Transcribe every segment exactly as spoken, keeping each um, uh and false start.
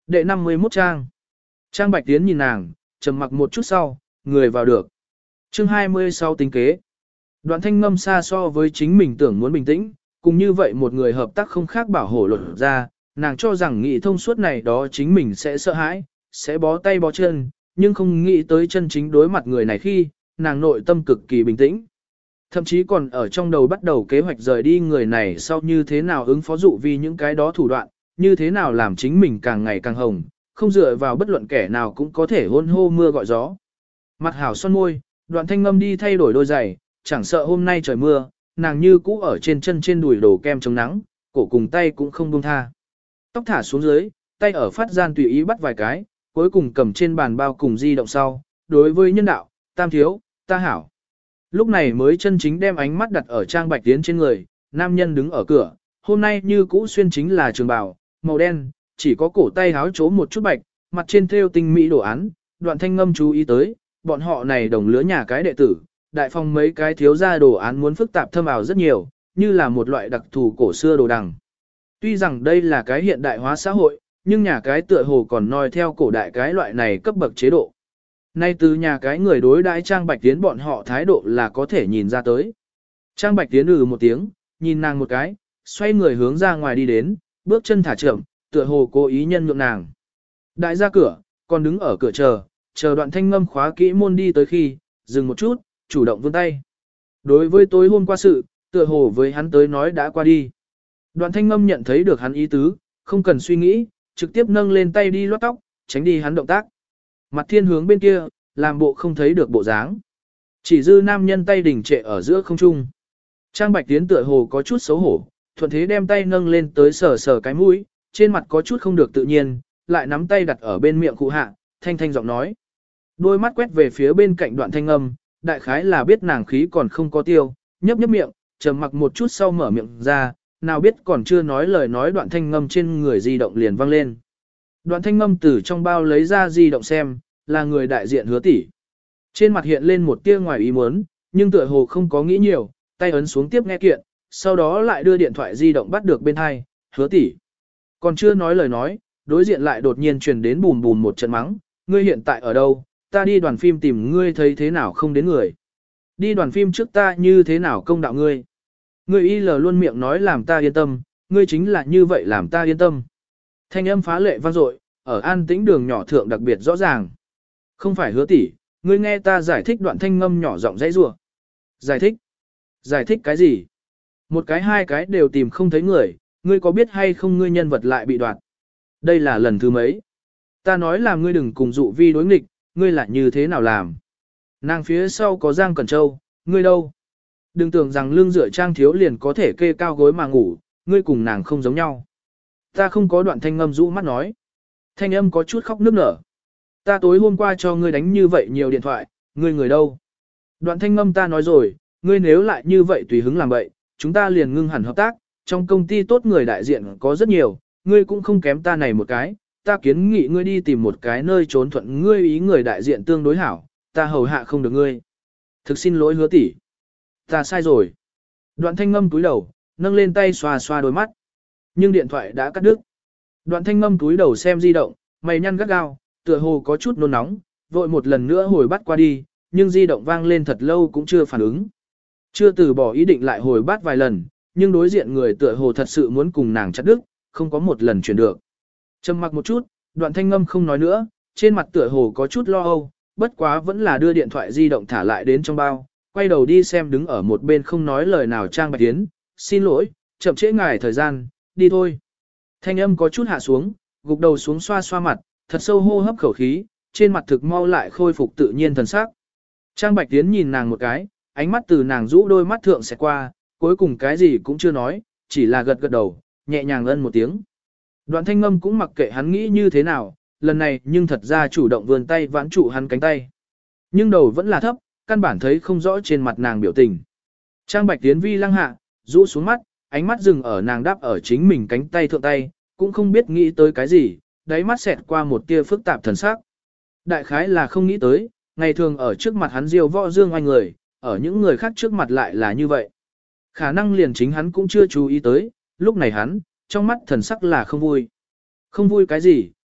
Đệ năm mươi mốt trang. Trang Bạch Tiến nhìn nàng, trầm mặc một chút sau, người vào được. Chương hai mươi sau tính kế. Đoạn Thanh Ngâm xa so với chính mình tưởng muốn bình tĩnh, cùng như vậy một người hợp tác không khác bảo hộ luật ra, nàng cho rằng nghĩ thông suốt này đó chính mình sẽ sợ hãi, sẽ bó tay bó chân, nhưng không nghĩ tới chân chính đối mặt người này khi, nàng nội tâm cực kỳ bình tĩnh. Thậm chí còn ở trong đầu bắt đầu kế hoạch rời đi người này sau như thế nào ứng phó dụ vì những cái đó thủ đoạn, như thế nào làm chính mình càng ngày càng hồng, không dựa vào bất luận kẻ nào cũng có thể hôn hô mưa gọi gió. Mặt hảo son môi, Đoạn Thanh Ngâm đi thay đổi đôi giày, chẳng sợ hôm nay trời mưa, nàng như cũ ở trên chân trên đùi đổ kem chống nắng, cổ cùng tay cũng không buông tha. Tóc thả xuống dưới, tay ở phát gian tùy ý bắt vài cái, cuối cùng cầm trên bàn bao cùng di động sau, đối với nhân đạo, tam thiếu, ta hảo. Lúc này mới chân chính đem ánh mắt đặt ở Trang Bạch Tiến trên người, nam nhân đứng ở cửa, hôm nay như cũ xuyên chính là trường bào, màu đen, chỉ có cổ tay háo trố một chút bạch, mặt trên thêu tinh mỹ đồ án, Đoạn Thanh Ngâm chú ý tới, bọn họ này đồng lứa nhà cái đệ tử, đại phong mấy cái thiếu gia đồ án muốn phức tạp thâm ảo rất nhiều, như là một loại đặc thù cổ xưa đồ đằng. Tuy rằng đây là cái hiện đại hóa xã hội, nhưng nhà cái tựa hồ còn noi theo cổ đại cái loại này cấp bậc chế độ. Nay từ nhà cái người đối đãi Trang Bạch Tiến bọn họ thái độ là có thể nhìn ra tới. Trang Bạch Tiến ừ một tiếng, nhìn nàng một cái, xoay người hướng ra ngoài đi đến, bước chân thả chậm, tựa hồ cố ý nhân nhượng nàng. Đại ra cửa, còn đứng ở cửa chờ, chờ Đoạn Thanh Ngâm khóa kỹ môn đi tới khi, dừng một chút, chủ động vươn tay. Đối với tối hôm qua sự, tựa hồ với hắn tới nói đã qua đi. Đoạn Thanh Ngâm nhận thấy được hắn ý tứ, không cần suy nghĩ, trực tiếp nâng lên tay đi loát tóc, tránh đi hắn động tác. Mặt thiên hướng bên kia, làm bộ không thấy được bộ dáng. Chỉ dư nam nhân tay đỉnh trệ ở giữa không trung. Trang Bạch Tiến tựa hồ có chút xấu hổ, thuận thế đem tay nâng lên tới sờ sờ cái mũi, trên mặt có chút không được tự nhiên, lại nắm tay đặt ở bên miệng cụ hạ, thanh thanh giọng nói. Đôi mắt quét về phía bên cạnh Đoạn Thanh Ngâm, đại khái là biết nàng khí còn không có tiêu, nhấp nhấp miệng, trầm mặc một chút sau mở miệng ra, nào biết còn chưa nói lời nói Đoạn Thanh Ngâm trên người di động liền vang lên. Đoạn Thanh Ngâm từ trong bao lấy ra di động xem, là người đại diện Hứa tỷ. Trên mặt hiện lên một tia ngoài ý muốn, nhưng tựa hồ không có nghĩ nhiều, tay ấn xuống tiếp nghe kiện, sau đó lại đưa điện thoại di động bắt được bên hai, Hứa tỷ. Còn chưa nói lời nói, đối diện lại đột nhiên truyền đến bùm bùm một trận mắng, ngươi hiện tại ở đâu, ta đi đoàn phim tìm ngươi thấy thế nào không đến người. Đi đoàn phim trước ta như thế nào công đạo ngươi. Ngươi y lờ luôn miệng nói làm ta yên tâm, ngươi chính là như vậy làm ta yên tâm. Thanh âm phá lệ vang dội, ở an tĩnh đường nhỏ thượng đặc biệt rõ ràng. Không phải Hứa tỷ, ngươi nghe ta giải thích. Đoạn Thanh Ngâm nhỏ giọng dãy rủa. Giải thích? Giải thích cái gì? Một cái hai cái đều tìm không thấy người, ngươi có biết hay không ngươi nhân vật lại bị đoạt? Đây là lần thứ mấy? Ta nói là ngươi đừng cùng dụ vi đối nghịch, ngươi lại như thế nào làm? Nàng phía sau có Giang Cẩn Châu, ngươi đâu? Đừng tưởng rằng lưng dựa Trang thiếu liền có thể kê cao gối mà ngủ, ngươi cùng nàng không giống nhau. Ta không có. Đoạn Thanh Ngâm rũ mắt nói. Thanh âm có chút khóc nức nở. Ta tối hôm qua cho ngươi đánh như vậy nhiều điện thoại, ngươi người đâu? Đoạn Thanh Ngâm ta nói rồi, ngươi nếu lại như vậy tùy hứng làm vậy, chúng ta liền ngưng hẳn hợp tác, trong công ty tốt người đại diện có rất nhiều, ngươi cũng không kém ta này một cái, ta kiến nghị ngươi đi tìm một cái nơi trốn thuận ngươi ý người đại diện tương đối hảo, ta hầu hạ không được ngươi. Thực xin lỗi Hứa tỷ, ta sai rồi. Đoạn Thanh Ngâm túi đầu, nâng lên tay xoa xoa đôi mắt, nhưng điện thoại đã cắt đứt. Đoạn Thanh Ngâm túi đầu xem di động, mày nhăn gắt gao, tựa hồ có chút nôn nóng, vội một lần nữa hồi bắt qua đi, nhưng di động vang lên thật lâu cũng chưa phản ứng. Chưa từ bỏ ý định lại hồi bắt vài lần, nhưng đối diện người tựa hồ thật sự muốn cùng nàng chặt đứt, không có một lần chuyển được. Trầm mặc một chút, Đoạn Thanh Ngâm không nói nữa, trên mặt tựa hồ có chút lo âu, bất quá vẫn là đưa điện thoại di động thả lại đến trong bao, quay đầu đi xem đứng ở một bên không nói lời nào Trang Bạch Tiến, xin lỗi, chậm trễ ngài thời gian, đi thôi. Thanh âm có chút hạ xuống, gục đầu xuống xoa xoa mặt, thật sâu hô hấp khẩu khí, trên mặt thực mau lại khôi phục tự nhiên thần sắc. Trang Bạch Tiến nhìn nàng một cái, ánh mắt từ nàng rũ đôi mắt thượng sẽ qua, cuối cùng cái gì cũng chưa nói, chỉ là gật gật đầu, nhẹ nhàng ân một tiếng. Đoạn Thanh Ngâm cũng mặc kệ hắn nghĩ như thế nào, lần này nhưng thật ra chủ động vươn tay vãn trụ hắn cánh tay. Nhưng đầu vẫn là thấp, căn bản thấy không rõ trên mặt nàng biểu tình. Trang Bạch Tiến vi lăng hạ, rũ xuống mắt, ánh mắt dừng ở nàng đáp ở chính mình cánh tay thượng tay, cũng không biết nghĩ tới cái gì, đáy mắt xẹt qua một tia phức tạp thần sắc. Đại khái là không nghĩ tới, ngày thường ở trước mặt hắn diêu võ dương oanh người, ở những người khác trước mặt lại là như vậy. Khả năng liền chính hắn cũng chưa chú ý tới, lúc này hắn, trong mắt thần sắc là không vui. Không vui cái gì,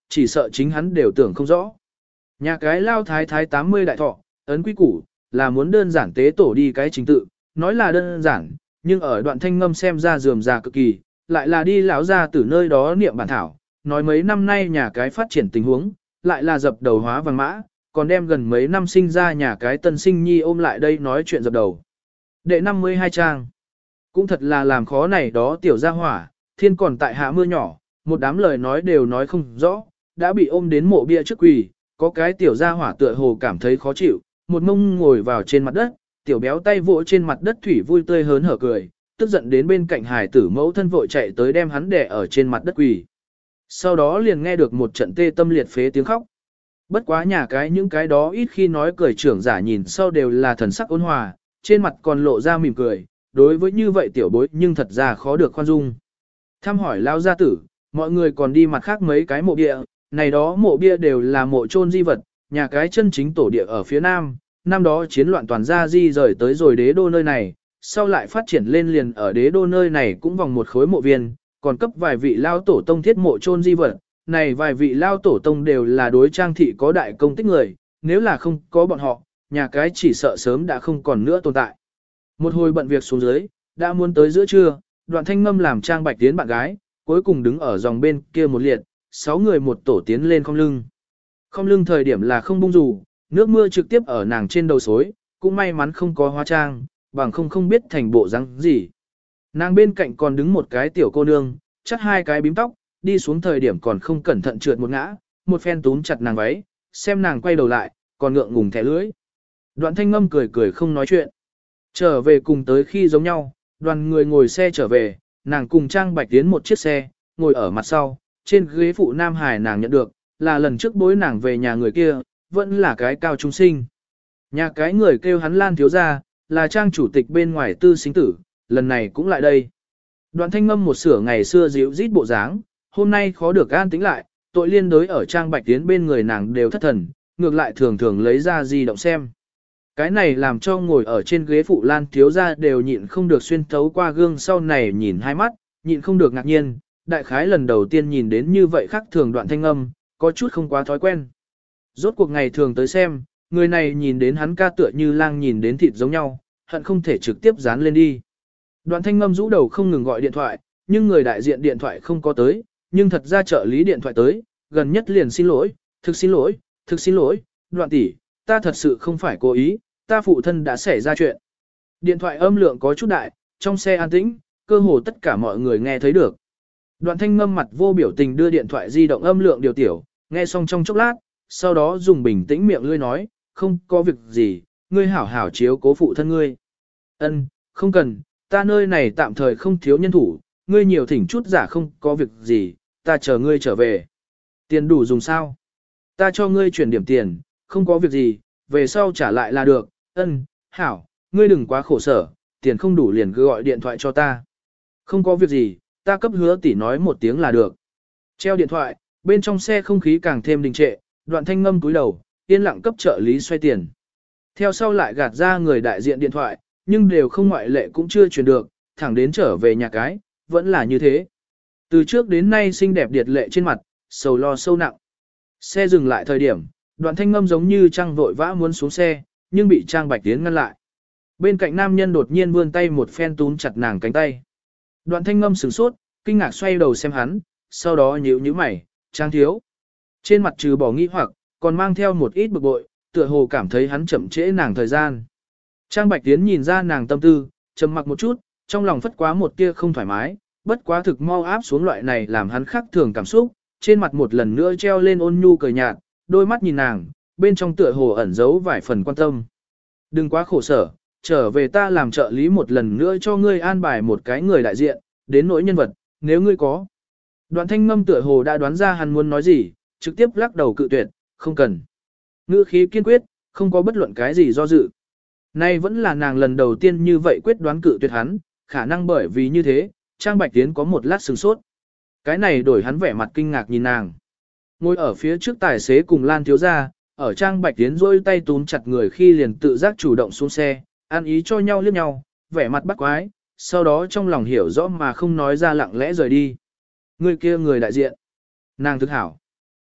chỉ sợ chính hắn đều tưởng không rõ. Nhà cái lao thái thái tám mươi đại thọ, ấn quy củ, là muốn đơn giản tế tổ đi cái trình tự, nói là đơn giản, nhưng ở đoạn thanh ngâm xem ra rườm rà cực kỳ, lại là đi lão ra từ nơi đó niệm bản thảo, nói mấy năm nay nhà cái phát triển tình huống, lại là dập đầu hóa vàng mã, còn đem gần mấy năm sinh ra nhà cái tân sinh nhi ôm lại đây nói chuyện dập đầu. Đệ năm mươi hai trang, cũng thật là làm khó này đó tiểu gia hỏa, thiên còn tại hạ mưa nhỏ, một đám lời nói đều nói không rõ, đã bị ôm đến mộ bia trước quỳ, có cái tiểu gia hỏa tựa hồ cảm thấy khó chịu, một mông ngồi vào trên mặt đất, tiểu béo tay vỗ trên mặt đất thủy vui tươi hớn hở cười, tức giận đến bên cạnh hải tử mẫu thân vội chạy tới đem hắn đè ở trên mặt đất quỳ. Sau đó liền nghe được một trận tê tâm liệt phế tiếng khóc. Bất quá nhà cái những cái đó ít khi nói cười trưởng giả nhìn sau đều là thần sắc ôn hòa, trên mặt còn lộ ra mỉm cười, đối với như vậy tiểu bối nhưng thật ra khó được khoan dung. Thăm hỏi lao gia tử, mọi người còn đi mặt khác mấy cái mộ bia, này đó mộ bia đều là mộ chôn di vật, nhà cái chân chính tổ địa ở phía nam, năm đó chiến loạn toàn gia di rời tới rồi đế đô nơi này, sau lại phát triển lên liền ở đế đô nơi này cũng vòng một khối mộ viên, còn cấp vài vị lao tổ tông thiết mộ chôn di vật, này vài vị lao tổ tông đều là đối trang thị có đại công tích người, nếu là không có bọn họ, nhà cái chỉ sợ sớm đã không còn nữa tồn tại. Một hồi bận việc xuống dưới, đã muốn tới giữa trưa, đoạn thanh ngâm làm Trang Bạch Tiến bạn gái, cuối cùng đứng ở dòng bên kia một liệt, sáu người một tổ tiến lên không lưng. Không lưng thời điểm là không bung dù, nước mưa trực tiếp ở nàng trên đầu xối, cũng may mắn không có hóa trang, bằng không không biết thành bộ răng gì. Nàng bên cạnh còn đứng một cái tiểu cô nương, chắt hai cái bím tóc, đi xuống thời điểm còn không cẩn thận trượt một ngã, một phen túm chặt nàng váy, xem nàng quay đầu lại, còn ngượng ngùng thẻ lưỡi. Đoạn thanh ngâm cười cười không nói chuyện. Trở về cùng tới khi giống nhau, đoàn người ngồi xe trở về, nàng cùng Trang Bạch Tiến một chiếc xe, ngồi ở mặt sau, trên ghế phụ Nam Hải nàng nhận được, là lần trước bối nàng về nhà người kia, vẫn là cái cao trung sinh. Nhà cái người kêu hắn Lan thiếu gia, là Trang chủ tịch bên ngoài tư sinh tử, lần này cũng lại đây. Đoạn thanh ngâm một sửa ngày xưa dịu rít bộ dáng, hôm nay khó được an tĩnh lại, tội liên đối ở Trang Bạch Tiến bên người nàng đều thất thần, ngược lại thường thường lấy ra di động xem. Cái này làm cho ngồi ở trên ghế phụ Lan thiếu gia đều nhịn không được xuyên thấu qua gương sau này nhìn hai mắt, nhịn không được ngạc nhiên, đại khái lần đầu tiên nhìn đến như vậy khác thường đoạn thanh âm, có chút không quá thói quen. Rốt cuộc ngày thường tới xem, người này nhìn đến hắn ca tựa như lang nhìn đến thịt giống nhau, hận không thể trực tiếp dán lên đi. Đoạn thanh ngâm rũ đầu không ngừng gọi điện thoại, nhưng người đại diện điện thoại không có tới, nhưng thật ra trợ lý điện thoại tới, gần nhất liền xin lỗi, thực xin lỗi, thực xin lỗi, đoạn tỷ, ta thật sự không phải cố ý, ta phụ thân đã xảy ra chuyện. Điện thoại âm lượng có chút đại, trong xe an tĩnh, cơ hồ tất cả mọi người nghe thấy được. Đoạn thanh ngâm mặt vô biểu tình đưa điện thoại di động âm lượng điều tiểu, nghe xong trong chốc lát, sau đó dùng bình tĩnh miệng lươi nói, không có việc gì, ngươi hảo hảo chiếu cố phụ thân ngươi. Ân, không cần, ta nơi này tạm thời không thiếu nhân thủ, ngươi nhiều thỉnh chút giả không có việc gì, ta chờ ngươi trở về. Tiền đủ dùng sao? Ta cho ngươi chuyển điểm tiền, không có việc gì, về sau trả lại là được. Ân, hảo, ngươi đừng quá khổ sở, tiền không đủ liền cứ gọi điện thoại cho ta. Không có việc gì, ta cấp hứa tỷ nói một tiếng là được. Treo điện thoại, bên trong xe không khí càng thêm đình trệ, đoạn thanh ngâm túi đầu, yên lặng cấp trợ lý xoay tiền. Theo sau lại gạt ra người đại diện điện thoại, nhưng đều không ngoại lệ cũng chưa truyền được, thẳng đến trở về nhà cái, vẫn là như thế. Từ trước đến nay xinh đẹp điệt lệ trên mặt, sầu lo sâu nặng. Xe dừng lại thời điểm, đoạn thanh ngâm giống như Trang vội vã muốn xuống xe, nhưng bị Trang Bạch Tiến ngăn lại. Bên cạnh nam nhân đột nhiên vươn tay một phen túm chặt nàng cánh tay. Đoạn thanh ngâm sửng sốt, kinh ngạc xoay đầu xem hắn, sau đó nhíu nhíu mày, Trang thiếu. Trên mặt trừ bỏ nghi hoặc, còn mang theo một ít bực bội, tựa hồ cảm thấy hắn chậm trễ nàng thời gian. Trang Bạch Tiến nhìn ra nàng tâm tư, trầm mặc một chút, trong lòng phất quá một tia không thoải mái, bất quá thực mau áp xuống loại này làm hắn khác thường cảm xúc, trên mặt một lần nữa treo lên ôn nhu cười nhạt, đôi mắt nhìn nàng, bên trong tựa hồ ẩn giấu vài phần quan tâm. Đừng quá khổ sở, trở về ta làm trợ lý một lần nữa cho ngươi an bài một cái người đại diện, đến nỗi nhân vật, nếu ngươi có. Đoạn thanh ngâm tựa hồ đã đoán ra hắn muốn nói gì, trực tiếp lắc đầu cự tuyệt, không cần. Ngữ khí kiên quyết, không có bất luận cái gì do dự. Nay vẫn là nàng lần đầu tiên như vậy quyết đoán cự tuyệt hắn, khả năng bởi vì như thế, Trang Bạch Tiến có một lát sửng sốt. Cái này đổi hắn vẻ mặt kinh ngạc nhìn nàng. Ngồi ở phía trước tài xế cùng Lan thiếu gia, ở Trang Bạch Tiến rôi tay túm chặt người khi liền tự giác chủ động xuống xe, ăn ý cho nhau liếc nhau, vẻ mặt bắt quái, sau đó trong lòng hiểu rõ mà không nói ra lặng lẽ rời đi. Người kia người đại diện. Nàng thức hảo.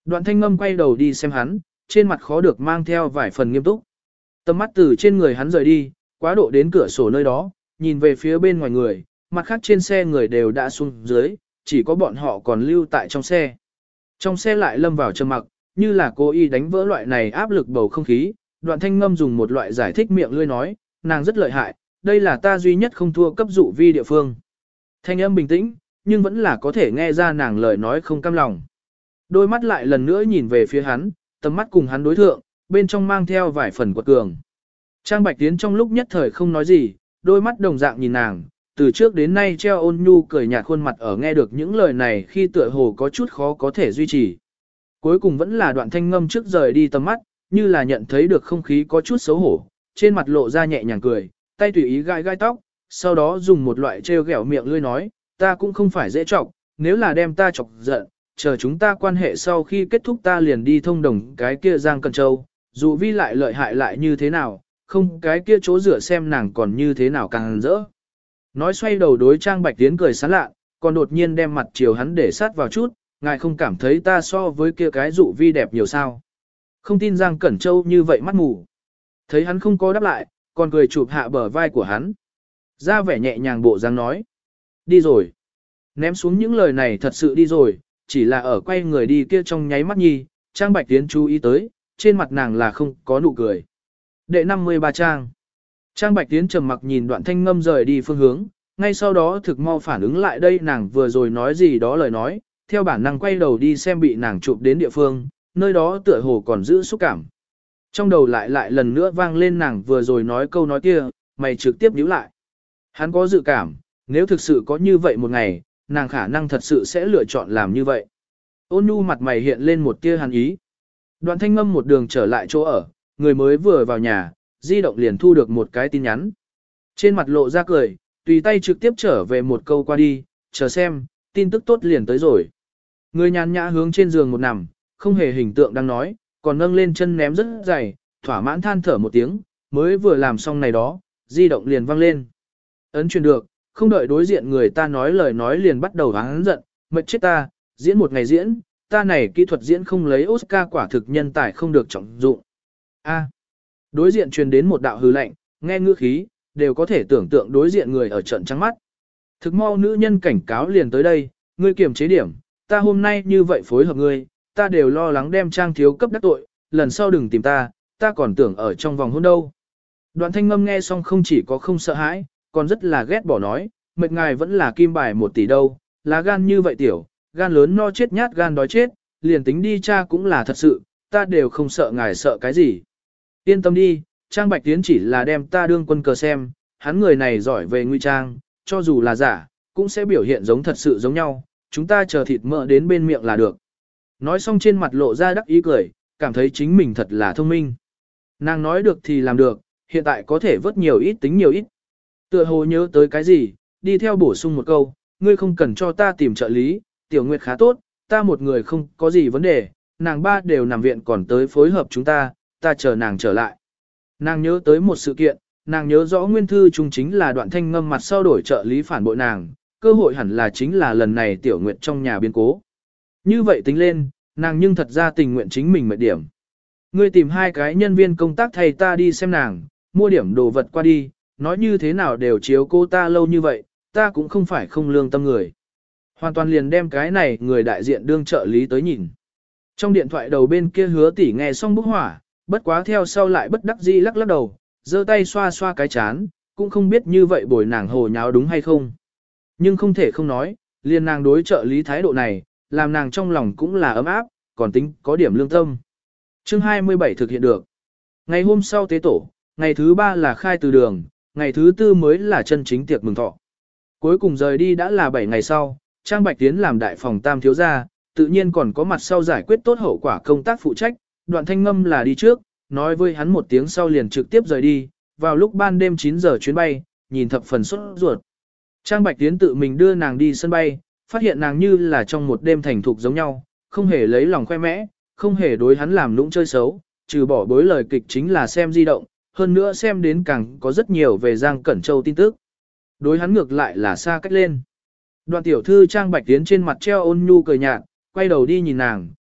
Đoạn thanh ngâm quay đầu đi xem hắn, trên mặt khó được mang theo vài phần nghiêm túc. Tầm mắt từ trên người hắn rời đi, quá độ đến cửa sổ nơi đó, nhìn về phía bên ngoài người, mặt khác trên xe người đều đã xuống dưới, chỉ có bọn họ còn lưu tại trong xe. Trong xe lại lâm vào trầm mặc, như là cố ý đánh vỡ loại này áp lực bầu không khí, đoạn thanh ngâm dùng một loại giải thích miệng lươi nói, nàng rất lợi hại, đây là ta duy nhất không thua cấp dụ vi địa phương. Thanh âm bình tĩnh, nhưng vẫn là có thể nghe ra nàng lời nói không cam lòng. Đôi mắt lại lần nữa nhìn về phía hắn, tầm mắt cùng hắn đối thượng, bên trong mang theo vài phần quật cường. Trang Bạch Tiến trong lúc nhất thời không nói gì, đôi mắt đồng dạng nhìn nàng, từ trước đến nay treo ôn nhu cười nhạt khuôn mặt ở nghe được những lời này khi tựa hồ có chút khó có thể duy trì. Cuối cùng vẫn là đoạn thanh ngâm trước rời đi tầm mắt, như là nhận thấy được không khí có chút xấu hổ, trên mặt lộ ra nhẹ nhàng cười, tay tùy ý gai gai tóc, sau đó dùng một loại treo ghẹo miệng lươi nói, ta cũng không phải dễ chọc, nếu là đem ta chọc giận, chờ chúng ta quan hệ sau khi kết thúc ta liền đi thông đồng cái kia Giang Cần Châu, dù vi lại lợi hại lại như thế nào, không cái kia chỗ rửa xem nàng còn như thế nào càng rỡ. Nói xoay đầu đối Trang Bạch Tiến cười sán lạ, còn đột nhiên đem mặt chiều hắn để sát vào chút, ngài không cảm thấy ta so với kia cái dụ vi đẹp nhiều sao. Không tin Giang Cẩn Châu như vậy mắt mù. Thấy hắn không có đáp lại, còn cười chụp hạ bờ vai của hắn. Ra vẻ nhẹ nhàng bộ dáng nói. Đi rồi. Ném xuống những lời này thật sự đi rồi, chỉ là ở quay người đi kia trong nháy mắt nhi, Trang Bạch Tiến chú ý tới, trên mặt nàng là không có nụ cười. Đệ năm mươi ba Trang. Trang Bạch Tiến trầm mặc nhìn đoạn thanh ngâm rời đi phương hướng, ngay sau đó thực mau phản ứng lại đây nàng vừa rồi nói gì đó lời nói, theo bản năng quay đầu đi xem bị nàng chụp đến địa phương, nơi đó tựa hồ còn giữ xúc cảm. Trong đầu lại lại lần nữa vang lên nàng vừa rồi nói câu nói kia, mày trực tiếp nhíu lại. Hắn có dự cảm, nếu thực sự có như vậy một ngày, nàng khả năng thật sự sẽ lựa chọn làm như vậy. Ôn nhu mặt mày hiện lên một tia hàn ý. Đoạn thanh ngâm một đường trở lại chỗ ở, người mới vừa vào nhà, di động liền thu được một cái tin nhắn. Trên mặt lộ ra cười, tùy tay trực tiếp trở về một câu qua đi, chờ xem, tin tức tốt liền tới rồi. Người nhàn nhã hướng trên giường một nằm, không hề hình tượng đang nói, còn nâng lên chân ném rất dày, thỏa mãn than thở một tiếng, mới vừa làm xong này đó, di động liền vang lên. Ấn truyền được, không đợi đối diện người ta nói lời nói liền bắt đầu hắn giận, mệt chết ta, diễn một ngày diễn, ta này kỹ thuật diễn không lấy Oscar quả thực nhân tài không được trọng dụng. A. Đối diện truyền đến một đạo hư lệnh, nghe ngữ khí, đều có thể tưởng tượng đối diện người ở trận trắng mắt. Thực mau nữ nhân cảnh cáo liền tới đây, ngươi kiềm chế điểm, ta hôm nay như vậy phối hợp ngươi, ta đều lo lắng đem Trang thiếu cấp đắc tội, lần sau đừng tìm ta, ta còn tưởng ở trong vòng hôn đâu. Đoạn thanh ngâm nghe xong không chỉ có không sợ hãi, còn rất là ghét bỏ nói, mệt ngài vẫn là kim bài một tỷ đâu, lá gan như vậy tiểu, gan lớn no chết nhát gan đói chết, liền tính đi cha cũng là thật sự, ta đều không sợ ngài sợ cái gì. Yên tâm đi, Trang Bạch Tiến chỉ là đem ta đương quân cờ xem, hắn người này giỏi về nguy trang, cho dù là giả, cũng sẽ biểu hiện giống thật sự giống nhau, chúng ta chờ thịt mỡ đến bên miệng là được. Nói xong trên mặt lộ ra đắc ý cười, cảm thấy chính mình thật là thông minh. Nàng nói được thì làm được, hiện tại có thể vớt nhiều ít tính nhiều ít. Tựa hồ nhớ tới cái gì, đi theo bổ sung một câu, ngươi không cần cho ta tìm trợ lý, Tiểu Nguyệt khá tốt, ta một người không có gì vấn đề, nàng ba đều nằm viện còn tới phối hợp chúng ta, ta chờ nàng trở lại. Nàng nhớ tới một sự kiện, nàng nhớ rõ nguyên thư chung chính là đoạn thanh ngâm mặt sau đổi trợ lý phản bội nàng, cơ hội hẳn là chính là lần này Tiểu Nguyệt trong nhà biến cố. Như vậy tính lên, nàng nhưng thật ra tình nguyện chính mình mệt điểm. Ngươi tìm hai cái nhân viên công tác thay ta đi xem nàng, mua điểm đồ vật qua đi, nói như thế nào đều chiếu cô ta lâu như vậy, ta cũng không phải không lương tâm người. Hoàn toàn liền đem cái này người đại diện đương trợ lý tới nhìn. Trong điện thoại đầu bên kia Hứa tỷ nghe xong bốc hỏa, bất quá theo sau lại bất đắc dĩ lắc lắc đầu, giơ tay xoa xoa cái chán, cũng không biết như vậy bồi nàng hồ nháo đúng hay không. Nhưng không thể không nói, liền nàng đối trợ lý thái độ này, làm nàng trong lòng cũng là ấm áp, còn tính có điểm lương tâm. Chương hai mươi bảy thực hiện được. Ngày hôm sau tế tổ, ngày thứ ba là khai từ đường, ngày thứ tư mới là chân chính tiệc mừng thọ. Cuối cùng rời đi đã là bảy ngày sau, Trang Bạch Tiến làm đại phòng tam thiếu gia, tự nhiên còn có mặt sau giải quyết tốt hậu quả công tác phụ trách, đoạn thanh ngâm là đi trước, nói với hắn một tiếng sau liền trực tiếp rời đi, vào lúc ban đêm chín giờ chuyến bay, nhìn thập phần sốt ruột. Trang Bạch Tiến tự mình đưa nàng đi sân bay, phát hiện nàng như là trong một đêm thành thục giống nhau, không hề lấy lòng khoe mẽ, không hề đối hắn làm lũng chơi xấu, trừ bỏ bối lời kịch chính là xem di động, hơn nữa xem đến càng có rất nhiều về Giang Cẩn Châu tin tức. Đối hắn ngược lại là xa cách lên. Đoạn tiểu thư Trang Bạch Tiến trên mặt treo ôn nhu cười nhạt, quay đầu đi nhìn nàng,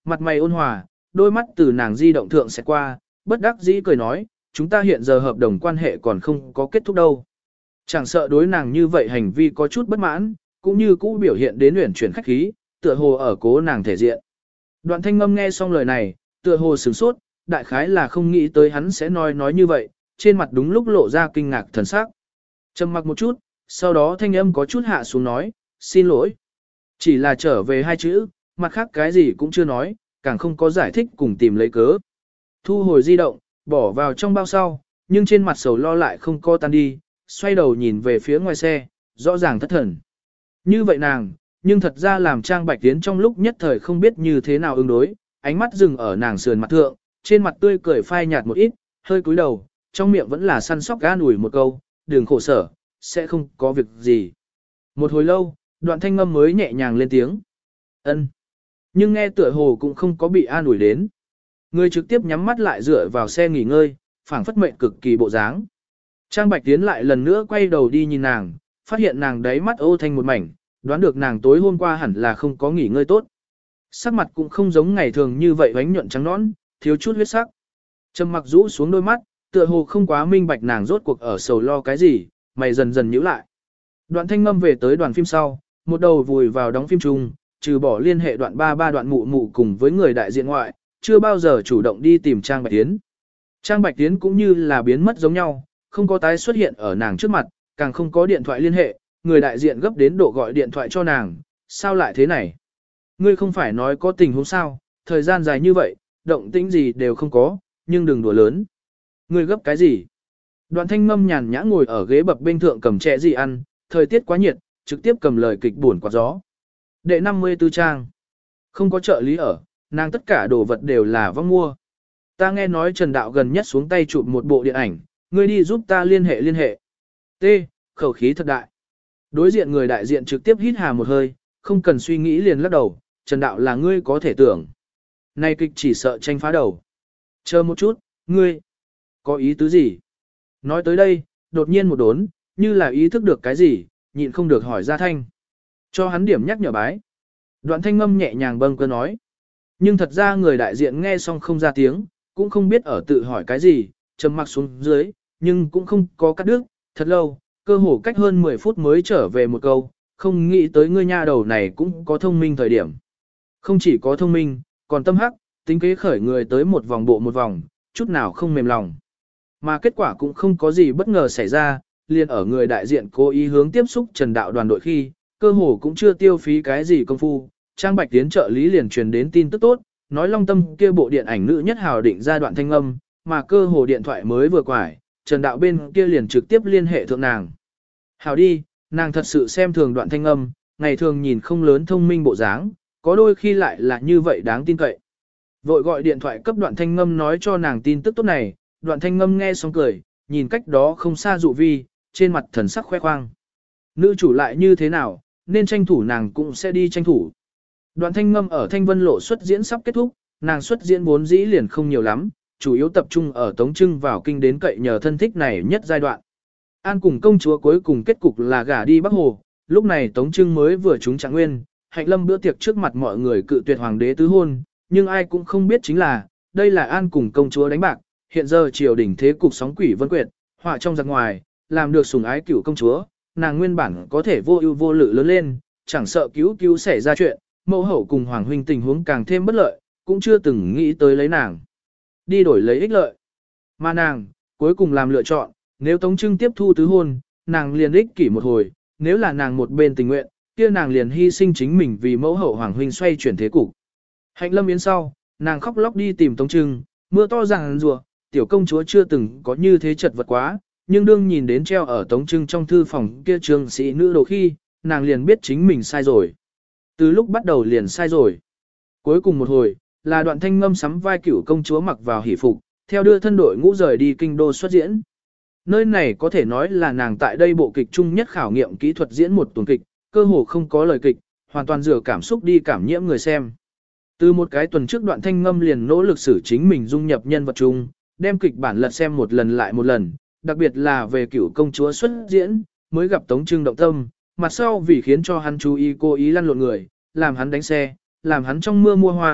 mặt mày ôn hòa, đôi mắt từ nàng di động thượng sẽ qua, bất đắc dĩ cười nói, chúng ta hiện giờ hợp đồng quan hệ còn không có kết thúc đâu. Chẳng sợ đối nàng như vậy hành vi có chút bất mãn, cũng như cũ biểu hiện đến luyện chuyển khách khí, tựa hồ ở cố nàng thể diện. Đoạn Thanh Ngâm nghe xong lời này, tựa hồ sửng sốt, đại khái là không nghĩ tới hắn sẽ nói nói như vậy, trên mặt đúng lúc lộ ra kinh ngạc thần sắc. Trầm mặc một chút, sau đó thanh âm có chút hạ xuống nói, xin lỗi. Chỉ là trở về hai chữ, mặt khác cái gì cũng chưa nói, càng không có giải thích cùng tìm lấy cớ. Thu hồi di động, bỏ vào trong bao sau, nhưng trên mặt sầu lo lại không co tan đi, xoay đầu nhìn về phía ngoài xe, rõ ràng thất thần. Như vậy nàng, nhưng thật ra làm Trang Bạch Tiến trong lúc nhất thời không biết như thế nào ứng đối, ánh mắt dừng ở nàng sườn mặt thượng, trên mặt tươi cười phai nhạt một ít, hơi cúi đầu, trong miệng vẫn là săn sóc gan ủi một câu, đừng khổ sở, sẽ không có việc gì. Một hồi lâu, Đoạn Thanh Ngâm mới nhẹ nhàng lên tiếng. Ân. Nhưng nghe tựa hồ cũng không có bị an ủi đến. Người trực tiếp nhắm mắt lại dựa vào xe nghỉ ngơi, phảng phất mệnh cực kỳ bộ dáng. Trang Bạch Tiến lại lần nữa quay đầu đi nhìn nàng, phát hiện nàng đáy mắt ô thanh một mảnh, đoán được nàng tối hôm qua hẳn là không có nghỉ ngơi tốt. Sắc mặt cũng không giống ngày thường như vậy vánh nhuận trắng nõn, thiếu chút huyết sắc. Trầm mặc rũ xuống đôi mắt, tựa hồ không quá minh bạch nàng rốt cuộc ở sầu lo cái gì, mày dần dần nhíu lại. Đoạn Thanh Ngâm về tới đoàn phim sau, một đầu vùi vào đóng phim chung, trừ bỏ liên hệ đoạn ba ba đoạn mụ mụ cùng với người đại diện ngoại, chưa bao giờ chủ động đi tìm Trang Bạch Tiến. Trang Bạch Tiến cũng như là biến mất giống nhau, không có tái xuất hiện ở nàng trước mặt, càng không có điện thoại liên hệ, người đại diện gấp đến độ gọi điện thoại cho nàng, sao lại thế này? Ngươi không phải nói có tình huống sao, thời gian dài như vậy, động tĩnh gì đều không có, nhưng đừng đùa lớn. Ngươi gấp cái gì? Đoạn Thanh Ngâm nhàn nhã ngồi ở ghế bập bên thượng cầm chè gì ăn, thời tiết quá nhiệt, trực tiếp cầm lời kịch buồn quạt gió. Đệ năm mươi tư trang. Không có trợ lý ở, nàng tất cả đồ vật đều là vong mua. Ta nghe nói Trần Đạo gần nhất xuống tay chụp một bộ điện ảnh, ngươi đi giúp ta liên hệ liên hệ. T. Khẩu khí thật đại. Đối diện người đại diện trực tiếp hít hà một hơi, không cần suy nghĩ liền lắc đầu, Trần Đạo là ngươi có thể tưởng. Này kịch chỉ sợ tranh phá đầu. Chờ một chút, ngươi, có ý tứ gì? Nói tới đây, đột nhiên một đốn, như là ý thức được cái gì, nhịn không được hỏi ra thanh. Cho hắn điểm nhắc nhở bái. Đoạn Thanh Ngâm nhẹ nhàng bâng cơ nói. Nhưng thật ra người đại diện nghe xong không ra tiếng, cũng không biết ở tự hỏi cái gì, trầm mặc xuống dưới, nhưng cũng không có cắt đứt, thật lâu, cơ hồ cách hơn mười phút mới trở về một câu, không nghĩ tới ngươi nha đầu này cũng có thông minh thời điểm. Không chỉ có thông minh, còn tâm hắc, tính kế khởi người tới một vòng bộ một vòng, chút nào không mềm lòng. Mà kết quả cũng không có gì bất ngờ xảy ra, liền ở người đại diện cố ý hướng tiếp xúc Trần Đạo đoàn đội khi, cơ hồ cũng chưa tiêu phí cái gì công phu, Trang Bạch Tiến trợ lý liền truyền đến tin tức tốt, nói Long Tâm kia bộ điện ảnh nữ nhất hào định ra Đoạn Thanh Ngâm, mà cơ hồ điện thoại mới vừa quải, Trần Đạo bên kia liền trực tiếp liên hệ thượng nàng. Hào đi, nàng thật sự xem thường Đoạn Thanh Ngâm, ngày thường nhìn không lớn thông minh bộ dáng, có đôi khi lại là như vậy đáng tin cậy. Vội gọi điện thoại cấp Đoạn Thanh Ngâm nói cho nàng tin tức tốt này, Đoạn Thanh Ngâm nghe xong cười, nhìn cách đó không xa dụ vi, trên mặt thần sắc khoe khoang. Nữ chủ lại như thế nào, nên tranh thủ nàng cũng sẽ đi tranh thủ. Đoạn Thanh Ngâm ở Thanh Vân Lộ xuất diễn sắp kết thúc, nàng xuất diễn vốn dĩ liền không nhiều lắm, chủ yếu tập trung ở Tống Trưng vào kinh đến cậy nhờ thân thích này nhất giai đoạn. An cùng công chúa cuối cùng kết cục là gả đi Bắc Hồ, lúc này Tống Trưng mới vừa trúng trạng nguyên, Hạnh Lâm bữa tiệc trước mặt mọi người cự tuyệt hoàng đế tứ hôn, nhưng ai cũng không biết chính là, đây là An cùng công chúa đánh bạc, hiện giờ triều đình thế cục sóng quỷ vân quyệt, họa trong giặc ngoài, làm được sủng ái cửu công chúa, nàng nguyên bản có thể vô ưu vô lự lớn lên, chẳng sợ cứu cứu xảy ra chuyện, mẫu hậu cùng hoàng huynh tình huống càng thêm bất lợi, cũng chưa từng nghĩ tới lấy nàng đi đổi lấy ích lợi. Mà nàng, cuối cùng làm lựa chọn, nếu Tống Trưng tiếp thu tứ hôn, nàng liền ích kỷ một hồi, nếu là nàng một bên tình nguyện, kia nàng liền hy sinh chính mình vì mẫu hậu hoàng huynh xoay chuyển thế cục. Hạnh Lâm yến sau, nàng khóc lóc đi tìm Tống Trưng, mưa to ràng rùa, tiểu công chúa chưa từng có như thế chật vật quá, nhưng đương nhìn đến treo ở Tống Trưng trong thư phòng kia trương sĩ nữ đồ khi, nàng liền biết chính mình sai rồi. Từ lúc bắt đầu liền sai rồi. Cuối cùng một hồi, là Đoạn Thanh Ngâm sắm vai cửu công chúa mặc vào hỷ phục, theo đưa thân đội ngũ rời đi kinh đô xuất diễn. Nơi này có thể nói là nàng tại đây bộ kịch chung nhất khảo nghiệm kỹ thuật diễn một tuần kịch, cơ hồ không có lời kịch, hoàn toàn dựa cảm xúc đi cảm nhiễm người xem. Từ một cái tuần trước Đoạn Thanh Ngâm liền nỗ lực xử chính mình dung nhập nhân vật chung, đem kịch bản lật xem một lần lại một lần, đặc biệt là về cửu công chúa xuất diễn, mới gặp Tống Trưng động tâm, mặt sau vì khiến cho hắn chú ý cố ý lăn lộn người, làm hắn đánh xe, làm hắn trong mưa mua hoa,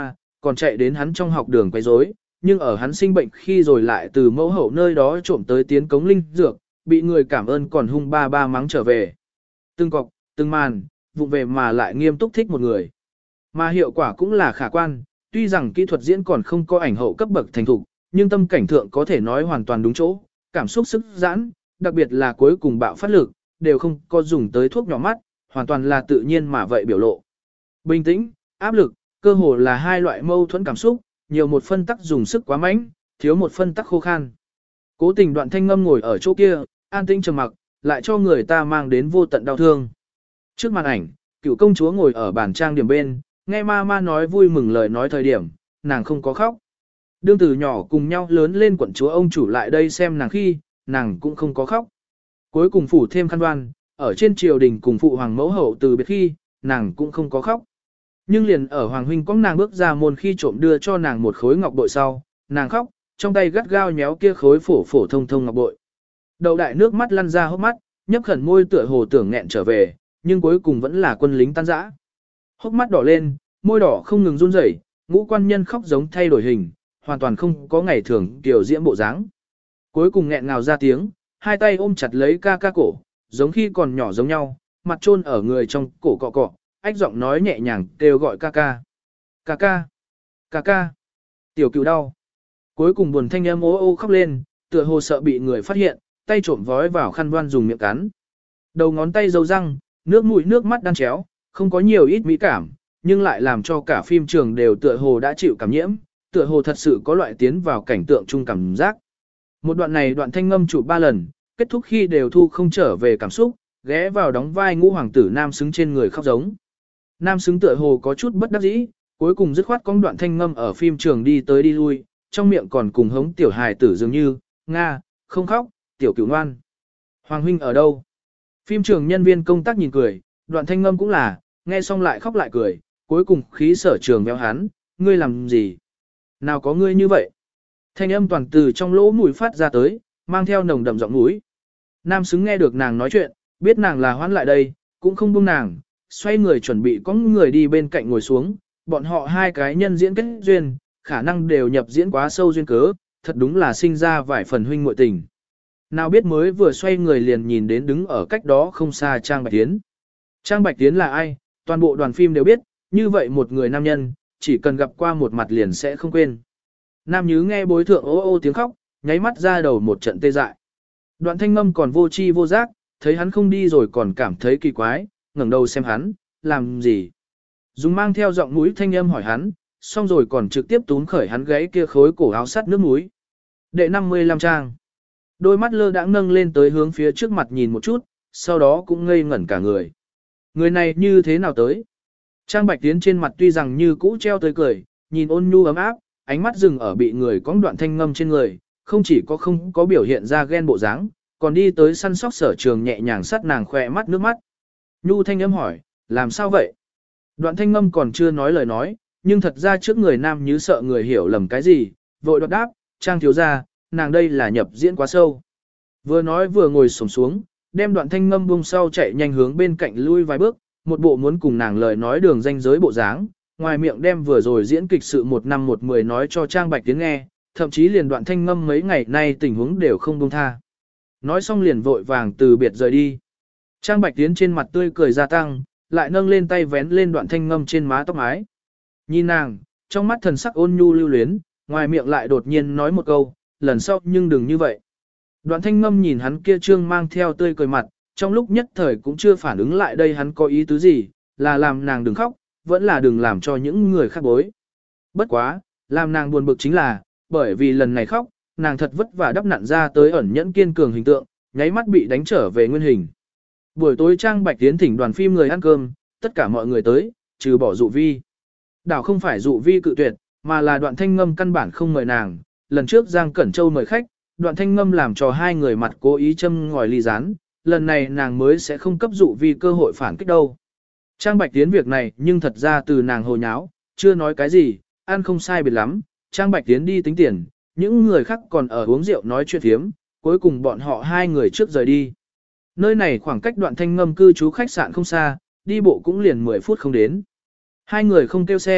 còn chạy đến hắn trong học đường quấy rối, nhưng ở hắn sinh bệnh khi rồi lại từ mẫu hậu nơi đó trộm tới tiến cống linh dược, bị người cảm ơn còn hung ba ba mắng trở về. Từng cọc, từng màn, vụng về mà lại nghiêm túc thích một người. Mà hiệu quả cũng là khả quan, tuy rằng kỹ thuật diễn còn không có ảnh hậu cấp bậc thành thục, nhưng tâm cảnh thượng có thể nói hoàn toàn đúng chỗ, cảm xúc sức giãn, đặc biệt là cuối cùng bạo phát lực, đều không có dùng tới thuốc nhỏ mắt, hoàn toàn là tự nhiên mà vậy biểu lộ. Bình tĩnh, áp lực, cơ hồ là hai loại mâu thuẫn cảm xúc, nhiều một phân tắc dùng sức quá mạnh, thiếu một phân tắc khô khan. Cố tình Đoạn Thanh Ngâm ngồi ở chỗ kia, an tĩnh trầm mặc, lại cho người ta mang đến vô tận đau thương. Trước màn ảnh, cựu công chúa ngồi ở bàn trang điểm bên, nghe ma ma nói vui mừng lời nói thời điểm, nàng không có khóc. Đương từ nhỏ cùng nhau lớn lên quận chúa ông chủ lại đây xem nàng khi, nàng cũng không có khóc. Cuối cùng phủ thêm khăn đoan, ở trên triều đình cùng phụ hoàng mẫu hậu từ biệt khi, nàng cũng không có khóc. Nhưng liền ở hoàng huynh có nàng bước ra môn khi trộm đưa cho nàng một khối ngọc bội sau, nàng khóc, trong tay gắt gao nhéo kia khối phổ phổ thông thông ngọc bội. Đầu đại nước mắt lăn ra hốc mắt, nhấp khẩn môi tựa hồ tưởng nghẹn trở về, nhưng cuối cùng vẫn là quân lính tan rã. Hốc mắt đỏ lên, môi đỏ không ngừng run rẩy, ngũ quan nhân khóc giống thay đổi hình, hoàn toàn không có ngày thường kiểu diễm bộ dáng. Cuối cùng nghẹn ngào ra tiếng, hai tay ôm chặt lấy ca ca cổ, giống khi còn nhỏ giống nhau, mặt chôn ở người trong cổ cọ cọ, ách giọng nói nhẹ nhàng kêu gọi ca ca. Ca ca, ca ca, tiểu cựu đau. Cuối cùng buồn thanh âm ô ô khóc lên, tựa hồ sợ bị người phát hiện, tay trộm vói vào khăn voan dùng miệng cắn. Đầu ngón tay dâu răng, nước mũi nước mắt đan chéo, không có nhiều ít mỹ cảm, nhưng lại làm cho cả phim trường đều tựa hồ đã chịu cảm nhiễm, tựa hồ thật sự có loại tiến vào cảnh tượng chung cảm giác. Một đoạn này Đoạn Thanh Ngâm chụp ba lần, kết thúc khi đều thu không trở về cảm xúc, ghé vào đóng vai ngũ hoàng tử nam xứng trên người khóc giống. Nam xứng tựa hồ có chút bất đắc dĩ, cuối cùng dứt khoát cong Đoạn Thanh Ngâm ở phim trường đi tới đi lui, trong miệng còn cùng hống tiểu hài tử dường như, Nga, không khóc, tiểu cửu ngoan. Hoàng huynh ở đâu? Phim trường nhân viên công tác nhìn cười, Đoạn Thanh Ngâm cũng là, nghe xong lại khóc lại cười, cuối cùng khí sở trường béo hắn, ngươi làm gì? Nào có ngươi như vậy? Thanh âm toàn từ trong lỗ mũi phát ra tới, mang theo nồng đậm giọng mũi. Nam xứng nghe được nàng nói chuyện, biết nàng là hoán lại đây, cũng không buông nàng, xoay người chuẩn bị có người đi bên cạnh ngồi xuống, bọn họ hai cái nhân diễn kết duyên, khả năng đều nhập diễn quá sâu duyên cớ, thật đúng là sinh ra vài phần huynh muội tình. Nào biết mới vừa xoay người liền nhìn đến đứng ở cách đó không xa Trang Bạch Tiến. Trang Bạch Tiến là ai? Toàn bộ đoàn phim đều biết, như vậy một người nam nhân, chỉ cần gặp qua một mặt liền sẽ không quên. Nam Nhứ nghe bối thượng ô ô tiếng khóc, nháy mắt ra đầu một trận tê dại. Đoạn Thanh Ngâm còn vô chi vô giác, thấy hắn không đi rồi còn cảm thấy kỳ quái, ngẩng đầu xem hắn, làm gì? Dùng mang theo giọng mũi thanh âm hỏi hắn, xong rồi còn trực tiếp túm khởi hắn gáy kia khối cổ áo sắt nước mũi. Đệ năm mươi lăm trang. Đôi mắt lơ đãng nâng lên tới hướng phía trước mặt nhìn một chút, sau đó cũng ngây ngẩn cả người. Người này như thế nào tới? Trang Bạch Tiến trên mặt tuy rằng như cũ treo tới cười, nhìn ôn nhu ấm áp, ánh mắt dừng ở bị người cõng Đoạn Thanh Ngâm trên người, không chỉ có không có biểu hiện ra ghen bộ dáng, còn đi tới săn sóc Sở Trường nhẹ nhàng sát nàng khỏe mắt nước mắt. Nhu thanh âm hỏi, làm sao vậy? Đoạn Thanh Ngâm còn chưa nói lời nói, nhưng thật ra trước người Nam Nhứ sợ người hiểu lầm cái gì, vội đoạt đáp, Trang thiếu gia, nàng đây là nhập diễn quá sâu. Vừa nói vừa ngồi xổm xuống, đem Đoạn Thanh Ngâm buông sau chạy nhanh hướng bên cạnh lui vài bước, một bộ muốn cùng nàng lời nói đường danh giới bộ dáng, ngoài miệng đem vừa rồi diễn kịch sự một năm một mười nói cho Trang Bạch Tiến nghe, thậm chí liền Đoạn Thanh Ngâm mấy ngày nay tình huống đều không buông tha. Nói xong liền vội vàng từ biệt rời đi. Trang Bạch Tiến trên mặt tươi cười gia tăng, lại nâng lên tay vén lên Đoạn Thanh Ngâm trên má tóc mái. Nhìn nàng, trong mắt thần sắc ôn nhu lưu luyến, ngoài miệng lại đột nhiên nói một câu, lần sau nhưng đừng như vậy. Đoạn Thanh Ngâm nhìn hắn kia trương mang theo tươi cười mặt, trong lúc nhất thời cũng chưa phản ứng lại đây hắn có ý tứ gì, là làm nàng đừng khóc, vẫn là đừng làm cho những người khác bối. Bất quá, làm nàng buồn bực chính là, bởi vì lần này khóc, nàng thật vất vả đắp nặn ra tới ẩn nhẫn kiên cường hình tượng, nháy mắt bị đánh trở về nguyên hình. Buổi tối Trang Bạch Tiến thỉnh đoàn phim người ăn cơm, tất cả mọi người tới, trừ bỏ Dụ Vi. Đảo không phải Dụ Vi cự tuyệt, mà là Đoạn Thanh Ngâm căn bản không mời nàng, lần trước Giang Cẩn Châu mời khách, Đoạn Thanh Ngâm làm cho hai người mặt cố ý châm ngòi ly rán, lần này nàng mới sẽ không cấp Dụ Vi cơ hội phản kích đâu. Trang Bạch Tiến việc này nhưng thật ra từ nàng hồ nháo, chưa nói cái gì, ăn không sai biệt lắm, Trang Bạch Tiến đi tính tiền, những người khác còn ở uống rượu nói chuyện thiếm, cuối cùng bọn họ hai người trước rời đi. Nơi này khoảng cách Đoạn Thanh Ngâm cư trú khách sạn không xa, đi bộ cũng liền mười phút không đến. Hai người không kêu xe,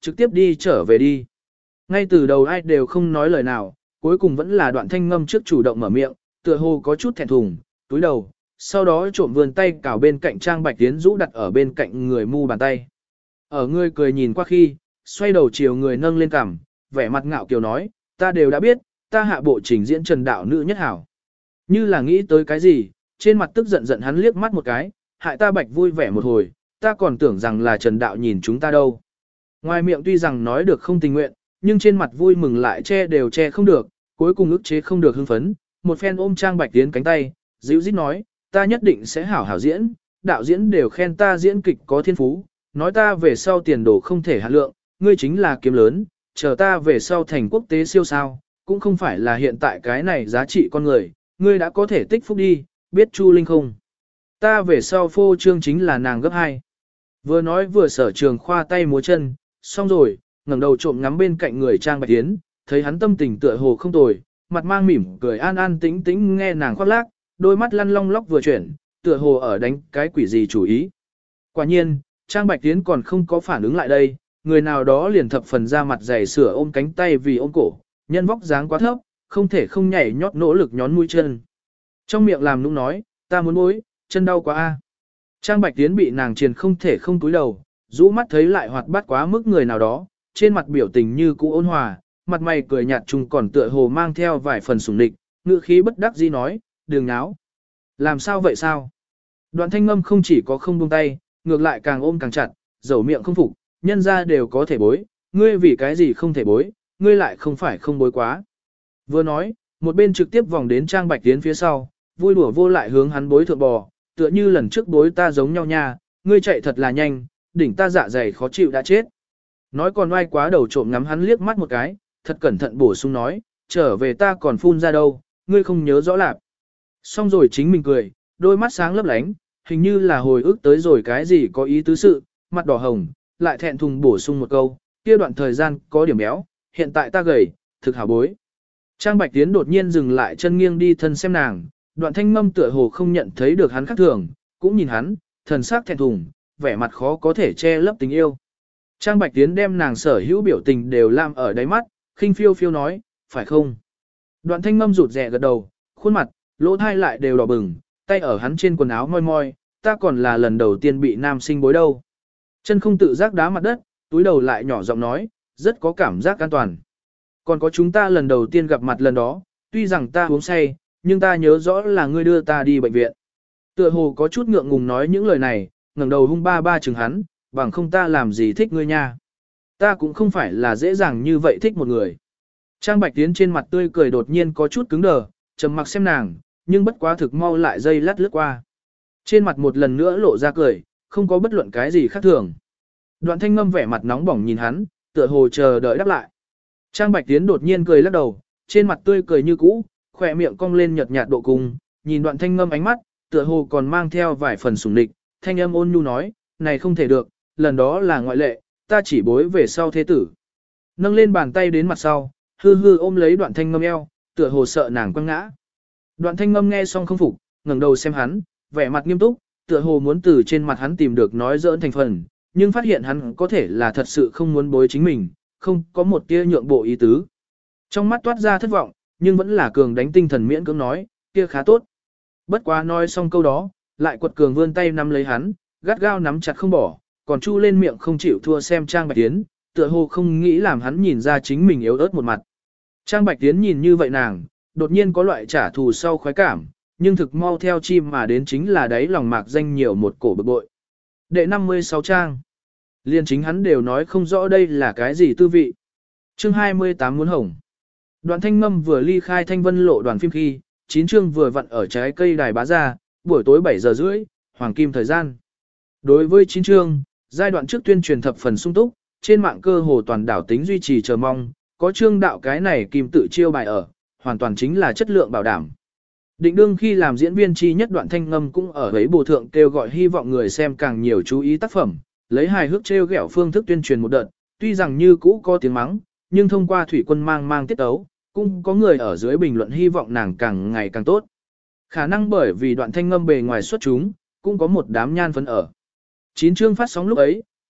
trực tiếp đi trở về đi. Ngay từ đầu ai đều không nói lời nào, cuối cùng vẫn là Đoạn Thanh Ngâm trước chủ động mở miệng, tựa hồ có chút thẹn thùng, túi đầu, sau đó trộm vươn tay cào bên cạnh Trang Bạch Tiến rũ đặt ở bên cạnh người mu bàn tay. Ở người cười nhìn qua khi, xoay đầu chiều người nâng lên cằm, vẻ mặt ngạo kiều nói, ta đều đã biết, ta hạ bộ trình diễn Trần Đạo nữ nhất hảo. Như là nghĩ tới cái gì, trên mặt tức giận giận hắn liếc mắt một cái, hại ta Bạch vui vẻ một hồi, ta còn tưởng rằng là Trần Đạo nhìn chúng ta đâu. Ngoài miệng tuy rằng nói được không tình nguyện, nhưng trên mặt vui mừng lại che đều che không được, cuối cùng ức chế không được hưng phấn, một phen ôm Trang Bạch Tiến cánh tay, dịu dít nói, ta nhất định sẽ hảo hảo diễn, đạo diễn đều khen ta diễn kịch có thiên phú, nói ta về sau tiền đồ không thể hạn lượng, ngươi chính là kiếm lớn, chờ ta về sau thành quốc tế siêu sao, cũng không phải là hiện tại cái này giá trị con người, ngươi đã có thể tích phúc đi, biết Chu Linh không? Ta về sau phô trương chính là nàng gấp hai. Vừa nói vừa sở trường khoa tay múa chân, xong rồi, ngẩng đầu trộm ngắm bên cạnh người Trang Bạch Tiến, thấy hắn tâm tình tựa hồ không tồi, mặt mang mỉm cười an an tĩnh tĩnh nghe nàng khoác lác, đôi mắt lăn long lóc vừa chuyển, tựa hồ ở đánh cái quỷ gì chủ ý. Quả nhiên, Trang Bạch Tiến còn không có phản ứng lại đây, người nào đó liền thập phần ra mặt dày sửa ôm cánh tay vì ôm cổ, nhân vóc dáng quá thấp, không thể không nhảy nhót nỗ lực nhón mũi chân. Trong miệng làm nũng nói, ta muốn bối, chân đau quá a. Trang Bạch Tiến bị nàng triền không thể không cúi đầu, rũ mắt thấy lại hoạt bát quá mức người nào đó, trên mặt biểu tình như cũ ôn hòa, mặt mày cười nhạt chung còn tựa hồ mang theo vài phần sủng địch, ngữ khí bất đắc dĩ nói, đừng náo. Làm sao vậy sao? Đoạn Thanh Ngâm không chỉ có không buông tay, ngược lại càng ôm càng chặt, dầu miệng không phục, nhân ra đều có thể bối, ngươi vì cái gì không thể bối, ngươi lại không phải không bối quá. Vừa nói, một bên trực tiếp vòng đến Trang Bạch Tiến phía sau, vui đùa vô lại hướng hắn bối thượng bò, tựa như lần trước bối ta giống nhau nha, ngươi chạy thật là nhanh, đỉnh ta dạ dày khó chịu đã chết. Nói còn oai quá đầu trộm ngắm hắn liếc mắt một cái, thật cẩn thận bổ sung nói, trở về ta còn phun ra đâu, ngươi không nhớ rõ lạp. Xong rồi chính mình cười, đôi mắt sáng lấp lánh, hình như là hồi ức tới rồi cái gì có ý tứ sự, mặt đỏ hồng, lại thẹn thùng bổ sung một câu, kia đoạn thời gian có điểm béo, hiện tại ta gầy, thực hảo bối. Trang Bạch Tiến đột nhiên dừng lại chân nghiêng đi thân xem nàng, Đoạn Thanh Ngâm tựa hồ không nhận thấy được hắn khác thường, cũng nhìn hắn, thần sắc thẹn thùng, vẻ mặt khó có thể che lấp tình yêu. Trang Bạch Tiến đem nàng sở hữu biểu tình đều làm ở đáy mắt, khinh phiêu phiêu nói, phải không? Đoạn Thanh Ngâm rụt rè gật đầu, khuôn mặt, lỗ thai lại đều đỏ bừng, tay ở hắn trên quần áo moi moi, ta còn là lần đầu tiên bị nam sinh bối đâu. Chân không tự giác đá mặt đất, túi đầu lại nhỏ giọng nói, rất có cảm giác an toàn. Còn có chúng ta lần đầu tiên gặp mặt lần đó, tuy rằng ta uống say, nhưng ta nhớ rõ là ngươi đưa ta đi bệnh viện. Tựa hồ có chút ngượng ngùng nói những lời này, ngẩng đầu hung ba ba chừng hắn, bằng không ta làm gì thích ngươi nha. Ta cũng không phải là dễ dàng như vậy thích một người. Trang Bạch Tiến trên mặt tươi cười đột nhiên có chút cứng đờ, trầm mặc xem nàng, nhưng bất quá thực mau lại dây lát lướt qua. Trên mặt một lần nữa lộ ra cười, không có bất luận cái gì khác thường. Đoạn Thanh Ngâm vẻ mặt nóng bỏng nhìn hắn, tựa hồ chờ đợi đáp lại. Trang Bạch Tiến đột nhiên cười lắc đầu, trên mặt tươi cười như cũ, khỏe miệng cong lên nhợt nhạt độ cùng, nhìn Đoạn Thanh Ngâm ánh mắt, tựa hồ còn mang theo vài phần sủng địch, thanh âm ôn nhu nói, này không thể được, lần đó là ngoại lệ, ta chỉ bối về sau thế tử. Nâng lên bàn tay đến mặt sau, hư hư ôm lấy Đoạn Thanh Ngâm eo, tựa hồ sợ nàng quăng ngã. Đoạn Thanh Ngâm nghe xong không phục, ngẩng đầu xem hắn, vẻ mặt nghiêm túc, tựa hồ muốn từ trên mặt hắn tìm được nói giỡn thành phần, nhưng phát hiện hắn có thể là thật sự không muốn bối chính mình, không có một tia nhượng bộ ý tứ. Trong mắt toát ra thất vọng, nhưng vẫn là cường đánh tinh thần miễn cưỡng nói, kia khá tốt. Bất quá nói xong câu đó, lại quật cường vươn tay nắm lấy hắn, gắt gao nắm chặt không bỏ, còn chu lên miệng không chịu thua xem Trang Bạch Tiến, tựa hồ không nghĩ làm hắn nhìn ra chính mình yếu ớt một mặt. Trang Bạch Tiến nhìn như vậy nàng, đột nhiên có loại trả thù sau khoái cảm, nhưng thực mau theo chim mà đến chính là đáy lòng mạc danh nhiều một cổ bực bội. Đệ năm mươi sáu trang. Liên chính hắn đều nói không rõ đây là cái gì tư vị. Chương hai mươi tám muốn hồng. Đoạn Thanh Ngâm vừa ly khai Thanh Vân Lộ đoàn phim khi, chín chương vừa vặn ở trái cây đài bá ra, buổi tối bảy giờ rưỡi, hoàng kim thời gian. Đối với chín chương, giai đoạn trước tuyên truyền thập phần sung túc, trên mạng cơ hồ toàn đảo tính duy trì chờ mong, có chương đạo cái này kim tự chiêu bài ở, hoàn toàn chính là chất lượng bảo đảm. Định đương khi làm diễn viên chi nhất Đoạn Thanh Ngâm cũng ở ấy bổ thượng kêu gọi hy vọng người xem càng nhiều chú ý tác phẩm, lấy hài hước trêu ghẹo phương thức tuyên truyền một đợt, tuy rằng như cũ có tiếng mắng, nhưng thông qua thủy quân mang mang tiết ấu, cũng có người ở dưới bình luận hy vọng nàng càng ngày càng tốt. Khả năng bởi vì Đoạn Thanh Ngâm bề ngoài xuất chúng, cũng có một đám nhan phấn ở. Chín chương phát sóng lúc ấy,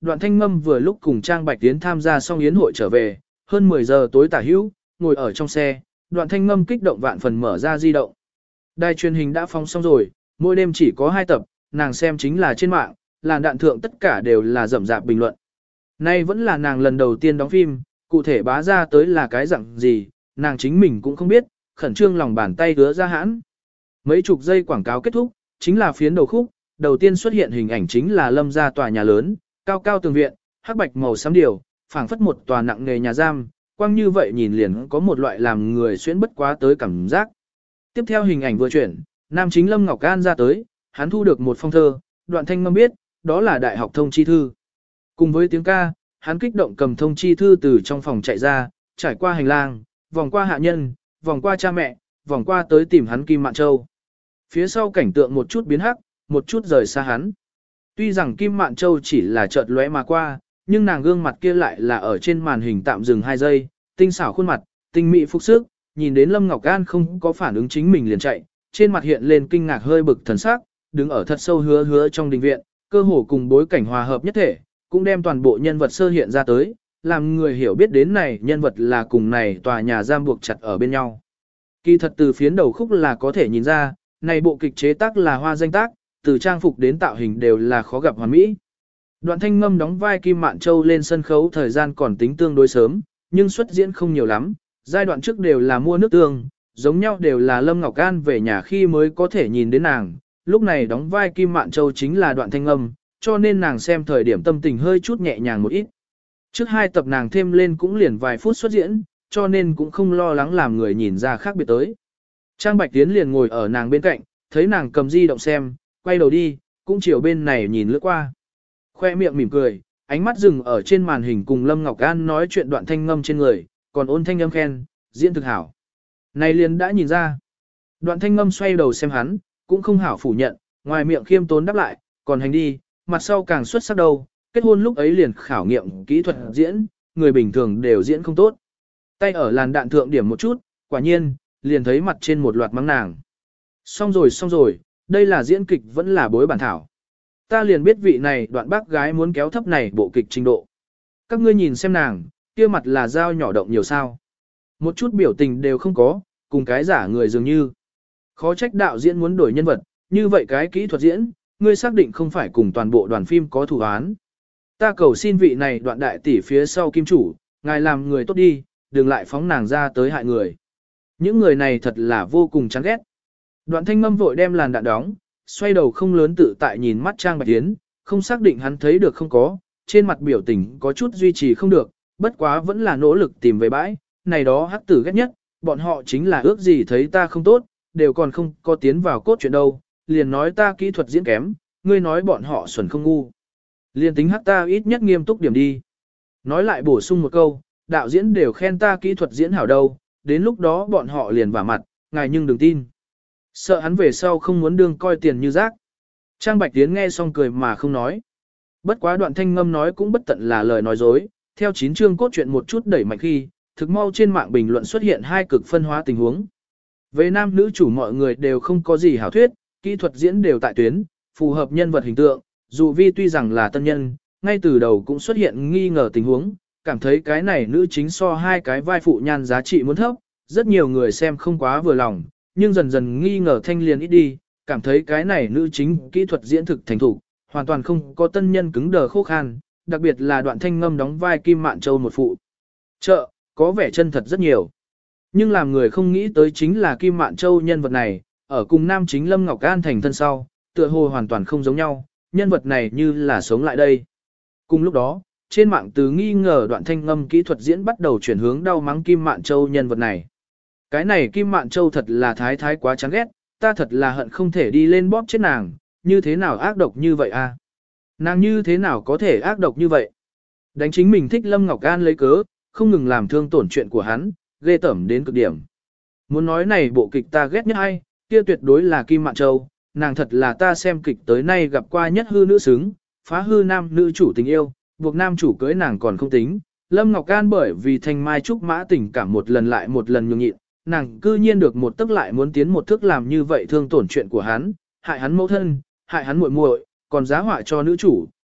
Đoạn Thanh Ngâm vừa lúc cùng Trang Bạch Tiến tham gia xong yến hội trở về, hơn mười giờ tối tả hữu, ngồi ở trong xe, Đoạn Thanh Ngâm kích động vạn phần mở ra di động. Đài truyền hình đã phóng xong rồi, mỗi đêm chỉ có hai tập, nàng xem chính là trên mạng, làn đạn thượng tất cả đều là rầm rạp bình luận. Nay vẫn là nàng lần đầu tiên đóng phim, cụ thể bá ra tới là cái dạng gì, nàng chính mình cũng không biết, khẩn trương lòng bàn tay đứa ra hãn. Mấy chục giây quảng cáo kết thúc, chính là phiến đầu khúc, đầu tiên xuất hiện hình ảnh chính là lâm gia tòa nhà lớn, cao cao tường viện, hắc bạch màu xám điều, phảng phất một tòa nặng nề nhà giam, quang như vậy nhìn liền có một loại làm người xuyên bất quá tới cảm giác. Tiếp theo hình ảnh vừa chuyển, nam chính Lâm Ngọc An ra tới, hắn thu được một phong thơ, Đoạn Thanh Ngâm biết, đó là đại học thông chi thư. Cùng với tiếng ca, hắn kích động cầm thông chi thư từ trong phòng chạy ra, trải qua hành lang, vòng qua hạ nhân, vòng qua cha mẹ, vòng qua tới tìm hắn Kim Mạn Châu. Phía sau cảnh tượng một chút biến hắc, một chút rời xa hắn. Tuy rằng Kim Mạn Châu chỉ là chợt lóe mà qua, nhưng nàng gương mặt kia lại là ở trên màn hình tạm dừng hai giây, tinh xảo khuôn mặt, tinh mỹ phục sức, nhìn đến Lâm Ngọc An không có phản ứng chính mình liền chạy, trên mặt hiện lên kinh ngạc hơi bực thần sắc, đứng ở thật sâu hứa hứa trong đình viện, cơ hồ cùng bối cảnh hòa hợp nhất thể, cũng đem toàn bộ nhân vật sơ hiện ra tới, làm người hiểu biết đến này nhân vật là cùng này tòa nhà giam buộc chặt ở bên nhau. Kỳ thật từ phiến đầu khúc là có thể nhìn ra, này bộ kịch chế tác là hoa danh tác, từ trang phục đến tạo hình đều là khó gặp hoàn mỹ. Đoạn Thanh Ngâm đóng vai Kim Mạn Châu lên sân khấu thời gian còn tính tương đối sớm, nhưng xuất diễn không nhiều lắm, giai đoạn trước đều là mua nước tương, giống nhau đều là Lâm Ngọc An về nhà khi mới có thể nhìn đến nàng, lúc này đóng vai Kim Mạn Châu chính là Đoạn Thanh Ngâm, cho nên nàng xem thời điểm tâm tình hơi chút nhẹ nhàng một ít. Trước hai tập nàng thêm lên cũng liền vài phút xuất diễn, cho nên cũng không lo lắng làm người nhìn ra khác biệt tới. Trang Bạch Tiến liền ngồi ở nàng bên cạnh, thấy nàng cầm di động xem, quay đầu đi, cũng chiều bên này nhìn lướt qua. Khoe miệng mỉm cười, ánh mắt dừng ở trên màn hình cùng Lâm Ngọc An nói chuyện Đoạn Thanh Ngâm trên người, còn ôn thanh âm khen, diễn thực hảo. Này liền đã nhìn ra. Đoạn Thanh Ngâm xoay đầu xem hắn, cũng không hảo phủ nhận, ngoài miệng khiêm tốn đáp lại, còn hành đi, mặt sau càng xuất sắc đâu, kết hôn lúc ấy liền khảo nghiệm kỹ thuật diễn, người bình thường đều diễn không tốt. Tay ở làn đạn thượng điểm một chút, quả nhiên, liền thấy mặt trên một loạt mắng nàng. Xong rồi xong rồi, đây là diễn kịch vẫn là bối bản thảo. Ta liền biết vị này Đoạn bác gái muốn kéo thấp này bộ kịch trình độ. Các ngươi nhìn xem nàng, kia mặt là dao nhỏ động nhiều sao. Một chút biểu tình đều không có, cùng cái giả người dường như. Khó trách đạo diễn muốn đổi nhân vật, như vậy cái kỹ thuật diễn, ngươi xác định không phải cùng toàn bộ đoàn phim có thủ án. Ta cầu xin vị này Đoạn đại tỷ phía sau kim chủ, ngài làm người tốt đi, đừng lại phóng nàng ra tới hại người. Những người này thật là vô cùng chán ghét. Đoạn Thanh Ngâm vội đem làn đạn đóng, xoay đầu không lớn tự tại nhìn mắt Trang Bạch Tiến, không xác định hắn thấy được không có, trên mặt biểu tình có chút duy trì không được, bất quá vẫn là nỗ lực tìm về bãi, này đó hắc tử ghét nhất, bọn họ chính là ước gì thấy ta không tốt, đều còn không có tiến vào cốt chuyện đâu, liền nói ta kỹ thuật diễn kém, ngươi nói bọn họ xuẩn không ngu. Liền tính hắc ta ít nhất nghiêm túc điểm đi. Nói lại bổ sung một câu, đạo diễn đều khen ta kỹ thuật diễn hảo đâu, đến lúc đó bọn họ liền vả mặt, ngài nhưng đừng tin. Sợ hắn về sau không muốn đương coi tiền như rác. Trang Bạch Tiến nghe xong cười mà không nói. Bất quá Đoạn Thanh Ngâm nói cũng bất tận là lời nói dối, theo chín chương cốt truyện một chút đẩy mạnh khi, thực mau trên mạng bình luận xuất hiện hai cực phân hóa tình huống. Về nam nữ chủ mọi người đều không có gì hảo thuyết, kỹ thuật diễn đều tại tuyến, phù hợp nhân vật hình tượng, dù vi tuy rằng là tân nhân, ngay từ đầu cũng xuất hiện nghi ngờ tình huống, cảm thấy cái này nữ chính so hai cái vai phụ nhan giá trị muốn thấp, rất nhiều người xem không quá vừa lòng, nhưng dần dần nghi ngờ thanh liền ít đi, cảm thấy cái này nữ chính kỹ thuật diễn thực thành thủ, hoàn toàn không có tân nhân cứng đờ khô khan, đặc biệt là Đoạn Thanh Ngâm đóng vai Kim Mạn Châu một phụ. Chợ, có vẻ chân thật rất nhiều. Nhưng làm người không nghĩ tới chính là Kim Mạn Châu nhân vật này, ở cùng nam chính Lâm Ngọc An thành thân sau, tựa hồ hoàn toàn không giống nhau, nhân vật này như là sống lại đây. Cùng lúc đó, trên mạng từ nghi ngờ Đoạn Thanh Ngâm kỹ thuật diễn bắt đầu chuyển hướng đau mắng Kim Mạn Châu nhân vật này. Cái này Kim Mạn Châu thật là thái thái quá chán ghét, ta thật là hận không thể đi lên bóp chết nàng, như thế nào ác độc như vậy a? Nàng như thế nào có thể ác độc như vậy? Đánh chính mình thích Lâm Ngọc An lấy cớ, không ngừng làm thương tổn chuyện của hắn, ghê tởm đến cực điểm. Muốn nói này bộ kịch ta ghét nhất ai, kia tuyệt đối là Kim Mạn Châu, nàng thật là ta xem kịch tới nay gặp qua nhất hư nữ xứng, phá hư nam nữ chủ tình yêu, buộc nam chủ cưới nàng còn không tính. Lâm Ngọc An bởi vì thanh mai trúc mã tình cảm một lần lại một lần nhường nhịn, nàng cư nhiên được một tức lại muốn tiến một thước làm như vậy thương tổn chuyện của hắn, hại hắn mẫu thân, hại hắn muội muội, còn giá họa cho nữ chủ,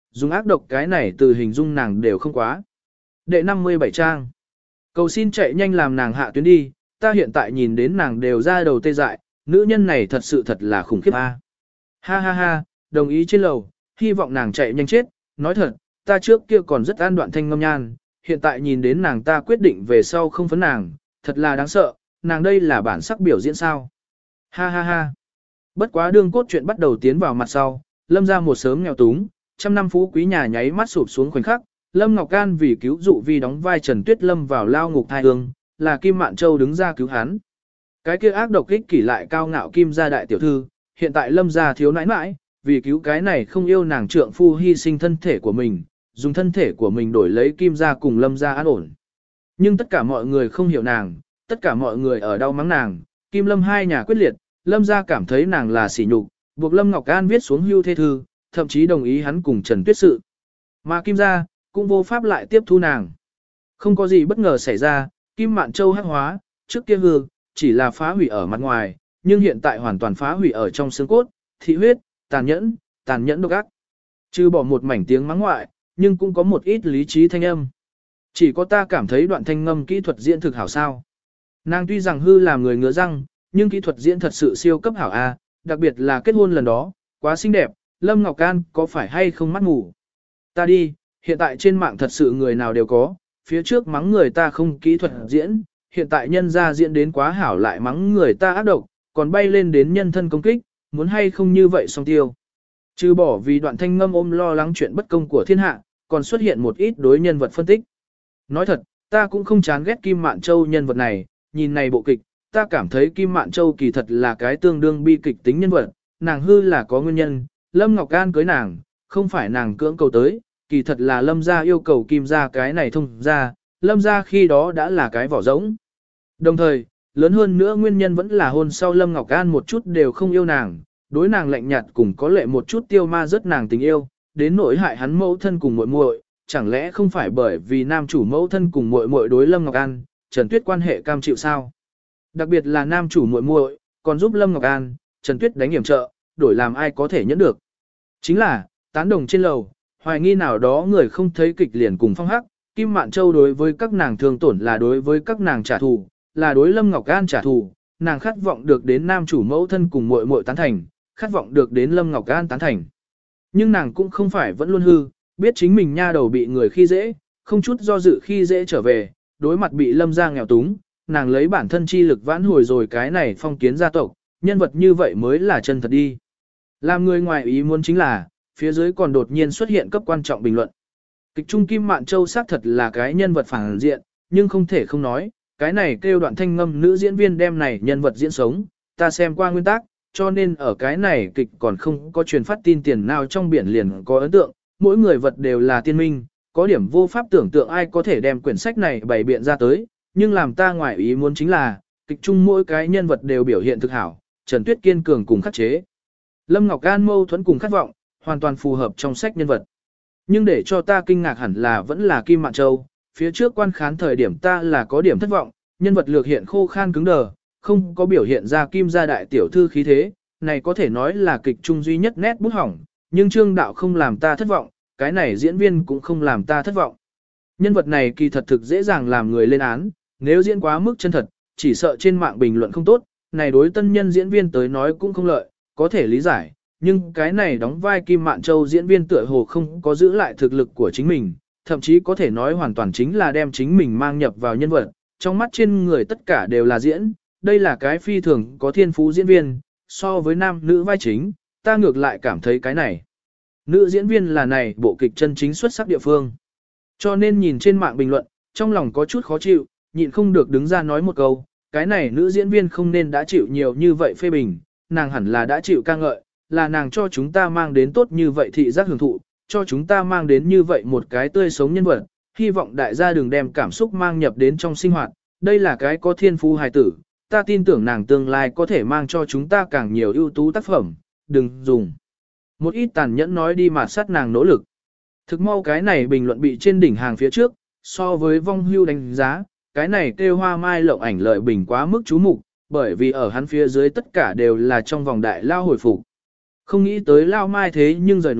dùng ác độc cái này từ hình dung nàng đều không quá. Đệ năm mươi bảy trang. Cầu xin chạy nhanh làm nàng hạ tuyến đi, ta hiện tại nhìn đến nàng đều ra đầu tê dại, nữ nhân này thật sự thật là khủng khiếp a. Ha ha ha, đồng ý trên lầu, hy vọng nàng chạy nhanh chết, nói thật, ta trước kia còn rất an Đoạn Thanh Ngâm nhan, hiện tại nhìn đến nàng ta quyết định về sau không phấn nàng, thật là đáng sợ, nàng đây là bản sắc biểu diễn sao. Ha ha ha. Bất quá đương cốt truyện bắt đầu tiến vào mặt sau, Lâm ra một sớm nghèo túng, trăm năm phú quý nhà nháy mắt sụp xuống khoảnh khắc, Lâm Ngọc Can vì cứu dụ vi đóng vai Trần Tuyết Lâm vào lao ngục thai hương, là Kim Mạn Châu đứng ra cứu hắn. Cái kia ác độc ích kỷ lại cao ngạo Kim gia đại tiểu thư, hiện tại Lâm gia thiếu nãi nãi, vì cứu cái này không yêu nàng trượng phu hy sinh thân thể của mình, dùng thân thể của mình đổi lấy Kim gia cùng Lâm gia an ổn. Nhưng tất cả mọi người không hiểu nàng, tất cả mọi người ở đau mắng nàng, Kim Lâm hai nhà quyết liệt, Lâm gia cảm thấy nàng là sỉ nhục, buộc Lâm Ngọc An viết xuống hưu thê thư, thậm chí đồng ý hắn cùng Trần Tuyết sự. Mà Kim gia cũng vô pháp lại tiếp thu nàng. Không có gì bất ngờ xảy ra, Kim Mạn Châu hắc hóa, trước kia hư, chỉ là phá hủy ở mặt ngoài, nhưng hiện tại hoàn toàn phá hủy ở trong xương cốt, thị huyết, tàn nhẫn, tàn nhẫn độc ác. Trừ bỏ một mảnh tiếng mắng ngoại, nhưng cũng có một ít lý trí thanh âm. Chỉ có ta cảm thấy Đoạn Thanh Ngâm kỹ thuật diễn thực hảo sao. Nàng tuy rằng hư làm người ngứa răng, nhưng kỹ thuật diễn thật sự siêu cấp hảo a, đặc biệt là kết hôn lần đó, quá xinh đẹp, Lâm Ngọc Can có phải hay không mắt ngủ. Ta đi, hiện tại trên mạng thật sự người nào đều có, phía trước mắng người ta không kỹ thuật diễn, hiện tại nhân ra diễn đến quá hảo lại mắng người ta ác độc, còn bay lên đến nhân thân công kích, muốn hay không như vậy xong tiêu. Trừ bỏ vì Đoạn Thanh Ngâm ôm lo lắng chuyện bất công của thiên hạ, còn xuất hiện một ít đối nhân vật phân tích. Nói thật, ta cũng không chán ghét Kim Mạn Châu nhân vật này, nhìn này bộ kịch, ta cảm thấy Kim Mạn Châu kỳ thật là cái tương đương bi kịch tính nhân vật, nàng hư là có nguyên nhân, Lâm Ngọc Can cưới nàng, không phải nàng cưỡng cầu tới, kỳ thật là Lâm gia yêu cầu Kim gia cái này thông ra, Lâm gia khi đó đã là cái vỏ rỗng. Đồng thời, lớn hơn nữa nguyên nhân vẫn là hôn sau Lâm Ngọc An một chút đều không yêu nàng, đối nàng lạnh nhạt cùng có lệ một chút tiêu ma rất nàng tình yêu, đến nỗi hại hắn mẫu thân cùng muội muội, chẳng lẽ không phải bởi vì nam chủ mẫu thân cùng muội muội đối Lâm Ngọc An, Trần Tuyết quan hệ cam chịu sao? Đặc biệt là nam chủ muội muội, còn giúp Lâm Ngọc An, Trần Tuyết đánh hiểm trợ, đổi làm ai có thể nhẫn được. Chính là, tán đồng trên lầu, hoài nghi nào đó người không thấy kịch liền cùng phong hắc, Kim Mạn Châu đối với các nàng thương tổn là đối với các nàng trả thù, là đối Lâm Ngọc An trả thù, nàng khát vọng được đến nam chủ mẫu thân cùng muội muội tán thành, khát vọng được đến Lâm Ngọc An tán thành. Nhưng nàng cũng không phải vẫn luôn hư, biết chính mình nha đầu bị người khi dễ, không chút do dự khi dễ trở về, đối mặt bị Lâm gia nghèo túng, nàng lấy bản thân chi lực vãn hồi rồi cái này phong kiến gia tộc, nhân vật như vậy mới là chân thật đi. Làm người ngoài ý muốn chính là, phía dưới còn đột nhiên xuất hiện cấp quan trọng bình luận. Kịch trung Kim Mạn Châu xác thật là cái nhân vật phản diện, nhưng không thể không nói, cái này kêu Đoạn Thanh Ngâm nữ diễn viên đem này nhân vật diễn sống, ta xem qua nguyên tác, cho nên ở cái này kịch còn không có truyền phát tin tiền nào trong biển liền có ấn tượng, mỗi người vật đều là tiên minh, có điểm vô pháp tưởng tượng ai có thể đem quyển sách này bày biện ra tới, nhưng làm ta ngoài ý muốn chính là, kịch chung mỗi cái nhân vật đều biểu hiện thực hảo, Trần Tuyết kiên cường cùng khắc chế. Lâm Ngọc An mâu thuẫn cùng khát vọng, hoàn toàn phù hợp trong sách nhân vật. Nhưng để cho ta kinh ngạc hẳn là vẫn là Kim Mạn Châu, phía trước quan khán thời điểm ta là có điểm thất vọng, nhân vật lược hiện khô khan cứng đờ, không có biểu hiện ra Kim gia đại tiểu thư khí thế, này có thể nói là kịch trung duy nhất nét bút hỏng, nhưng Trương đạo không làm ta thất vọng, cái này diễn viên cũng không làm ta thất vọng. Nhân vật này kỳ thật thực dễ dàng làm người lên án, nếu diễn quá mức chân thật, chỉ sợ trên mạng bình luận không tốt, này đối tân nhân diễn viên tới nói cũng không lợi, có thể lý giải, nhưng cái này đóng vai Kim Mạn Châu diễn viên tựa hồ không có giữ lại thực lực của chính mình, thậm chí có thể nói hoàn toàn chính là đem chính mình mang nhập vào nhân vật, trong mắt trên người tất cả đều là diễn, đây là cái phi thường có thiên phú diễn viên, so với nam nữ vai chính, ta ngược lại cảm thấy cái này. Nữ diễn viên là này bộ kịch chân chính xuất sắc địa phương. Cho nên nhìn trên mạng bình luận, trong lòng có chút khó chịu, nhịn không được đứng ra nói một câu, cái này nữ diễn viên không nên đã chịu nhiều như vậy phê bình, nàng hẳn là đã chịu ca ngợi, là nàng cho chúng ta mang đến tốt như vậy thị giác hưởng thụ, cho chúng ta mang đến như vậy một cái tươi sống nhân vật, hy vọng đại gia đừng đem cảm xúc mang nhập đến trong sinh hoạt, đây là cái có thiên phú hài tử, ta tin tưởng nàng tương lai có thể mang cho chúng ta càng nhiều ưu tú tác phẩm, đừng dùng một ít tàn nhẫn nói đi mà sát nàng nỗ lực. Thực mau cái này bình luận bị trên đỉnh hàng phía trước, so với vong hưu đánh giá, cái này kêu hoa mai lộng ảnh lợi bình quá mức chú mục, bởi vì ở hắn phía dưới tất cả đều là trong vòng đại lao hồi phục. Không nghĩ tới lao mai thế nhưng rời núi,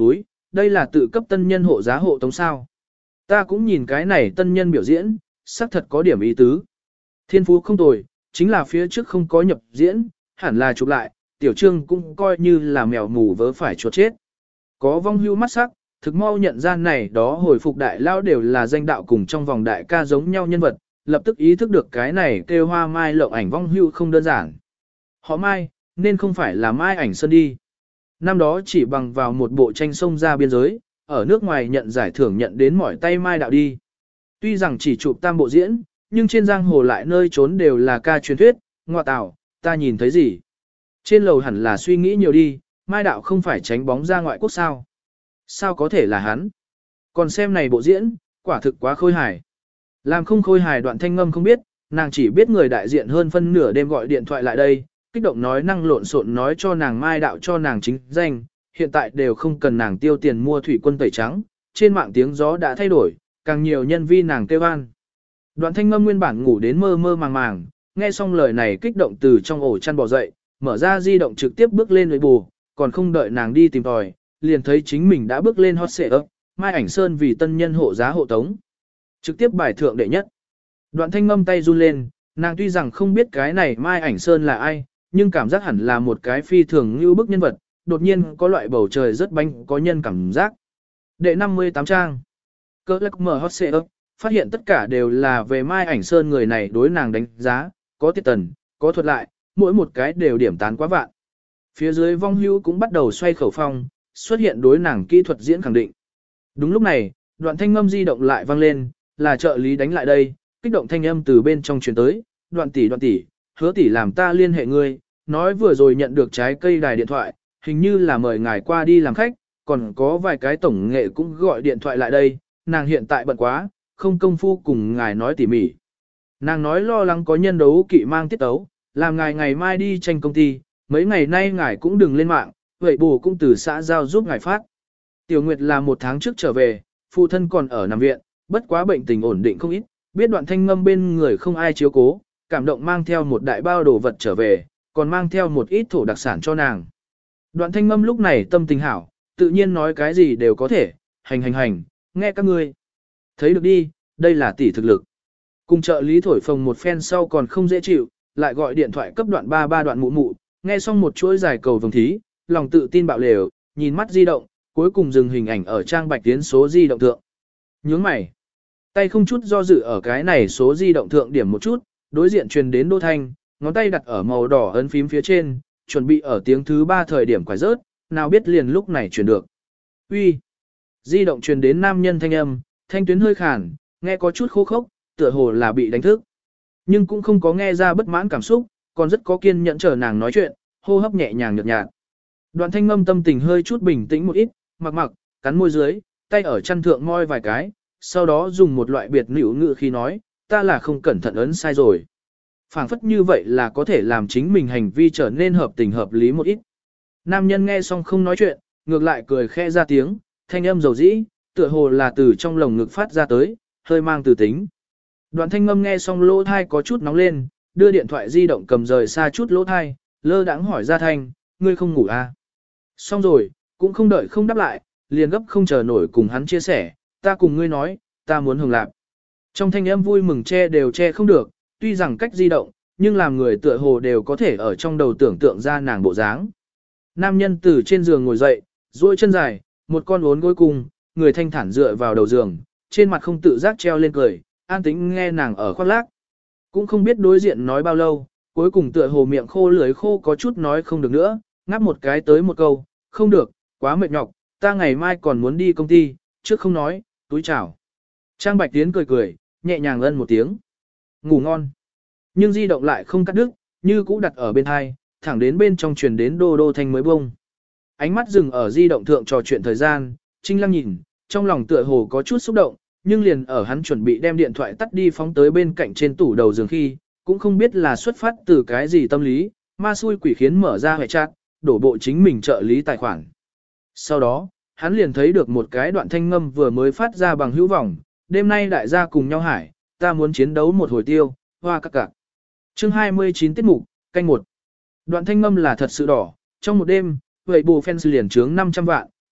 đây là tự cấp tân nhân hộ giá hộ tống sao. Ta cũng nhìn cái này tân nhân biểu diễn, xác thật có điểm ý tứ. Thiên phú không tồi, chính là phía trước không có nhập diễn, hẳn là chụp lại, tiểu trương cũng coi như là mèo mù vớ phải chuột chết. Có vong hưu mắt sắc, thực mau nhận ra này đó hồi phục đại lao đều là danh đạo cùng trong vòng đại ca giống nhau nhân vật, lập tức ý thức được cái này kêu hoa mai lộng ảnh vong hưu không đơn giản. Họ mai, nên không phải là mai ảnh sơn đi. Năm đó chỉ bằng vào một bộ tranh sông ra biên giới, ở nước ngoài nhận giải thưởng nhận đến mỏi tay mai đạo đi. Tuy rằng chỉ chụp tam bộ diễn, nhưng trên giang hồ lại nơi trốn đều là ca truyền thuyết, ngoại tảo, ta nhìn thấy gì. Trên lầu hẳn là suy nghĩ nhiều đi, mai đạo không phải tránh bóng ra ngoại quốc sao. Sao có thể là hắn? Còn xem này bộ diễn, quả thực quá khôi hài. Làm không khôi hài Đoạn Thanh Ngâm không biết, nàng chỉ biết người đại diện hơn phân nửa đêm gọi điện thoại lại đây, kích động nói năng lộn xộn nói cho nàng mai đạo cho nàng chính danh, hiện tại đều không cần nàng tiêu tiền mua thủy quân tẩy trắng, trên mạng tiếng gió đã thay đổi, càng nhiều nhân vi nàng kêu an. Đoạn Thanh Ngâm nguyên bản ngủ đến mơ mơ màng màng, nghe xong lời này kích động từ trong ổ chăn bò dậy, mở ra di động trực tiếp bước lên với bù, còn không đợi nàng đi tìm tòi, liền thấy chính mình đã bước lên hot xệ ấp, Mai Ảnh Sơn vì tân nhân hộ giá hộ tống. Trực tiếp bài thượng đệ nhất. Đoạn Thanh Ngâm tay run lên, nàng tuy rằng không biết cái này Mai Ảnh Sơn là ai, nhưng cảm giác hẳn là một cái phi thường như bức nhân vật, đột nhiên có loại bầu trời rất bánh có nhân cảm giác. Đệ năm mươi tám trang. Cơ lắc mở hot xệ ấp, phát hiện tất cả đều là về Mai Ảnh Sơn người này đối nàng đánh giá, có tiết tần, có thuật lại, mỗi một cái đều điểm tán quá vạn. Phía dưới vong hữu cũng bắt đầu xoay khẩu phong, xuất hiện đối nàng kỹ thuật diễn khẳng định. Đúng lúc này, Đoạn Thanh Ngâm di động lại vang lên, là trợ lý đánh lại đây, kích động thanh âm từ bên trong truyền tới, Đoạn tỷ Đoạn tỷ, hứa tỷ làm ta liên hệ ngươi, nói vừa rồi nhận được trái cây đài điện thoại, hình như là mời ngài qua đi làm khách, còn có vài cái tổng nghệ cũng gọi điện thoại lại đây, nàng hiện tại bận quá, không công phu cùng ngài nói tỉ mỉ. Nàng nói lo lắng có nhân đấu kỵ mang tiết tấu, làm ngài ngày mai đi tranh công ty, mấy ngày nay ngài cũng đừng lên mạng, vậy bù cũng từ xã giao giúp ngài phát. Tiểu Nguyệt là một tháng trước trở về, phụ thân còn ở nằm viện, bất quá bệnh tình ổn định không ít, biết Đoạn Thanh Ngâm bên người không ai chiếu cố, cảm động mang theo một đại bao đồ vật trở về, còn mang theo một ít thổ đặc sản cho nàng. Đoạn Thanh Ngâm lúc này tâm tình hảo, tự nhiên nói cái gì đều có thể, hành hành hành, nghe các ngươi. Thấy được đi, đây là tỷ thực lực. Cùng trợ lý thổi phồng một phen sau còn không dễ chịu, lại gọi điện thoại cấp đoạn ba ba đoạn mụ mụ, nghe xong một chuỗi dài cầu vồng thí, lòng tự tin bạo lều, nhìn mắt di động, cuối cùng dừng hình ảnh ở trang bạch tiến số di động thượng. Nhướng mày, tay không chút do dự ở cái này số di động thượng điểm một chút, đối diện truyền đến đô thanh, ngón tay đặt ở màu đỏ ấn phím phía trên, chuẩn bị ở tiếng thứ ba thời điểm quải rớt, nào biết liền lúc này truyền được. Uy, di động truyền đến nam nhân thanh âm, thanh tuyến hơi khàn, nghe có chút khô khốc, tựa hồ là bị đánh thức. Nhưng cũng không có nghe ra bất mãn cảm xúc, còn rất có kiên nhẫn chờ nàng nói chuyện, hô hấp nhẹ nhàng nhợt nhạt. Đoạn Thanh Ngâm tâm tình hơi chút bình tĩnh một ít, mặc mặc, cắn môi dưới, tay ở chăn thượng moi vài cái, sau đó dùng một loại biệt nữ ngữ khi nói, ta là không cẩn thận ấn sai rồi. Phảng phất như vậy là có thể làm chính mình hành vi trở nên hợp tình hợp lý một ít. Nam nhân nghe xong không nói chuyện, ngược lại cười khẽ ra tiếng, thanh âm dầu dĩ, tựa hồ là từ trong lồng ngực phát ra tới, hơi mang từ tính. Đoạn Thanh Ngâm nghe xong lỗ thai có chút nóng lên, đưa điện thoại di động cầm rời xa chút lỗ thai, lơ đãng hỏi ra thanh, ngươi không ngủ à? Xong rồi, cũng không đợi không đáp lại, liền gấp không chờ nổi cùng hắn chia sẻ, ta cùng ngươi nói, ta muốn hưởng lạc. Trong thanh âm vui mừng che đều che không được, tuy rằng cách di động, nhưng làm người tựa hồ đều có thể ở trong đầu tưởng tượng ra nàng bộ dáng. Nam nhân từ trên giường ngồi dậy, duỗi chân dài, một con uốn gối cùng, người thanh thản dựa vào đầu giường, trên mặt không tự giác treo lên cười, an tĩnh nghe nàng ở khoác lác. Cũng không biết đối diện nói bao lâu, cuối cùng tựa hồ miệng khô lưỡi khô có chút nói không được nữa, ngáp một cái tới một câu, không được, quá mệt nhọc, ta ngày mai còn muốn đi công ty, trước không nói, túi chào. Trang Bạch Tiến cười cười, nhẹ nhàng ân một tiếng. Ngủ ngon. Nhưng di động lại không cắt đứt, như cũ đặt ở bên hai, thẳng đến bên trong truyền đến đô đô thanh mới bông. Ánh mắt dừng ở di động thượng trò chuyện thời gian, Trinh Lăng nhìn, trong lòng tựa hồ có chút xúc động, nhưng liền ở hắn chuẩn bị đem điện thoại tắt đi phóng tới bên cạnh trên tủ đầu giường khi, cũng không biết là xuất phát từ cái gì tâm lý, ma xui quỷ khiến mở ra hệ chat, đổ bộ chính mình trợ lý tài khoản. Sau đó, hắn liền thấy được một cái đoạn thanh ngâm vừa mới phát ra bằng hữu vọng, đêm nay đại gia cùng nhau hải, ta muốn chiến đấu một hồi tiêu, hoa các cạc. Chương hai mươi chín tiết mục, canh một. Đoạn thanh ngâm là thật sự đỏ, trong một đêm, vậy bù fans liền trướng năm trăm vạn,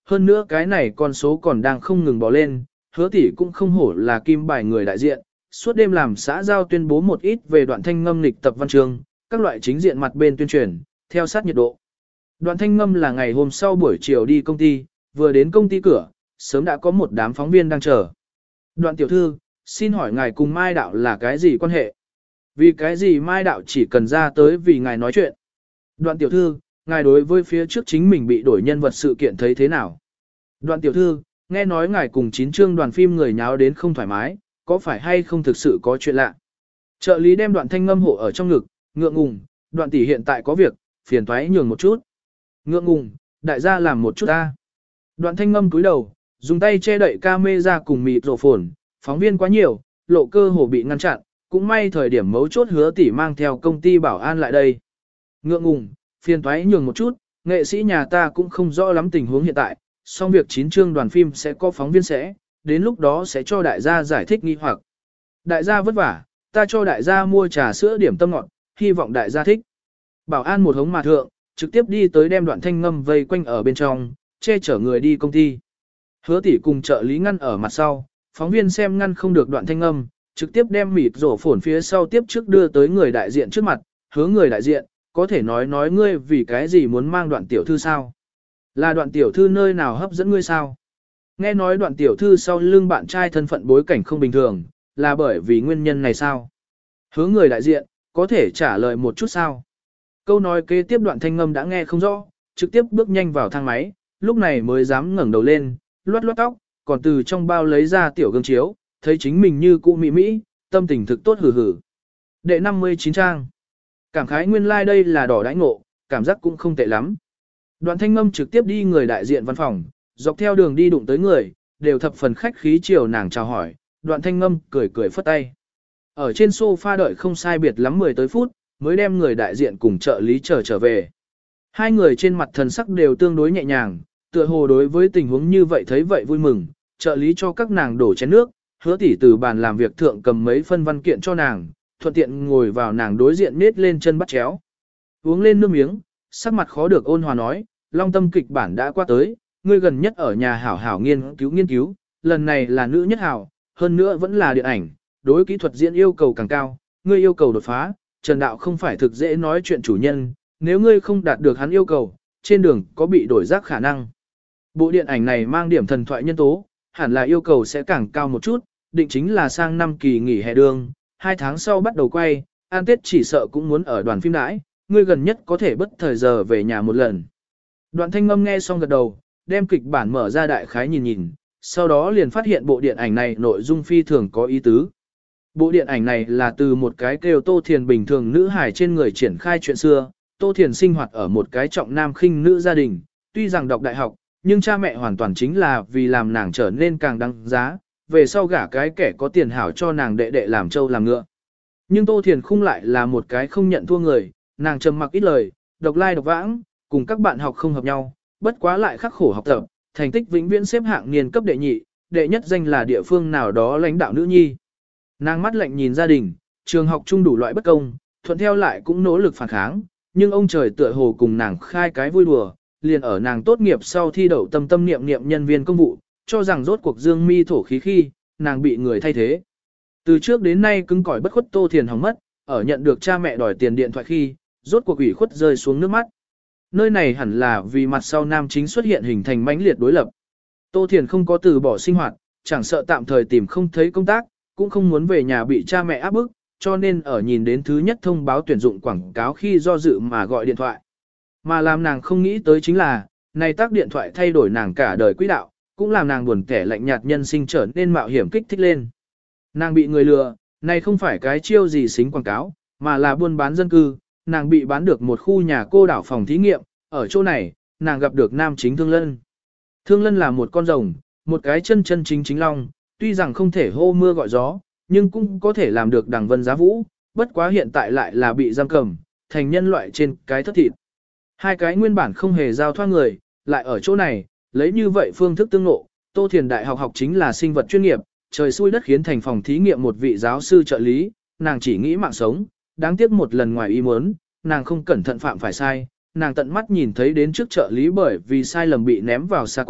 hơn nữa cái này con số còn đang không ngừng bò lên, hứa tỷ cũng không hổ là kim bài người đại diện, suốt đêm làm xã giao tuyên bố một ít về đoạn thanh ngâm lịch tập văn chương, các loại chính diện mặt bên tuyên truyền, theo sát nhiệt độ. Đoạn thanh ngâm là ngày hôm sau buổi chiều đi công ty, vừa đến công ty cửa, sớm đã có một đám phóng viên đang chờ. Đoạn tiểu thư, xin hỏi ngài cùng Mai Đạo là cái gì quan hệ? Vì cái gì Mai Đạo chỉ cần ra tới vì ngài nói chuyện? Đoạn tiểu thư, ngài đối với phía trước chính mình bị đổi nhân vật sự kiện thấy thế nào? Đoạn tiểu thư, nghe nói ngài cùng chín chương đoàn phim người nháo đến không thoải mái, có phải hay không thực sự có chuyện lạ? Trợ lý đem đoạn thanh ngâm hộ ở trong ngực, ngượng ngùng, đoạn tỷ hiện tại có việc, phiền thoái nhường một chút. Ngượng ngùng, đại gia làm một chút ta. Đoạn thanh ngâm cúi đầu, dùng tay che đậy camera cùng mịt rổ phồn, phóng viên quá nhiều, lộ cơ hồ bị ngăn chặn, cũng may thời điểm mấu chốt hứa tỷ mang theo công ty bảo an lại đây. Ngượng ngùng, phiền thoái nhường một chút, nghệ sĩ nhà ta cũng không rõ lắm tình huống hiện tại, song việc chín chương đoàn phim sẽ có phóng viên sẽ, đến lúc đó sẽ cho đại gia giải thích nghi hoặc. Đại gia vất vả, ta cho đại gia mua trà sữa điểm tâm ngọt, hy vọng đại gia thích. Bảo an một hống mà thượng, trực tiếp đi tới đem đoạn thanh ngâm vây quanh ở bên trong, che chở người đi công ty. Hứa tỷ cùng trợ lý ngăn ở mặt sau, phóng viên xem ngăn không được đoạn thanh ngâm, trực tiếp đem mịt rổ phổn phía sau tiếp trước đưa tới người đại diện trước mặt, hứa người đại diện, có thể nói nói ngươi vì cái gì muốn mang đoạn tiểu thư sao? Là đoạn tiểu thư nơi nào hấp dẫn ngươi sao? Nghe nói đoạn tiểu thư sau lưng bạn trai thân phận bối cảnh không bình thường, là bởi vì nguyên nhân này sao? Hứa người đại diện, có thể trả lời một chút sao? Câu nói kế tiếp đoạn thanh ngâm đã nghe không rõ, trực tiếp bước nhanh vào thang máy, lúc này mới dám ngẩng đầu lên, loát loát tóc, còn từ trong bao lấy ra tiểu gương chiếu, thấy chính mình như cũ mỹ mỹ, tâm tình thực tốt hử hử. Đệ năm mươi chín trang. Cảm khái nguyên lai like đây là đỏ đãi ngộ, cảm giác cũng không tệ lắm. Đoạn thanh ngâm trực tiếp đi người đại diện văn phòng, dọc theo đường đi đụng tới người, đều thập phần khách khí chiều nàng chào hỏi, đoạn thanh ngâm cười cười phất tay. Ở trên sofa đợi không sai biệt lắm mười tới phút, mới đem người đại diện cùng trợ lý chờ trở về. Hai người trên mặt thần sắc đều tương đối nhẹ nhàng, tựa hồ đối với tình huống như vậy thấy vậy vui mừng, trợ lý cho các nàng đổ chén nước, hứa tỷ từ bàn làm việc thượng cầm mấy phân văn kiện cho nàng, thuận tiện ngồi vào nàng đối diện nết lên chân bắt chéo. Uống lên nước miếng, sắc mặt khó được ôn hòa nói, Long Tâm kịch bản đã qua tới, ngươi gần nhất ở nhà hảo hảo nghiên cứu nghiên cứu, lần này là nữ nhất hảo, hơn nữa vẫn là điện ảnh, đối kỹ thuật diễn yêu cầu càng cao, ngươi yêu cầu đột phá, Trần Đạo không phải thực dễ nói chuyện chủ nhân, nếu ngươi không đạt được hắn yêu cầu, trên đường có bị đổi rác khả năng. Bộ điện ảnh này mang điểm thần thoại nhân tố, hẳn là yêu cầu sẽ càng cao một chút, định chính là sang năm kỳ nghỉ hè đường, hai tháng sau bắt đầu quay, an tết chỉ sợ cũng muốn ở đoàn phim đãi, ngươi gần nhất có thể bất thời giờ về nhà một lần. Đoạn thanh ngâm nghe xong gật đầu, đem kịch bản mở ra đại khái nhìn nhìn, sau đó liền phát hiện bộ điện ảnh này nội dung phi thường có ý tứ. Bộ điện ảnh này là từ một cái kêu Tô Thiền bình thường nữ hài trên người triển khai chuyện xưa, Tô Thiền sinh hoạt ở một cái trọng nam khinh nữ gia đình, tuy rằng đọc đại học, nhưng cha mẹ hoàn toàn chính là vì làm nàng trở nên càng đăng giá, về sau gả cái kẻ có tiền hảo cho nàng đệ đệ làm trâu làm ngựa. Nhưng Tô Thiền không lại là một cái không nhận thua người, nàng trầm mặc ít lời, độc lai độc vãng, cùng các bạn học không hợp nhau, bất quá lại khắc khổ học tập, thành tích vĩnh viễn xếp hạng niên cấp đệ nhị, đệ nhất danh là địa phương nào đó lãnh đạo nữ nhi. Nàng mắt lạnh nhìn gia đình, trường học chung đủ loại bất công, thuận theo lại cũng nỗ lực phản kháng, nhưng ông trời tựa hồ cùng nàng khai cái vui đùa, liền ở nàng tốt nghiệp sau thi đậu tâm tâm niệm niệm nhân viên công vụ, cho rằng rốt cuộc dương mi thổ khí khi, nàng bị người thay thế. Từ trước đến nay cứng cỏi bất khuất Tô Thiền hỏng mất, ở nhận được cha mẹ đòi tiền điện thoại khi, rốt cuộc ủy khuất rơi xuống nước mắt. Nơi này hẳn là vì mặt sau nam chính xuất hiện hình thành mãnh liệt đối lập. Tô Thiền không có từ bỏ sinh hoạt, chẳng sợ tạm thời tìm không thấy công tác, cũng không muốn về nhà bị cha mẹ áp bức, cho nên ở nhìn đến thứ nhất thông báo tuyển dụng quảng cáo khi do dự mà gọi điện thoại. Mà làm nàng không nghĩ tới chính là, này tác điện thoại thay đổi nàng cả đời quỹ đạo, cũng làm nàng buồn kẻ lạnh nhạt nhân sinh trở nên mạo hiểm kích thích lên. Nàng bị người lừa, này không phải cái chiêu gì xính quảng cáo, mà là buôn bán dân cư, nàng bị bán được một khu nhà cô đảo phòng thí nghiệm, ở chỗ này, nàng gặp được nam chính Thương Lân. Thương Lân là một con rồng, một cái chân chân chính chính long, tuy rằng không thể hô mưa gọi gió, nhưng cũng có thể làm được đằng vân giá vũ, bất quá hiện tại lại là bị giam cầm, thành nhân loại trên cái thất thịt. Hai cái nguyên bản không hề giao thoa người, lại ở chỗ này, lấy như vậy phương thức tương ngộ, Tô Thiền đại học học chính là sinh vật chuyên nghiệp, trời xui đất khiến thành phòng thí nghiệm một vị giáo sư trợ lý, nàng chỉ nghĩ mạng sống, đáng tiếc một lần ngoài ý muốn, nàng không cẩn thận phạm phải sai, nàng tận mắt nhìn thấy đến trước trợ lý bởi vì sai lầm bị ném vào xa quật,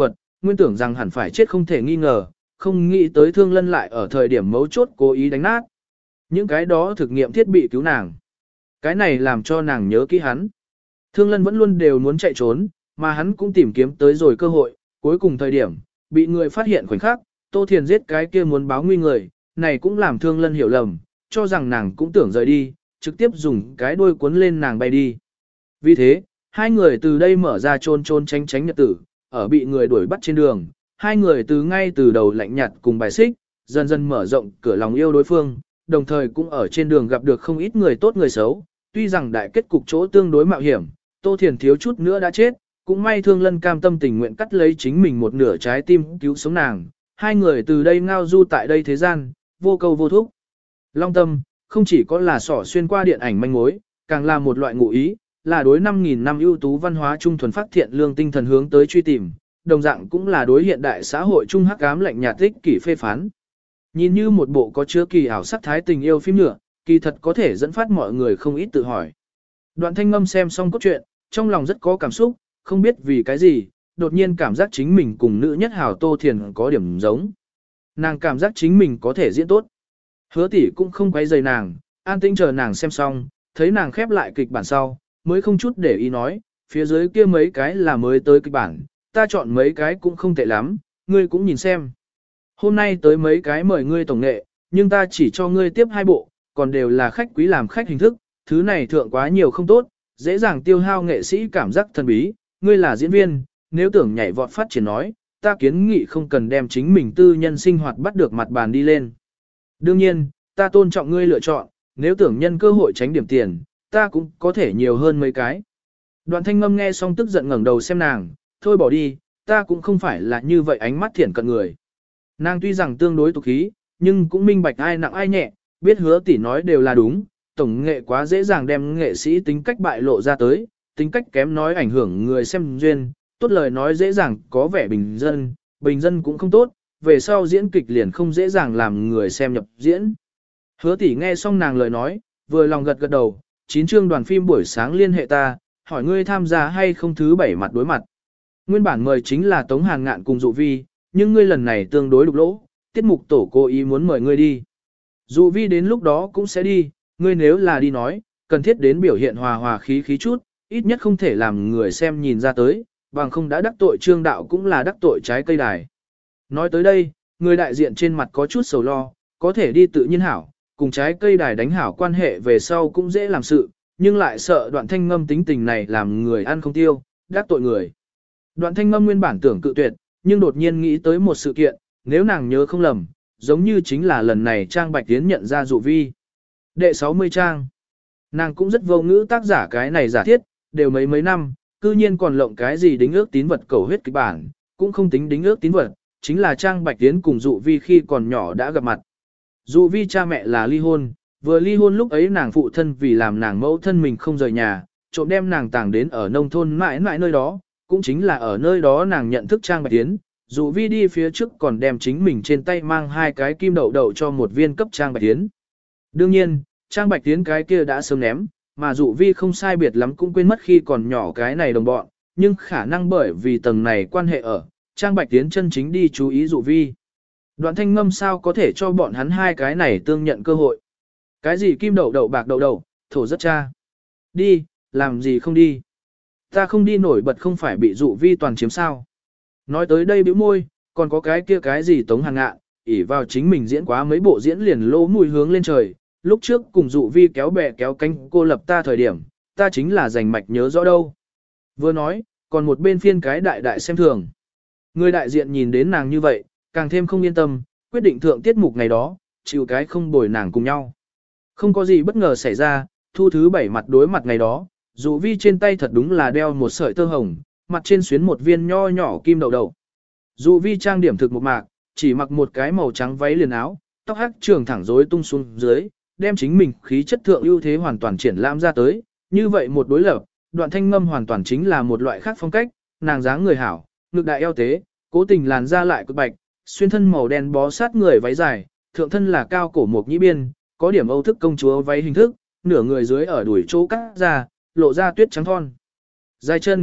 nguyên tưởng rằng hẳn phải chết không thể nghi ngờ, không nghĩ tới Thương Lân lại ở thời điểm mấu chốt cố ý đánh nát. Những cái đó thực nghiệm thiết bị cứu nàng. Cái này làm cho nàng nhớ kỹ hắn. Thương Lân vẫn luôn đều muốn chạy trốn, mà hắn cũng tìm kiếm tới rồi cơ hội, cuối cùng thời điểm, bị người phát hiện khoảnh khắc, Tô Thiền giết cái kia muốn báo nguy người, này cũng làm Thương Lân hiểu lầm, cho rằng nàng cũng tưởng rời đi, trực tiếp dùng cái đuôi cuốn lên nàng bay đi. Vì thế, hai người từ đây mở ra trôn trôn tránh tránh nhật tử, ở bị người đuổi bắt trên đường, hai người từ ngay từ đầu lạnh nhạt cùng bài xích, dần dần mở rộng cửa lòng yêu đối phương, đồng thời cũng ở trên đường gặp được không ít người tốt người xấu, tuy rằng đại kết cục chỗ tương đối mạo hiểm, Tô Thiền thiếu chút nữa đã chết, cũng may Thương Lân cam tâm tình nguyện cắt lấy chính mình một nửa trái tim cứu sống nàng, hai người từ đây ngao du tại đây thế gian, vô câu vô thúc. Long Tâm, không chỉ có là sỏ xuyên qua điện ảnh manh mối, càng là một loại ngụ ý, là đối năm nghìn năm ưu tú văn hóa trung thuần phát thiện lương tinh thần hướng tới truy tìm, đồng dạng cũng là đối hiện đại xã hội trung hắc ám lạnh nhạt tích kỷ phê phán. Nhìn như một bộ có chứa kỳ ảo sắc thái tình yêu phim nhựa, kỳ thật có thể dẫn phát mọi người không ít tự hỏi. Đoạn Thanh Ngâm xem xong cốt truyện, trong lòng rất có cảm xúc, không biết vì cái gì, đột nhiên cảm giác chính mình cùng nữ nhất hảo Tô Thiền có điểm giống. Nàng cảm giác chính mình có thể diễn tốt. Hứa tỷ cũng không quấy rầy nàng, an tĩnh chờ nàng xem xong, thấy nàng khép lại kịch bản sau, mới không chút để ý nói, phía dưới kia mấy cái là mới tới kịch bản, ta chọn mấy cái cũng không tệ lắm, ngươi cũng nhìn xem. Hôm nay tới mấy cái mời ngươi tổng nghệ, nhưng ta chỉ cho ngươi tiếp hai bộ, còn đều là khách quý làm khách hình thức, thứ này thượng quá nhiều không tốt, dễ dàng tiêu hao nghệ sĩ cảm giác thần bí, ngươi là diễn viên, nếu tưởng nhảy vọt phát triển nói, ta kiến nghị không cần đem chính mình tư nhân sinh hoạt bắt được mặt bàn đi lên. Đương nhiên, ta tôn trọng ngươi lựa chọn, nếu tưởng nhân cơ hội tránh điểm tiền, ta cũng có thể nhiều hơn mấy cái. Đoạn Thanh Ngâm nghe xong tức giận ngẩng đầu xem nàng, thôi bỏ đi, ta cũng không phải là như vậy ánh mắt thiển cận người. Nàng tuy rằng tương đối tục khí, nhưng cũng minh bạch ai nặng ai nhẹ, biết Hứa tỷ nói đều là đúng, tổng nghệ quá dễ dàng đem nghệ sĩ tính cách bại lộ ra tới, tính cách kém nói ảnh hưởng người xem duyên, tốt lời nói dễ dàng có vẻ bình dân, bình dân cũng không tốt, về sau diễn kịch liền không dễ dàng làm người xem nhập diễn. Hứa tỷ nghe xong nàng lời nói, vừa lòng gật gật đầu, chín chương đoàn phim buổi sáng liên hệ ta, hỏi ngươi tham gia hay không thứ bảy mặt đối mặt. Nguyên bản mời chính là Tống Hàn Ngạn cùng Dụ Vi, nhưng ngươi lần này tương đối đục lỗ, tiết mục tổ cố ý muốn mời ngươi đi. Dụ Vi đến lúc đó cũng sẽ đi, ngươi nếu là đi nói, cần thiết đến biểu hiện hòa hòa khí khí chút, ít nhất không thể làm người xem nhìn ra tới, bằng không đã đắc tội Trương Đạo cũng là đắc tội trái cây đài. Nói tới đây, người đại diện trên mặt có chút sầu lo, có thể đi tự nhiên hảo, cùng trái cây đài đánh hảo quan hệ về sau cũng dễ làm sự, nhưng lại sợ Đoạn Thanh Ngâm tính tình này làm người ăn không tiêu, đắc tội người. Đoạn Thanh Ngâm nguyên bản tưởng cự tuyệt, nhưng đột nhiên nghĩ tới một sự kiện, nếu nàng nhớ không lầm, giống như chính là lần này Trang Bạch Tiến nhận ra Dụ Vi. Đệ sáu mươi trang. Nàng cũng rất vô ngữ tác giả cái này giả thiết, đều mấy mấy năm, cư nhiên còn lộng cái gì đính ước tín vật cầu huyết kịch bản, cũng không tính đính ước tín vật, chính là Trang Bạch Tiến cùng Dụ Vi khi còn nhỏ đã gặp mặt. Dụ Vi cha mẹ là ly hôn, vừa ly hôn lúc ấy nàng phụ thân vì làm nàng mẫu thân mình không rời nhà, trộm đem nàng tàng đến ở nông thôn mãi mãi nơi đó, cũng chính là ở nơi đó nàng nhận thức Trang Bạch Tiến. Dụ Vi đi phía trước còn đem chính mình trên tay mang hai cái kim đậu đậu cho một viên cấp Trang Bạch Tiến. Đương nhiên, Trang Bạch Tiến cái kia đã sớm ném, mà Dụ Vi không sai biệt lắm cũng quên mất khi còn nhỏ cái này đồng bọn, nhưng khả năng bởi vì tầng này quan hệ ở, Trang Bạch Tiến chân chính đi chú ý Dụ Vi. Đoạn Thanh Ngâm sao có thể cho bọn hắn hai cái này tương nhận cơ hội. Cái gì kim đậu đậu bạc đậu đậu, thổ rất cha. Đi, làm gì không đi. Ta không đi nổi bật không phải bị Dụ Vi toàn chiếm sao. Nói tới đây bĩu môi, còn có cái kia cái gì Tống Hàn Ngạn, ỉ vào chính mình diễn quá mấy bộ diễn liền lỗ mùi hướng lên trời. Lúc trước cùng Dụ Vi kéo bè kéo cánh cô lập ta thời điểm, ta chính là giành mạch nhớ rõ đâu. Vừa nói, còn một bên phiên cái đại đại xem thường. Người đại diện nhìn đến nàng như vậy, càng thêm không yên tâm, quyết định thượng tiết mục ngày đó, chịu cái không bồi nàng cùng nhau. Không có gì bất ngờ xảy ra, thu thứ bảy mặt đối mặt ngày đó, Dụ Vi trên tay thật đúng là đeo một sợi tơ hồng, mặt trên xuyến một viên nho nhỏ kim đậu đậu. Dụ Vi trang điểm thực một mạc, chỉ mặc một cái màu trắng váy liền áo, tóc hắc trường thẳng rối tung xuống dưới, đem chính mình khí chất thượng ưu thế hoàn toàn triển lãm ra tới, như vậy một đối lập, Đoạn Thanh Ngâm hoàn toàn chính là một loại khác phong cách, nàng dáng người hảo, ngực đại eo tế, cố tình làn da lại cực bạch, xuyên thân màu đen bó sát người váy dài, thượng thân là cao cổ mộc nhĩ biên, có điểm Âu thức công chúa váy hình thức, nửa người dưới ở đuổi chỗ cắt ra, lộ ra tuyết trắng thon. Dài chân,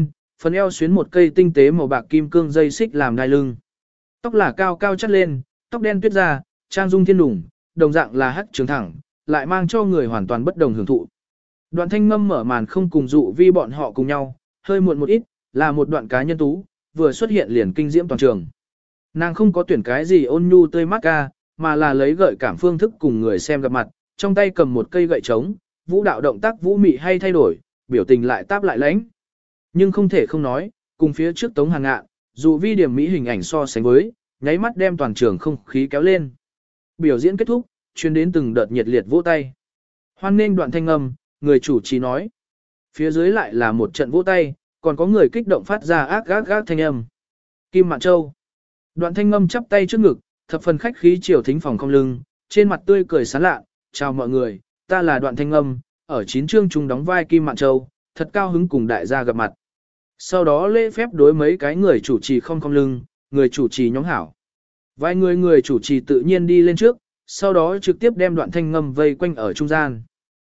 phần eo xuyến một cây tinh tế màu bạc kim cương dây xích làm đai lưng. Tóc là cao cao chắt lên, tóc đen tuyết ra, trang dung thiên đủng, đồng dạng là hắc trường thẳng, lại mang cho người hoàn toàn bất đồng hưởng thụ. Đoạn Thanh Ngâm mở màn không cùng dụ vi bọn họ cùng nhau, hơi muộn một ít, là một đoạn cá nhân tú, vừa xuất hiện liền kinh diễm toàn trường. Nàng không có tuyển cái gì ôn nhu tươi mát ca, mà là lấy gợi cảm phương thức cùng người xem gặp mặt, trong tay cầm một cây gậy trống, vũ đạo động tác vũ mị hay thay đổi, biểu tình lại táp lại lãnh. Nhưng không thể không nói, cùng phía trước Tống Hàn Ngạn, dù vi điểm mỹ hình ảnh so sánh với, nháy mắt đem toàn trường không khí kéo lên. Biểu diễn kết thúc, truyền đến từng đợt nhiệt liệt vỗ tay. Hoan nghênh Đoạn Thanh Ngâm, người chủ trì nói. Phía dưới lại là một trận vỗ tay, còn có người kích động phát ra ác gác gác thanh âm. Kim Mạn Châu. Đoạn Thanh Ngâm chắp tay trước ngực, thập phần khách khí chiều thính phòng không lưng, trên mặt tươi cười sán lạ, chào mọi người, ta là Đoạn Thanh Ngâm, ở chín chương trung đóng vai Kim Mạn Châu, thật cao hứng cùng đại gia gặp mặt. Sau đó lễ phép đối mấy cái người chủ trì không không lưng, người chủ trì nhóm hảo. Vài người người chủ trì tự nhiên đi lên trước, sau đó trực tiếp đem Đoạn Thanh Ngâm vây quanh ở trung gian.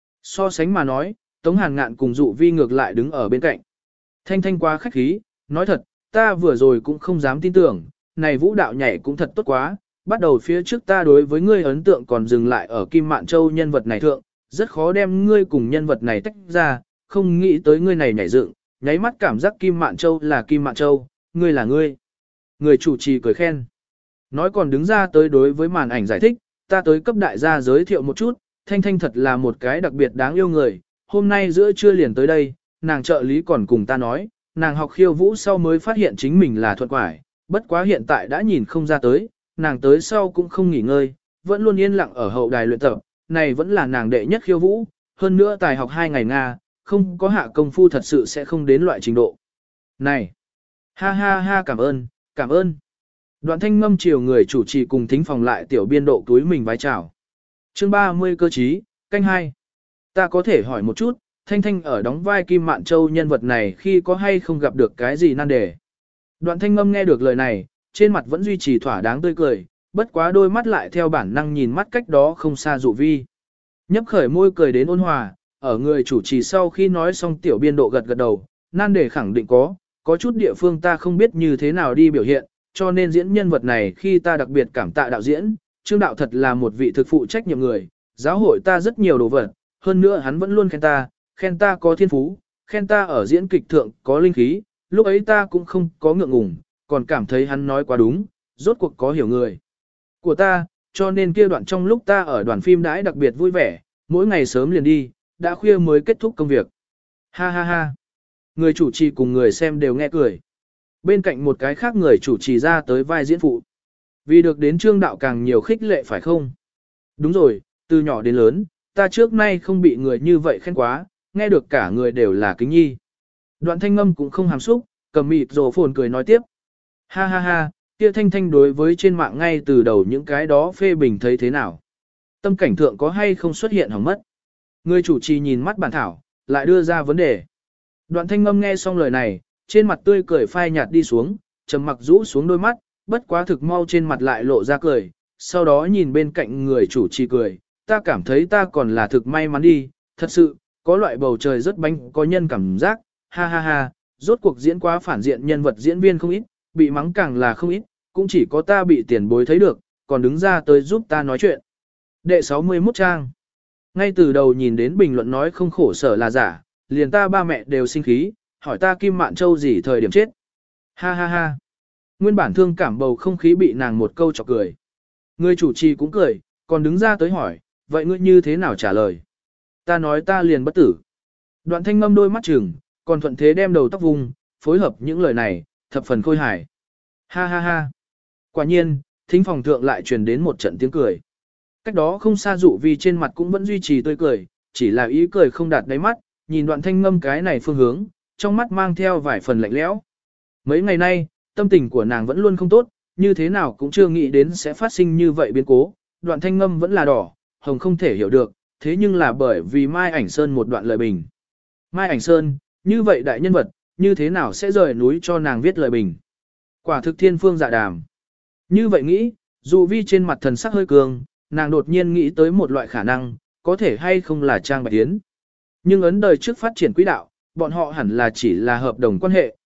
So sánh mà nói, Tống Hàn Ngạn cùng dụ vi ngược lại đứng ở bên cạnh. Thanh Thanh quá khách khí, nói thật, ta vừa rồi cũng không dám tin tưởng, này vũ đạo nhảy cũng thật tốt quá, bắt đầu phía trước ta đối với ngươi ấn tượng còn dừng lại ở Kim Mạn Châu nhân vật này thượng, rất khó đem ngươi cùng nhân vật này tách ra, không nghĩ tới ngươi này nhảy dựng, nháy mắt cảm giác Kim Mạn Châu là Kim Mạn Châu, ngươi là ngươi. Người chủ trì cười khen. Nói còn đứng ra tới đối với màn ảnh giải thích, ta tới cấp đại gia giới thiệu một chút, Thanh Thanh thật là một cái đặc biệt đáng yêu người, hôm nay giữa trưa liền tới đây, nàng trợ lý còn cùng ta nói, nàng học khiêu vũ sau mới phát hiện chính mình là thuận quải, bất quá hiện tại đã nhìn không ra tới, nàng tới sau cũng không nghỉ ngơi, vẫn luôn yên lặng ở hậu đài luyện tập, này vẫn là nàng đệ nhất khiêu vũ, hơn nữa tài học hai ngày Nga, không có hạ công phu thật sự sẽ không đến loại trình độ. Này! Ha ha ha cảm ơn, cảm ơn. Đoạn Thanh Ngâm chiều người chủ trì cùng thính phòng lại tiểu biên độ túi mình vái chào. Chương ba mươi cơ trí, canh hai. Ta có thể hỏi một chút, Thanh Thanh ở đóng vai Kim Mạn Châu nhân vật này khi có hay không gặp được cái gì nan đề. Đoạn Thanh Ngâm nghe được lời này, trên mặt vẫn duy trì thỏa đáng tươi cười, bất quá đôi mắt lại theo bản năng nhìn mắt cách đó không xa dụ vi. Nhấp khởi môi cười đến ôn hòa, ở người chủ trì sau khi nói xong tiểu biên độ gật gật đầu, nan đề khẳng định có, có chút địa phương ta không biết như thế nào đi biểu hiện, cho nên diễn nhân vật này khi ta đặc biệt cảm tạ đạo diễn, Trương đạo thật là một vị thực phụ trách nhiệm người, giáo hội ta rất nhiều đồ vật, hơn nữa hắn vẫn luôn khen ta, khen ta có thiên phú, khen ta ở diễn kịch thượng có linh khí, lúc ấy ta cũng không có ngượng ngùng, còn cảm thấy hắn nói quá đúng, rốt cuộc có hiểu người của ta, cho nên kia đoạn trong lúc ta ở đoàn phim đãi đặc biệt vui vẻ, mỗi ngày sớm liền đi, đã khuya mới kết thúc công việc. Ha ha ha. Người chủ trì cùng người xem đều nghe cười. Bên cạnh một cái khác người chủ trì ra tới vai diễn phụ. Vì được đến Trương đạo càng nhiều khích lệ phải không? Đúng rồi, từ nhỏ đến lớn, ta trước nay không bị người như vậy khen quá, nghe được cả người đều là kính nhi. Đoạn Thanh Ngâm cũng không hàm xúc, cầm mịt rồ phồn cười nói tiếp. Ha ha ha, kia Thanh Thanh đối với trên mạng ngay từ đầu những cái đó phê bình thấy thế nào? Tâm cảnh thượng có hay không xuất hiện hỏng mất? Người chủ trì nhìn mắt bản thảo, lại đưa ra vấn đề. Đoạn Thanh Ngâm nghe xong lời này, trên mặt tươi cười phai nhạt đi xuống, trầm mặc rũ xuống đôi mắt, bất quá thực mau trên mặt lại lộ ra cười, sau đó nhìn bên cạnh người chủ trì cười, ta cảm thấy ta còn là thực may mắn đi, thật sự, có loại bầu trời rất bánh có nhân cảm giác, ha ha ha, rốt cuộc diễn quá phản diện nhân vật diễn viên không ít, bị mắng càng là không ít, cũng chỉ có ta bị tiền bối thấy được, còn đứng ra tới giúp ta nói chuyện. Đệ sáu mươi mốt trang. Ngay từ đầu nhìn đến bình luận nói không khổ sở là giả, liền ta ba mẹ đều sinh khí, hỏi ta Kim Mạn Châu gì thời điểm chết. Ha ha ha. Nguyên bản thương cảm bầu không khí bị nàng một câu chọc cười. Người chủ trì cũng cười, còn đứng ra tới hỏi, vậy ngươi như thế nào trả lời? Ta nói ta liền bất tử. Đoạn Thanh Ngâm đôi mắt trừng, còn thuận thế đem đầu tóc vùng, phối hợp những lời này, thập phần khôi hài. Ha ha ha. Quả nhiên, thính phòng thượng lại truyền đến một trận tiếng cười. Cách đó không xa dụ vì trên mặt cũng vẫn duy trì tươi cười, chỉ là ý cười không đạt đáy mắt, nhìn Đoạn Thanh Ngâm cái này phương hướng, trong mắt mang theo vài phần lạnh lẽo. Mấy ngày nay, tâm tình của nàng vẫn luôn không tốt, như thế nào cũng chưa nghĩ đến sẽ phát sinh như vậy biến cố. Đoạn Thanh Ngâm vẫn là đỏ, hồng không thể hiểu được, thế nhưng là bởi vì Mai Ảnh Sơn một đoạn lời bình. Mai Ảnh Sơn, như vậy đại nhân vật, như thế nào sẽ rời núi cho nàng viết lời bình. Quả thực thiên phương dạ đàm. Như vậy nghĩ, dù vi trên mặt thần sắc hơi cường, nàng đột nhiên nghĩ tới một loại khả năng, có thể hay không là Trang Bạch Tiến. Nhưng ấn đời trước phát triển quỹ đạo, bọn họ hẳn là chỉ là hợp đồng quan hệ,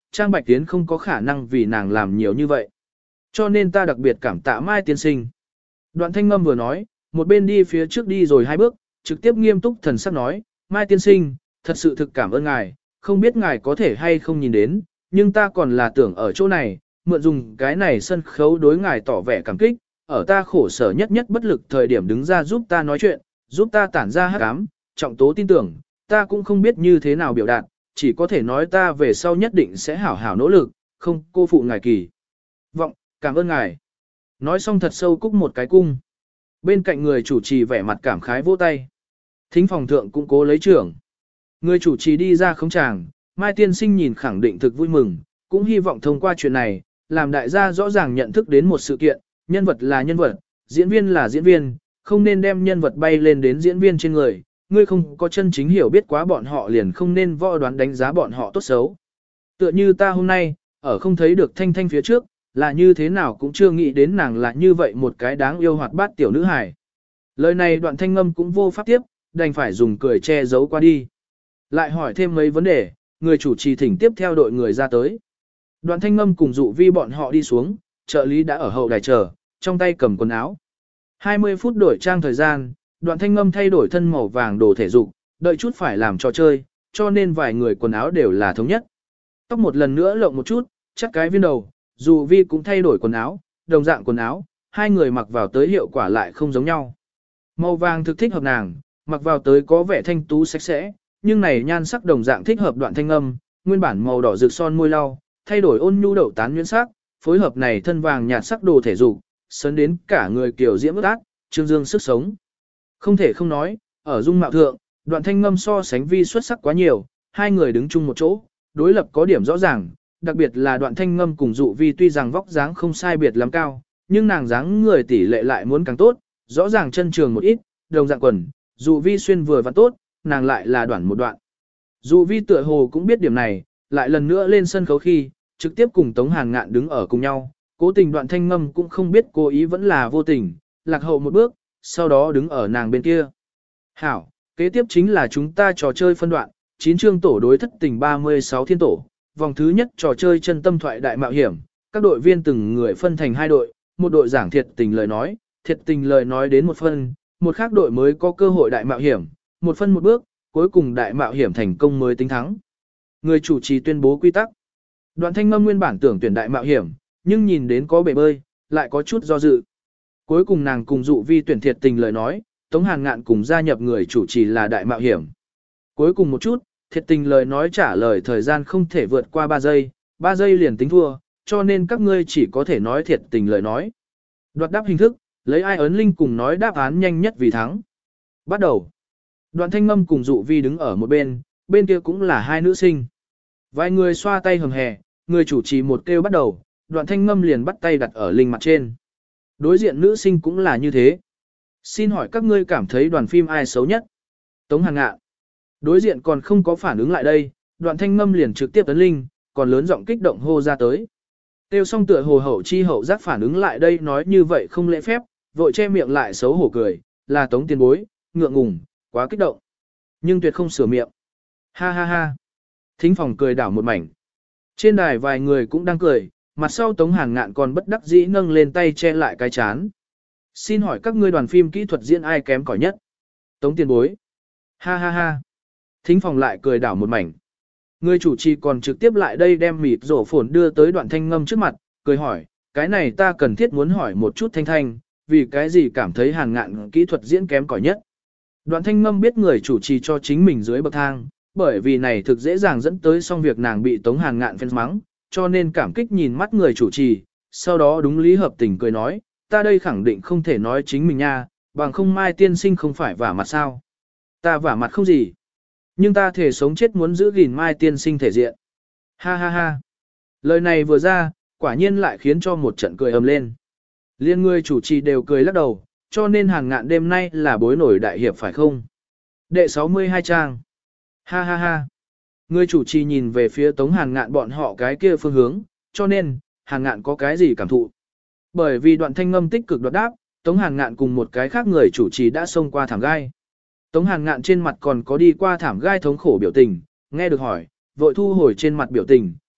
Trang Bạch Tiến không có khả năng vì nàng làm nhiều như vậy. Cho nên ta đặc biệt cảm tạ Mai tiên sinh. Đoạn Thanh Ngâm vừa nói, một bên đi phía trước đi rồi hai bước, trực tiếp nghiêm túc thần sắc nói, Mai tiên sinh, thật sự thực cảm ơn ngài, không biết ngài có thể hay không nhìn đến, nhưng ta còn là tưởng ở chỗ này, mượn dùng cái này sân khấu đối ngài tỏ vẻ cảm kích, ở ta khổ sở nhất nhất bất lực thời điểm đứng ra giúp ta nói chuyện, giúp ta tản ra hắc ám, trọng tố tin tưởng, ta cũng không biết như thế nào biểu đạt, chỉ có thể nói ta về sau nhất định sẽ hảo hảo nỗ lực, không cô phụ ngài kỳ vọng, cảm ơn ngài. Nói xong thật sâu cúc một cái cung. Bên cạnh người chủ trì vẻ mặt cảm khái vỗ tay. Thính phòng thượng cũng cố lấy trưởng. Người chủ trì đi ra khống tràng, Mai tiên sinh nhìn khẳng định thực vui mừng, cũng hy vọng thông qua chuyện này, làm đại gia rõ ràng nhận thức đến một sự kiện, nhân vật là nhân vật, diễn viên là diễn viên, không nên đem nhân vật bay lên đến diễn viên trên người, ngươi không có chân chính hiểu biết quá bọn họ liền không nên võ đoán đánh giá bọn họ tốt xấu. Tựa như ta hôm nay, ở không thấy được Thanh Thanh phía trước, là như thế nào cũng chưa nghĩ đến nàng là như vậy một cái đáng yêu hoạt bát tiểu nữ hài. Lời này Đoạn Thanh Ngâm cũng vô pháp tiếp, đành phải dùng cười che giấu qua đi. Lại hỏi thêm mấy vấn đề, người chủ trì thỉnh tiếp theo đội người ra tới. Đoạn Thanh Ngâm cùng Dụ Vi bọn họ đi xuống, trợ lý đã ở hậu đài chờ, trong tay cầm quần áo. hai mươi phút đổi trang thời gian, Đoạn Thanh Ngâm thay đổi thân màu vàng đồ thể dục, đợi chút phải làm trò chơi, cho nên vài người quần áo đều là thống nhất. Tóc một lần nữa lộng một chút, chắc cái viên đầu, Dụ Vi cũng thay đổi quần áo, đồng dạng quần áo, hai người mặc vào tới hiệu quả lại không giống nhau. Màu vàng thực thích hợp nàng, mặc vào tới có vẻ thanh tú sạch sẽ, nhưng này nhan sắc đồng dạng thích hợp Đoạn Thanh Ngâm, nguyên bản màu đỏ rực son môi lau, thay đổi ôn nhu đậu tán nhuyễn sắc, phối hợp này thân vàng nhạt sắc đồ thể dục, sấn đến cả người kiểu diễm ước ác, trương dương sức sống. Không thể không nói, ở dung mạo thượng, Đoạn Thanh Ngâm so sánh Vi xuất sắc quá nhiều, hai người đứng chung một chỗ, đối lập có điểm rõ ràng, đặc biệt là Đoạn Thanh Ngâm cùng Dụ Vi tuy rằng vóc dáng không sai biệt lắm cao, nhưng nàng dáng người tỷ lệ lại muốn càng tốt, rõ ràng chân trường một ít, đồng dạng quần, Dụ Vi xuyên vừa và tốt, nàng lại là đoạn một đoạn. Dụ Vi tựa hồ cũng biết điểm này, lại lần nữa lên sân khấu khi, trực tiếp cùng Tống Hàn Ngạn đứng ở cùng nhau, cố tình Đoạn Thanh Ngâm cũng không biết cố ý vẫn là vô tình, lạc hậu một bước, sau đó đứng ở nàng bên kia. Hảo, kế tiếp chính là chúng ta trò chơi phân đoạn, chín chương tổ đối thất tình ba mươi sáu thiên tổ, vòng thứ nhất trò chơi chân tâm thoại đại mạo hiểm, các đội viên từng người phân thành hai đội, một đội giảng thiệt tình lời nói, thiệt tình lời nói đến một phân, một khác đội mới có cơ hội đại mạo hiểm, một phân một bước, cuối cùng đại mạo hiểm thành công mới tính thắng. Người chủ trì tuyên bố quy tắc. Đoạn Thanh Ngâm nguyên bản tưởng tuyển đại mạo hiểm, nhưng nhìn đến có bể bơi, lại có chút do dự. Cuối cùng nàng cùng Dụ Vi tuyển thiệt tình lời nói, Tống Hàn Ngạn cùng gia nhập người chủ trì là đại mạo hiểm. Cuối cùng một chút, thiệt tình lời nói trả lời thời gian không thể vượt qua ba giây, ba giây liền tính thua, cho nên các ngươi chỉ có thể nói thiệt tình lời nói. Đoạt đáp hình thức, lấy ai ấn linh cùng nói đáp án nhanh nhất vì thắng. Bắt đầu. Đoạn Thanh Ngâm cùng Dụ Vi đứng ở một bên, bên kia cũng là hai nữ sinh. Vài người xoa tay hầm hè, người chủ trì một kêu bắt đầu, Đoạn Thanh Ngâm liền bắt tay đặt ở linh mặt trên. Đối diện nữ sinh cũng là như thế. Xin hỏi các ngươi cảm thấy đoàn phim ai xấu nhất? Tống Hàn Ngạn. Đối diện còn không có phản ứng lại đây, Đoạn Thanh Ngâm liền trực tiếp ấn linh, còn lớn giọng kích động hô ra tới. Tiêu xong tựa hồ hậu chi hậu giác phản ứng lại đây nói như vậy không lễ phép, vội che miệng lại xấu hổ cười, là Tống tiền bối, ngượng ngùng, quá kích động. Nhưng tuyệt không sửa miệng. Ha ha ha. Thính phòng cười đảo một mảnh. Trên đài vài người cũng đang cười, mặt sau Tống Hàn Ngạn còn bất đắc dĩ nâng lên tay che lại cái chán. Xin hỏi các ngươi đoàn phim kỹ thuật diễn ai kém cỏi nhất? Tống tiền bối. Ha ha ha. Thính phòng lại cười đảo một mảnh. Người chủ trì còn trực tiếp lại đây đem mịt rổ phồn đưa tới Đoạn Thanh Ngâm trước mặt, cười hỏi, cái này ta cần thiết muốn hỏi một chút Thanh Thanh, vì cái gì cảm thấy Hàn Ngạn kỹ thuật diễn kém cỏi nhất? Đoạn Thanh Ngâm biết người chủ trì cho chính mình dưới bậc thang, bởi vì này thực dễ dàng dẫn tới xong việc nàng bị Tống Hàn Ngạn fans mắng, cho nên cảm kích nhìn mắt người chủ trì, sau đó đúng lý hợp tình cười nói, ta đây khẳng định không thể nói chính mình nha, bằng không Mai tiên sinh không phải vả mặt sao. Ta vả mặt không gì, nhưng ta thể sống chết muốn giữ gìn Mai tiên sinh thể diện. Ha ha ha. Lời này vừa ra, quả nhiên lại khiến cho một trận cười ầm lên. Liên người chủ trì đều cười lắc đầu, cho nên Hàn Ngạn đêm nay là bối nổi đại hiệp phải không? Đệ sáu mươi hai trang. Ha ha ha. Người chủ trì nhìn về phía Tống Hàn Ngạn bọn họ cái kia phương hướng, cho nên, Hàn Ngạn có cái gì cảm thụ? Bởi vì Đoạn Thanh Ngâm tích cực đoạt đáp, Tống Hàn Ngạn cùng một cái khác người chủ trì đã xông qua thảm gai. Tống Hàn Ngạn trên mặt còn có đi qua thảm gai thống khổ biểu tình, nghe được hỏi, vội thu hồi trên mặt biểu tình,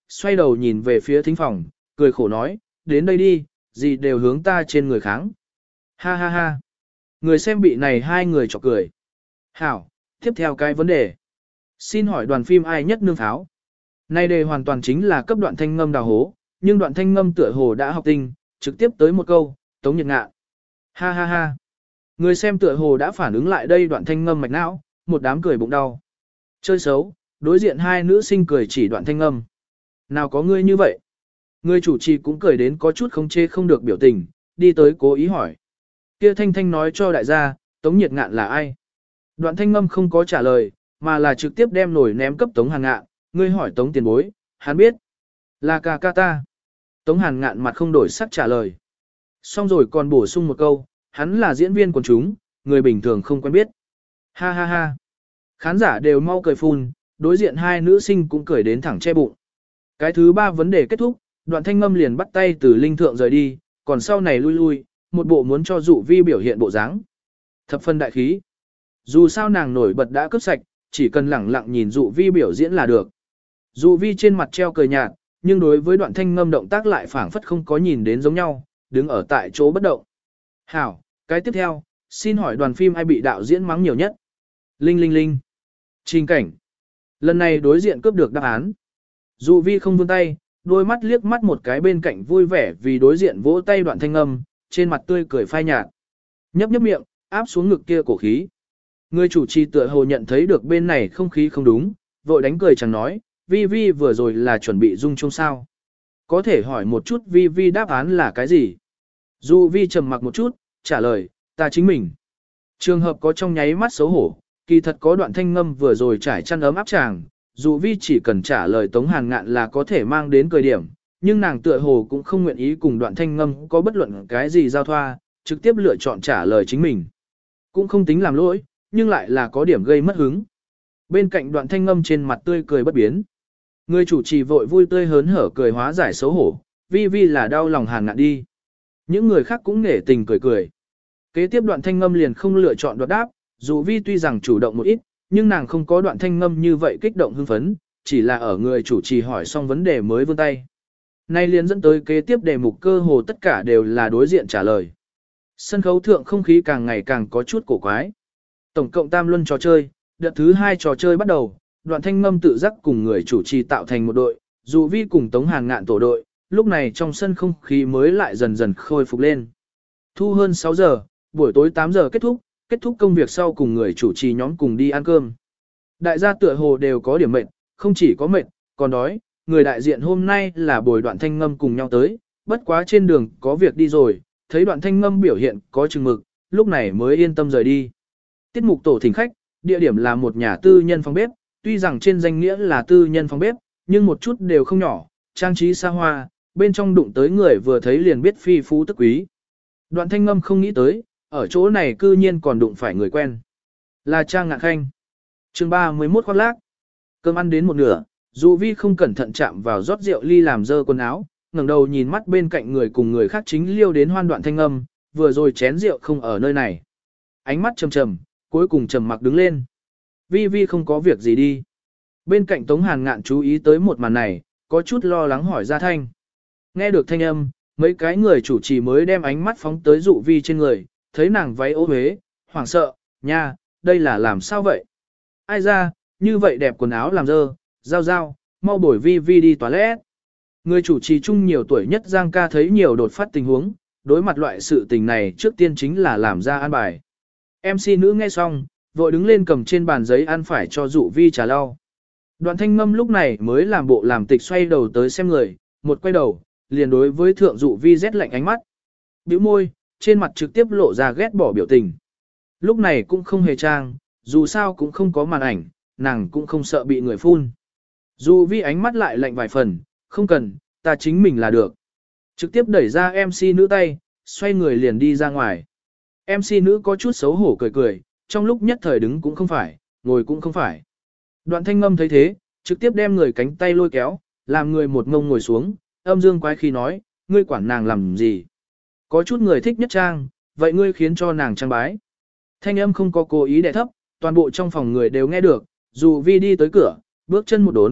xoay đầu nhìn về phía thính phòng, cười khổ nói, đến đây đi, gì đều hướng ta trên người kháng. Ha ha ha. Người xem bị này hai người chọc cười. Hảo, tiếp theo cái vấn đề. Xin hỏi đoàn phim ai nhất nương pháo? Này đề hoàn toàn chính là cấp đoạn thanh ngâm đào hố, nhưng đoạn thanh ngâm tựa hồ đã học tinh, trực tiếp tới một câu, Tống Nhiệt Ngạn. Ha ha ha. Người xem tựa hồ đã phản ứng lại đây đoạn thanh ngâm mạch não, một đám cười bụng đau. Chơi xấu, đối diện hai nữ sinh cười chỉ đoạn thanh ngâm. Nào có ngươi như vậy? Người chủ trì cũng cười đến có chút không chê không được biểu tình, đi tới cố ý hỏi. Kia thanh thanh nói cho đại gia, Tống Nhiệt Ngạn là ai? Đoạn thanh ngâm không có trả lời, mà là trực tiếp đem nổi ném cấp Tống Hàn Ngạn, ngươi hỏi Tống tiền bối, hắn biết. Là ca ca ta. Tống Hàn Ngạn mặt không đổi sắc trả lời. Xong rồi còn bổ sung một câu, hắn là diễn viên quần chúng, người bình thường không quen biết. Ha ha ha. Khán giả đều mau cười phun, đối diện hai nữ sinh cũng cười đến thẳng che bụng. Cái thứ ba vấn đề kết thúc, đoạn thanh ngâm liền bắt tay từ linh thượng rời đi, còn sau này lui lui, một bộ muốn cho dụ vi biểu hiện bộ dáng. Thập phân đại khí. Dù sao nàng nổi bật đã cướp sạch, chỉ cần lẳng lặng nhìn dụ vi biểu diễn là được. Dụ vi trên mặt treo cười nhạt, nhưng đối với đoạn thanh ngâm động tác lại phảng phất không có nhìn đến giống nhau, đứng ở tại chỗ bất động. Hảo, cái tiếp theo, xin hỏi đoàn phim ai bị đạo diễn mắng nhiều nhất? Linh linh linh. Trình cảnh. Lần này đối diện cướp được đáp án. Dụ vi không vươn tay, đôi mắt liếc mắt một cái bên cạnh vui vẻ vì đối diện vỗ tay đoạn thanh ngâm, trên mặt tươi cười phai nhạt. Nhấp nhấp miệng, áp xuống ngực kia cổ khí. Người chủ trì tựa hồ nhận thấy được bên này không khí không đúng, vội đánh cười chẳng nói, Vi Vi vừa rồi là chuẩn bị dung chung sao. Có thể hỏi một chút Vi Vi đáp án là cái gì? Dù Vi trầm mặc một chút, trả lời, ta chính mình. Trường hợp có trong nháy mắt xấu hổ, kỳ thật có đoạn thanh ngâm vừa rồi trải chăn ấm áp chàng, dù Vi chỉ cần trả lời Tống Hàn Ngạn là có thể mang đến cười điểm, nhưng nàng tựa hồ cũng không nguyện ý cùng đoạn thanh ngâm có bất luận cái gì giao thoa, trực tiếp lựa chọn trả lời chính mình. Cũng không tính làm lỗi, nhưng lại là có điểm gây mất hứng. Bên cạnh đoạn thanh ngâm trên mặt tươi cười bất biến. Người chủ trì vội vui tươi hớn hở cười hóa giải xấu hổ, Vi Vi là đau lòng Hàn Ngạn đi. Những người khác cũng nể tình cười cười. Kế tiếp đoạn thanh ngâm liền không lựa chọn đoạt đáp, dù Vi tuy rằng chủ động một ít, nhưng nàng không có đoạn thanh ngâm như vậy kích động hưng phấn, chỉ là ở người chủ trì hỏi xong vấn đề mới vươn tay. Nay liền dẫn tới kế tiếp đề mục cơ hồ tất cả đều là đối diện trả lời. Sân khấu thượng không khí càng ngày càng có chút cổ quái. Tổng cộng tam luân trò chơi, đợt thứ hai trò chơi bắt đầu, đoạn thanh ngâm tự giác cùng người chủ trì tạo thành một đội, dù Vi cùng Tống Hàn Ngạn tổ đội, lúc này trong sân không khí mới lại dần dần khôi phục lên. Thu hơn sáu giờ, buổi tối tám giờ kết thúc, kết thúc công việc sau cùng người chủ trì nhóm cùng đi ăn cơm. Đại gia tựa hồ đều có điểm mệt, không chỉ có mệt, còn đói, người đại diện hôm nay là bồi đoạn thanh ngâm cùng nhau tới, bất quá trên đường có việc đi rồi, thấy đoạn thanh ngâm biểu hiện có chừng mực, lúc này mới yên tâm rời đi. Tiết mục tổ thỉnh khách, địa điểm là một nhà tư nhân phòng bếp, tuy rằng trên danh nghĩa là tư nhân phòng bếp, nhưng một chút đều không nhỏ, trang trí xa hoa, bên trong đụng tới người vừa thấy liền biết phi phú tức quý. Đoạn thanh ngâm không nghĩ tới, ở chỗ này cư nhiên còn đụng phải người quen. Là Trang Ngạn Khanh. chương ba mươi mốt khoác lác. Cơm ăn đến một nửa, dù Vi không cẩn thận chạm vào rót rượu ly làm dơ quần áo, ngẩng đầu nhìn mắt bên cạnh người cùng người khác chính liêu đến hoan đoạn thanh âm, vừa rồi chén rượu không ở nơi này. Ánh mắt trầm trầm, cuối cùng trầm mặc đứng lên. Vi Vi không có việc gì đi. Bên cạnh Tống Hàn Ngạn chú ý tới một màn này, có chút lo lắng hỏi ra thanh. Nghe được thanh âm, mấy cái người chủ trì mới đem ánh mắt phóng tới dụ Vi trên người, thấy nàng váy ố huế, hoảng sợ, nha, đây là làm sao vậy? Ai ra, như vậy đẹp quần áo làm dơ, giao giao, mau bổi Vi Vi đi toilet. Người chủ trì chung nhiều tuổi nhất Giang ca thấy nhiều đột phát tình huống, đối mặt loại sự tình này trước tiên chính là làm ra an bài. em xê nữ nghe xong, vội đứng lên cầm trên bàn giấy ăn phải cho dụ Vi trà lau. Đoạn thanh ngâm lúc này mới làm bộ làm tịch xoay đầu tới xem người, một quay đầu, liền đối với thượng dụ Vi rét lạnh ánh mắt. Bĩu môi, trên mặt trực tiếp lộ ra ghét bỏ biểu tình. Lúc này cũng không hề trang, dù sao cũng không có màn ảnh, nàng cũng không sợ bị người phun. Dụ Vi ánh mắt lại lạnh vài phần, không cần, ta chính mình là được. Trực tiếp đẩy ra em xê nữ tay, xoay người liền đi ra ngoài. em xê nữ có chút xấu hổ cười cười, trong lúc nhất thời đứng cũng không phải, ngồi cũng không phải. Đoạn thanh ngâm thấy thế, trực tiếp đem người cánh tay lôi kéo, làm người một ngông ngồi xuống, âm dương quái khi nói, ngươi quản nàng làm gì. Có chút người thích nhất trang, vậy ngươi khiến cho nàng trang bái. Thanh âm không có cố ý đè thấp, toàn bộ trong phòng người đều nghe được, dù Vi đi tới cửa, bước chân một đốn,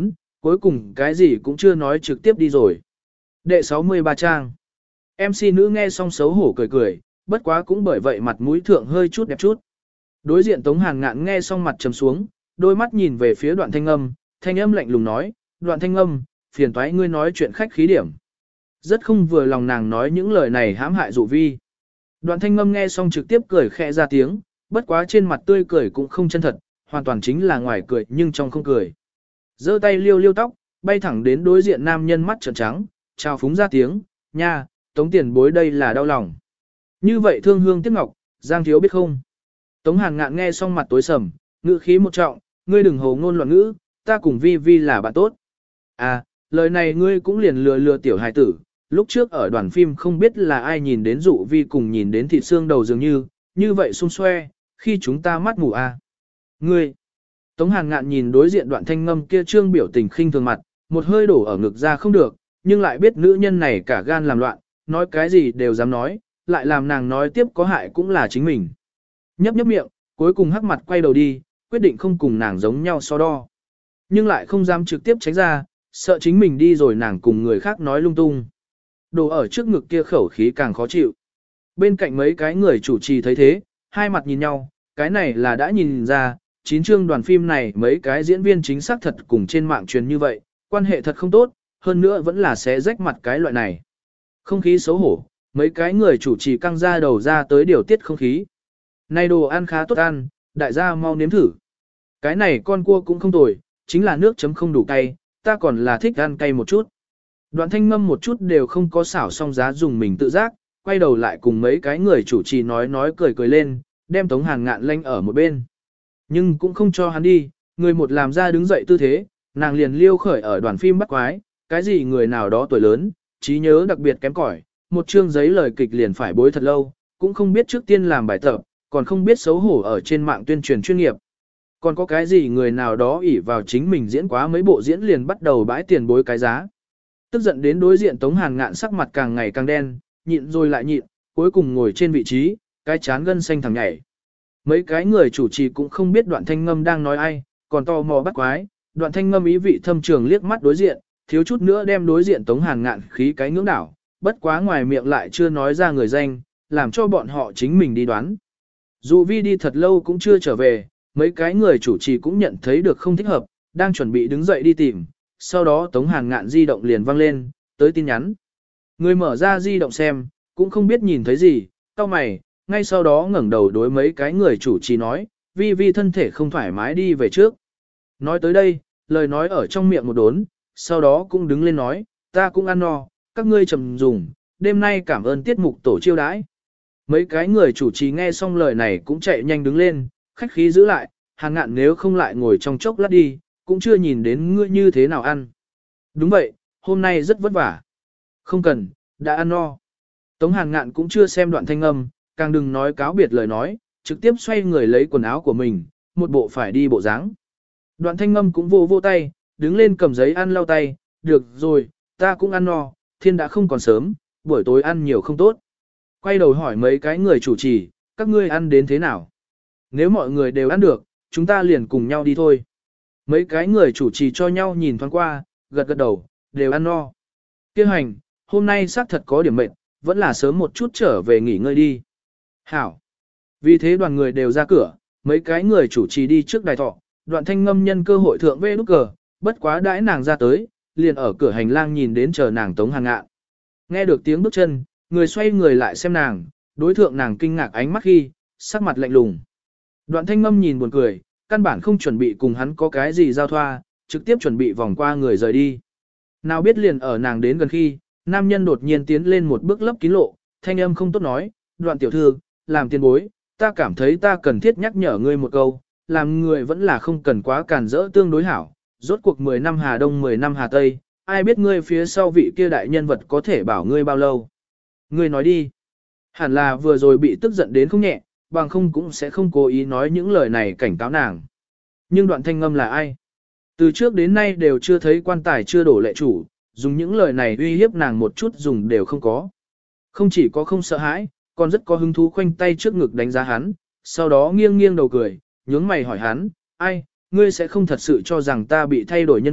cuối cùng cái gì cũng chưa nói trực tiếp đi rồi. Đệ sáu mươi ba trang. em xê nữ nghe xong xấu hổ cười cười, bất quá cũng bởi vậy mặt mũi thượng hơi chút đẹp chút. Đối diện Tống Hàn Ngạn nghe xong mặt trầm xuống, đôi mắt nhìn về phía Đoạn Thanh Âm, thanh âm lạnh lùng nói, Đoạn Thanh Âm, phiền toái ngươi nói chuyện khách khí điểm. Rất không vừa lòng nàng nói những lời này hãm hại Dụ Vi. Đoạn Thanh Âm nghe xong trực tiếp cười khẽ ra tiếng, bất quá trên mặt tươi cười cũng không chân thật, hoàn toàn chính là ngoài cười nhưng trong không cười. Giơ tay liêu liêu tóc, bay thẳng đến đối diện nam nhân mắt trợn trắng, chào phúng ra tiếng, nha, Tống tiền bối đây là đau lòng. Như vậy thương hương tiếc ngọc, Giang thiếu biết không? Tống Hàn Ngạn nghe xong mặt tối sầm, ngữ khí một trọng, ngươi đừng hồ ngôn loạn ngữ, ta cùng Vi Vi là bạn tốt. À, lời này ngươi cũng liền lừa lừa tiểu hài tử, lúc trước ở đoàn phim không biết là ai nhìn đến Dụ Vi cùng nhìn đến thịt xương đầu dường như, như vậy xung xoe, khi chúng ta mắt mù à. Ngươi, Tống Hàn Ngạn nhìn đối diện Đoạn Thanh Ngâm kia trương biểu tình khinh thường mặt, một hơi đổ ở ngực ra không được, nhưng lại biết nữ nhân này cả gan làm loạn, nói cái gì đều dám nói, lại làm nàng nói tiếp có hại cũng là chính mình. Nhấp nhấp miệng, cuối cùng hắc mặt quay đầu đi, quyết định không cùng nàng giống nhau so đo. Nhưng lại không dám trực tiếp tránh ra, sợ chính mình đi rồi nàng cùng người khác nói lung tung. Đồ ở trước ngực kia khẩu khí càng khó chịu. Bên cạnh mấy cái người chủ trì thấy thế, hai mặt nhìn nhau, cái này là đã nhìn ra, chín chương đoàn phim này mấy cái diễn viên chính xác thật cùng trên mạng truyền như vậy, quan hệ thật không tốt, hơn nữa vẫn là xé rách mặt cái loại này. Không khí xấu hổ, mấy cái người chủ trì căng ra đầu ra tới điều tiết không khí. Này đồ ăn khá tốt ăn, đại gia mau nếm thử. Cái này con cua cũng không tồi, chính là nước chấm không đủ cay, ta còn là thích ăn cay một chút. Đoạn Thanh Ngâm một chút đều không có xảo song giá dùng mình tự giác, quay đầu lại cùng mấy cái người chủ trì nói nói cười cười lên, đem Tống Hàn Ngạn lênh ở một bên. Nhưng cũng không cho hắn đi, người một làm ra đứng dậy tư thế, nàng liền liêu khởi ở đoàn phim bắt quái, cái gì người nào đó tuổi lớn, trí nhớ đặc biệt kém cỏi, một chương giấy lời kịch liền phải bối thật lâu, cũng không biết trước tiên làm bài tập, còn không biết xấu hổ ở trên mạng tuyên truyền chuyên nghiệp. Còn có cái gì người nào đó ỷ vào chính mình diễn quá mấy bộ diễn liền bắt đầu bãi tiền bối cái giá. Tức giận đến đối diện Tống Hàn Ngạn sắc mặt càng ngày càng đen, nhịn rồi lại nhịn, cuối cùng ngồi trên vị trí, cái chán gân xanh thẳng nhảy. Mấy cái người chủ trì cũng không biết Đoạn Thanh Ngâm đang nói ai, còn tò mò bắt quái, Đoạn Thanh Ngâm ý vị thâm trường liếc mắt đối diện, thiếu chút nữa đem đối diện Tống Hàn Ngạn khí cái ngưỡng đảo, bất quá ngoài miệng lại chưa nói ra người danh, làm cho bọn họ chính mình đi đoán. Dù Vi đi thật lâu cũng chưa trở về, mấy cái người chủ trì cũng nhận thấy được không thích hợp, đang chuẩn bị đứng dậy đi tìm, sau đó Tống Hàn Ngạn di động liền vang lên, tới tin nhắn. Người mở ra di động xem, cũng không biết nhìn thấy gì, cau mày, ngay sau đó ngẩng đầu đối mấy cái người chủ trì nói, Vi Vi thân thể không thoải mái đi về trước. Nói tới đây, lời nói ở trong miệng một đốn, sau đó cũng đứng lên nói, ta cũng ăn no, các ngươi trầm dùng, đêm nay cảm ơn tiết mục tổ chiêu đãi. Mấy cái người chủ trì nghe xong lời này cũng chạy nhanh đứng lên, khách khí giữ lại, Hàn Ngạn nếu không lại ngồi trong chốc lát đi, cũng chưa nhìn đến ngươi như thế nào ăn. Đúng vậy, hôm nay rất vất vả. Không cần, đã ăn no. Tống Hàn Ngạn cũng chưa xem Đoạn Thanh Âm, càng đừng nói cáo biệt lời nói, trực tiếp xoay người lấy quần áo của mình, một bộ phải đi bộ dáng. Đoạn Thanh Âm cũng vô vô tay, đứng lên cầm giấy ăn lau tay, được rồi, ta cũng ăn no, thiên đã không còn sớm, buổi tối ăn nhiều không tốt. Quay đầu hỏi mấy cái người chủ trì, các ngươi ăn đến thế nào? Nếu mọi người đều ăn được, chúng ta liền cùng nhau đi thôi. Mấy cái người chủ trì cho nhau nhìn thoáng qua, gật gật đầu, đều ăn no. Kêu hành, hôm nay xác thật có điểm mệt, vẫn là sớm một chút trở về nghỉ ngơi đi. Hảo. Vì thế đoàn người đều ra cửa, mấy cái người chủ trì đi trước đài thọ, Đoạn Thanh Ngâm nhân cơ hội thượng vê nút cờ, bất quá đãi nàng ra tới, liền ở cửa hành lang nhìn đến chờ nàng Tống Hàn Ngạn. Nghe được tiếng bước chân, người xoay người lại xem nàng, đối thượng nàng kinh ngạc ánh mắt khi, sắc mặt lạnh lùng. Đoạn Thanh Ngâm nhìn buồn cười, căn bản không chuẩn bị cùng hắn có cái gì giao thoa, trực tiếp chuẩn bị vòng qua người rời đi. Nào biết liền ở nàng đến gần khi, nam nhân đột nhiên tiến lên một bước lấp kín lộ, thanh âm không tốt nói, Đoạn tiểu thư, làm tiền bối, ta cảm thấy ta cần thiết nhắc nhở ngươi một câu, làm người vẫn là không cần quá cản rỡ tương đối hảo, rốt cuộc mười năm Hà Đông mười năm Hà Tây, ai biết ngươi phía sau vị kia đại nhân vật có thể bảo ngươi bao lâu. Ngươi nói đi. Hẳn là vừa rồi bị tức giận đến không nhẹ, bằng không cũng sẽ không cố ý nói những lời này cảnh cáo nàng. Nhưng Đoạn Thanh Ngâm là ai? Từ trước đến nay đều chưa thấy quan tài chưa đổ lệ chủ, dùng những lời này uy hiếp nàng một chút dùng đều không có. Không chỉ có không sợ hãi, còn rất có hứng thú khoanh tay trước ngực đánh giá hắn, sau đó nghiêng nghiêng đầu cười, nhướng mày hỏi hắn, ai, ngươi sẽ không thật sự cho rằng ta bị thay đổi nhân vật,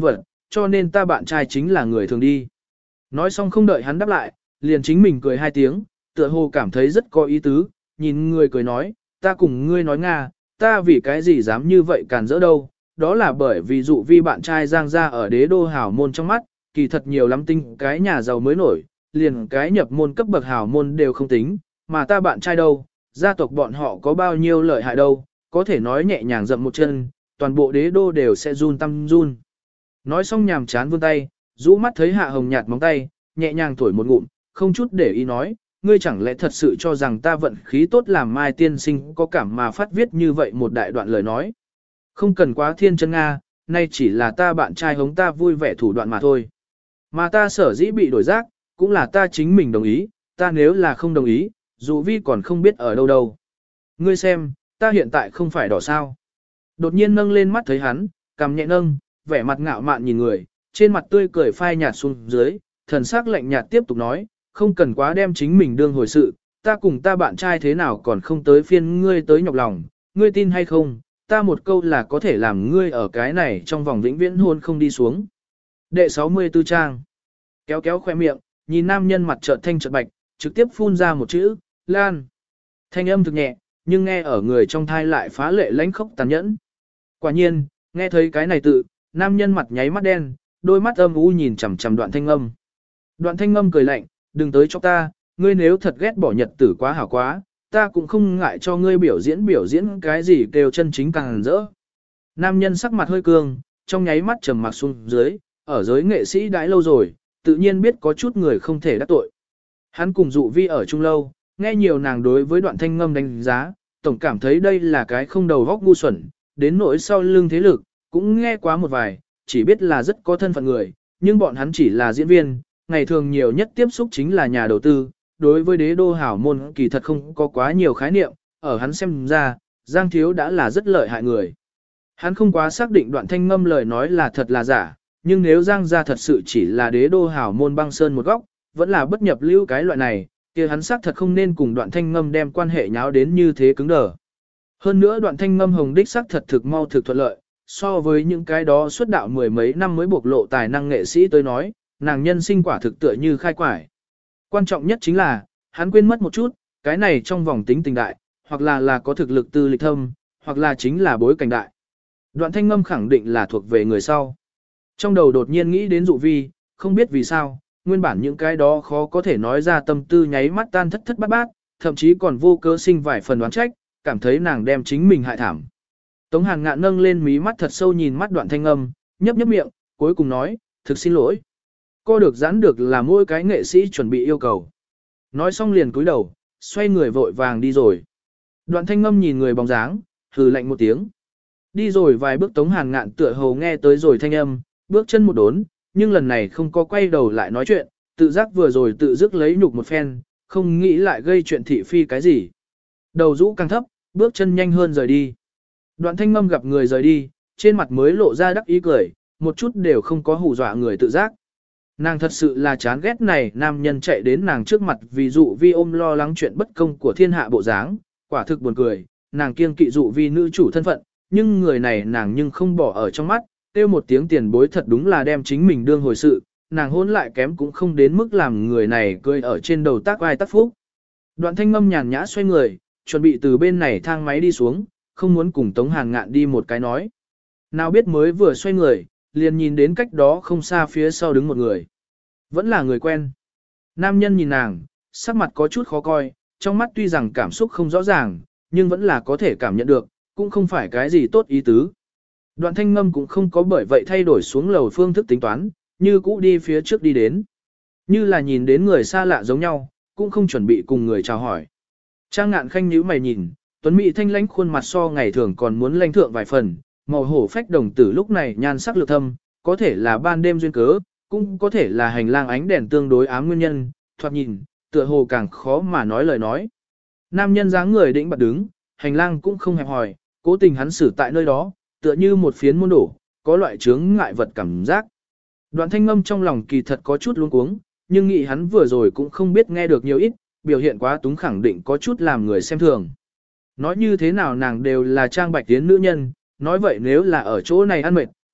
cho nên ta bạn trai chính là người thường đi. Nói xong không đợi hắn đáp lại, liền chính mình cười hai tiếng, tựa hồ cảm thấy rất có ý tứ, nhìn người cười nói, ta cùng ngươi nói Nga, ta vì cái gì dám như vậy càn rỡ đâu, đó là bởi vì dụ vi bạn trai Giang gia ở đế đô hảo môn trong mắt, kỳ thật nhiều lắm tinh cái nhà giàu mới nổi, liền cái nhập môn cấp bậc hảo môn đều không tính, mà ta bạn trai đâu, gia tộc bọn họ có bao nhiêu lợi hại đâu, có thể nói nhẹ nhàng dậm một chân, toàn bộ đế đô đều sẽ run tâm run. Nói xong nhàm chán vươn tay, rũ mắt thấy Hạ Hồng nhạt móng tay, nhẹ nhàng thổi một ngụm, không chút để ý nói, ngươi chẳng lẽ thật sự cho rằng ta vận khí tốt làm Mai tiên sinh có cảm mà phát viết như vậy một đại đoạn lời nói. Không cần quá thiên chân Nga, nay chỉ là ta bạn trai hống ta vui vẻ thủ đoạn mà thôi. Mà ta sở dĩ bị đổi giác, cũng là ta chính mình đồng ý, ta nếu là không đồng ý, dù vi còn không biết ở đâu đâu. Ngươi xem, ta hiện tại không phải đỏ sao. Đột nhiên nâng lên mắt thấy hắn, cằm nhẹ nâng, vẻ mặt ngạo mạn nhìn người, trên mặt tươi cười phai nhạt xuống dưới, thần sắc lạnh nhạt tiếp tục nói, không cần quá đem chính mình đương hồi sự, ta cùng ta bạn trai thế nào còn không tới phiên ngươi tới nhọc lòng, ngươi tin hay không, ta một câu là có thể làm ngươi ở cái này trong vòng vĩnh viễn hôn không đi xuống. Đệ sáu mươi tư trang, kéo kéo khoe miệng, nhìn nam nhân mặt trợn thanh trợn bạch, trực tiếp phun ra một chữ, Lan. Thanh âm thực nhẹ, nhưng nghe ở người trong thai lại phá lệ lãnh khốc tàn nhẫn. Quả nhiên, nghe thấy cái này tự, nam nhân mặt nháy mắt đen, đôi mắt âm u nhìn chằm chằm đoạn thanh âm. Đoạn thanh âm cười lạnh, đừng tới cho ta, ngươi nếu thật ghét bỏ nhật tử quá hảo quá, ta cũng không ngại cho ngươi biểu diễn biểu diễn cái gì kêu chân chính càng rỡ. Nam nhân sắc mặt hơi cương, trong nháy mắt trầm mặc xuống dưới, ở giới nghệ sĩ đãi lâu rồi, tự nhiên biết có chút người không thể đắc tội. Hắn cùng dụ vi ở chung lâu, nghe nhiều nàng đối với đoạn thanh ngâm đánh giá, tổng cảm thấy đây là cái không đầu góc ngu xuẩn, đến nỗi sau lưng thế lực, cũng nghe quá một vài, chỉ biết là rất có thân phận người, nhưng bọn hắn chỉ là diễn viên, ngày thường nhiều nhất tiếp xúc chính là nhà đầu tư, đối với đế đô hảo môn kỳ thật không có quá nhiều khái niệm, ở hắn xem ra, Giang Thiếu đã là rất lợi hại người. Hắn không quá xác định đoạn thanh ngâm lời nói là thật là giả, nhưng nếu Giang gia thật sự chỉ là đế đô hảo môn băng sơn một góc, vẫn là bất nhập lưu cái loại này, kia hắn xác thật không nên cùng đoạn thanh ngâm đem quan hệ nháo đến như thế cứng đờ. Hơn nữa đoạn thanh ngâm hồng đích xác thật thực mau thực thuận lợi, so với những cái đó xuất đạo mười mấy năm mới bộc lộ tài năng nghệ sĩ tới nói, nàng nhân sinh quả thực tựa như khai quải. Quan trọng nhất chính là, hắn quên mất một chút, cái này trong vòng tính tình đại, hoặc là là có thực lực tư lịch thâm, hoặc là chính là bối cảnh đại. Đoạn thanh ngâm khẳng định là thuộc về người sau. Trong đầu đột nhiên nghĩ đến dụ vi, không biết vì sao, nguyên bản những cái đó khó có thể nói ra tâm tư nháy mắt tan thất thất bát bát, thậm chí còn vô cớ sinh vài phần đoán trách, cảm thấy nàng đem chính mình hại thảm. Tống Hàn Ngạn nâng lên mí mắt thật sâu nhìn mắt đoạn thanh âm, nhấp nhấp miệng, cuối cùng nói, thực xin lỗi. Co được giãn được là mỗi cái nghệ sĩ chuẩn bị yêu cầu. Nói xong liền cúi đầu, xoay người vội vàng đi rồi. Đoạn thanh ngâm nhìn người bóng dáng, hừ lạnh một tiếng. Đi rồi vài bước Tống Hàn Ngạn tựa hồ nghe tới rồi thanh âm, bước chân một đốn, nhưng lần này không có quay đầu lại nói chuyện, tự giác vừa rồi tự dứt lấy nhục một phen, không nghĩ lại gây chuyện thị phi cái gì. Đầu rũ càng thấp, bước chân nhanh hơn rời đi. Đoạn thanh ngâm gặp người rời đi, trên mặt mới lộ ra đắc ý cười, một chút đều không có hù dọa người tự giác. Nàng thật sự là chán ghét này nam nhân chạy đến nàng trước mặt vì dụ vi ôm lo lắng chuyện bất công của thiên hạ bộ dáng, quả thực buồn cười, nàng kiêng kỵ dụ vi nữ chủ thân phận, nhưng người này nàng nhưng không bỏ ở trong mắt, kêu một tiếng tiền bối thật đúng là đem chính mình đương hồi sự, nàng hôn lại kém cũng không đến mức làm người này cười ở trên đầu tác vai tác phúc. Đoạn thanh ngâm nhàn nhã xoay người, chuẩn bị từ bên này thang máy đi xuống, không muốn cùng Tống Hàn Ngạn đi một cái nói. Nào biết mới vừa xoay người, liền nhìn đến cách đó không xa phía sau đứng một người. Vẫn là người quen. Nam nhân nhìn nàng, sắc mặt có chút khó coi, trong mắt tuy rằng cảm xúc không rõ ràng, nhưng vẫn là có thể cảm nhận được, cũng không phải cái gì tốt ý tứ. Đoạn thanh ngâm cũng không có bởi vậy thay đổi xuống lầu phương thức tính toán, như cũ đi phía trước đi đến. Như là nhìn đến người xa lạ giống nhau, cũng không chuẩn bị cùng người chào hỏi. Trang Ngạn Khanh nhíu mày nhìn, tuấn mỹ thanh lãnh khuôn mặt so ngày thường còn muốn lãnh thượng vài phần, màu hổ phách đồng tử lúc này nhan sắc lược thâm, có thể là ban đêm duyên cớ, cũng có thể là hành lang ánh đèn tương đối ám nguyên nhân, thoạt nhìn, tựa hồ càng khó mà nói lời nói. Nam nhân dáng người đĩnh bật đứng, hành lang cũng không hẹp hòi, cố tình hắn xử tại nơi đó, tựa như một phiến môn đổ, có loại chướng ngại vật cảm giác. Đoạn thanh ngâm trong lòng kỳ thật có chút luống cuống, nhưng nghĩ hắn vừa rồi cũng không biết nghe được nhiều ít, biểu hiện quá túng khẳng định có chút làm người xem thường. Nói như thế nào nàng đều là Trang Bạch Tiến nữ nhân, nói vậy nếu là ở chỗ này ăn mệt,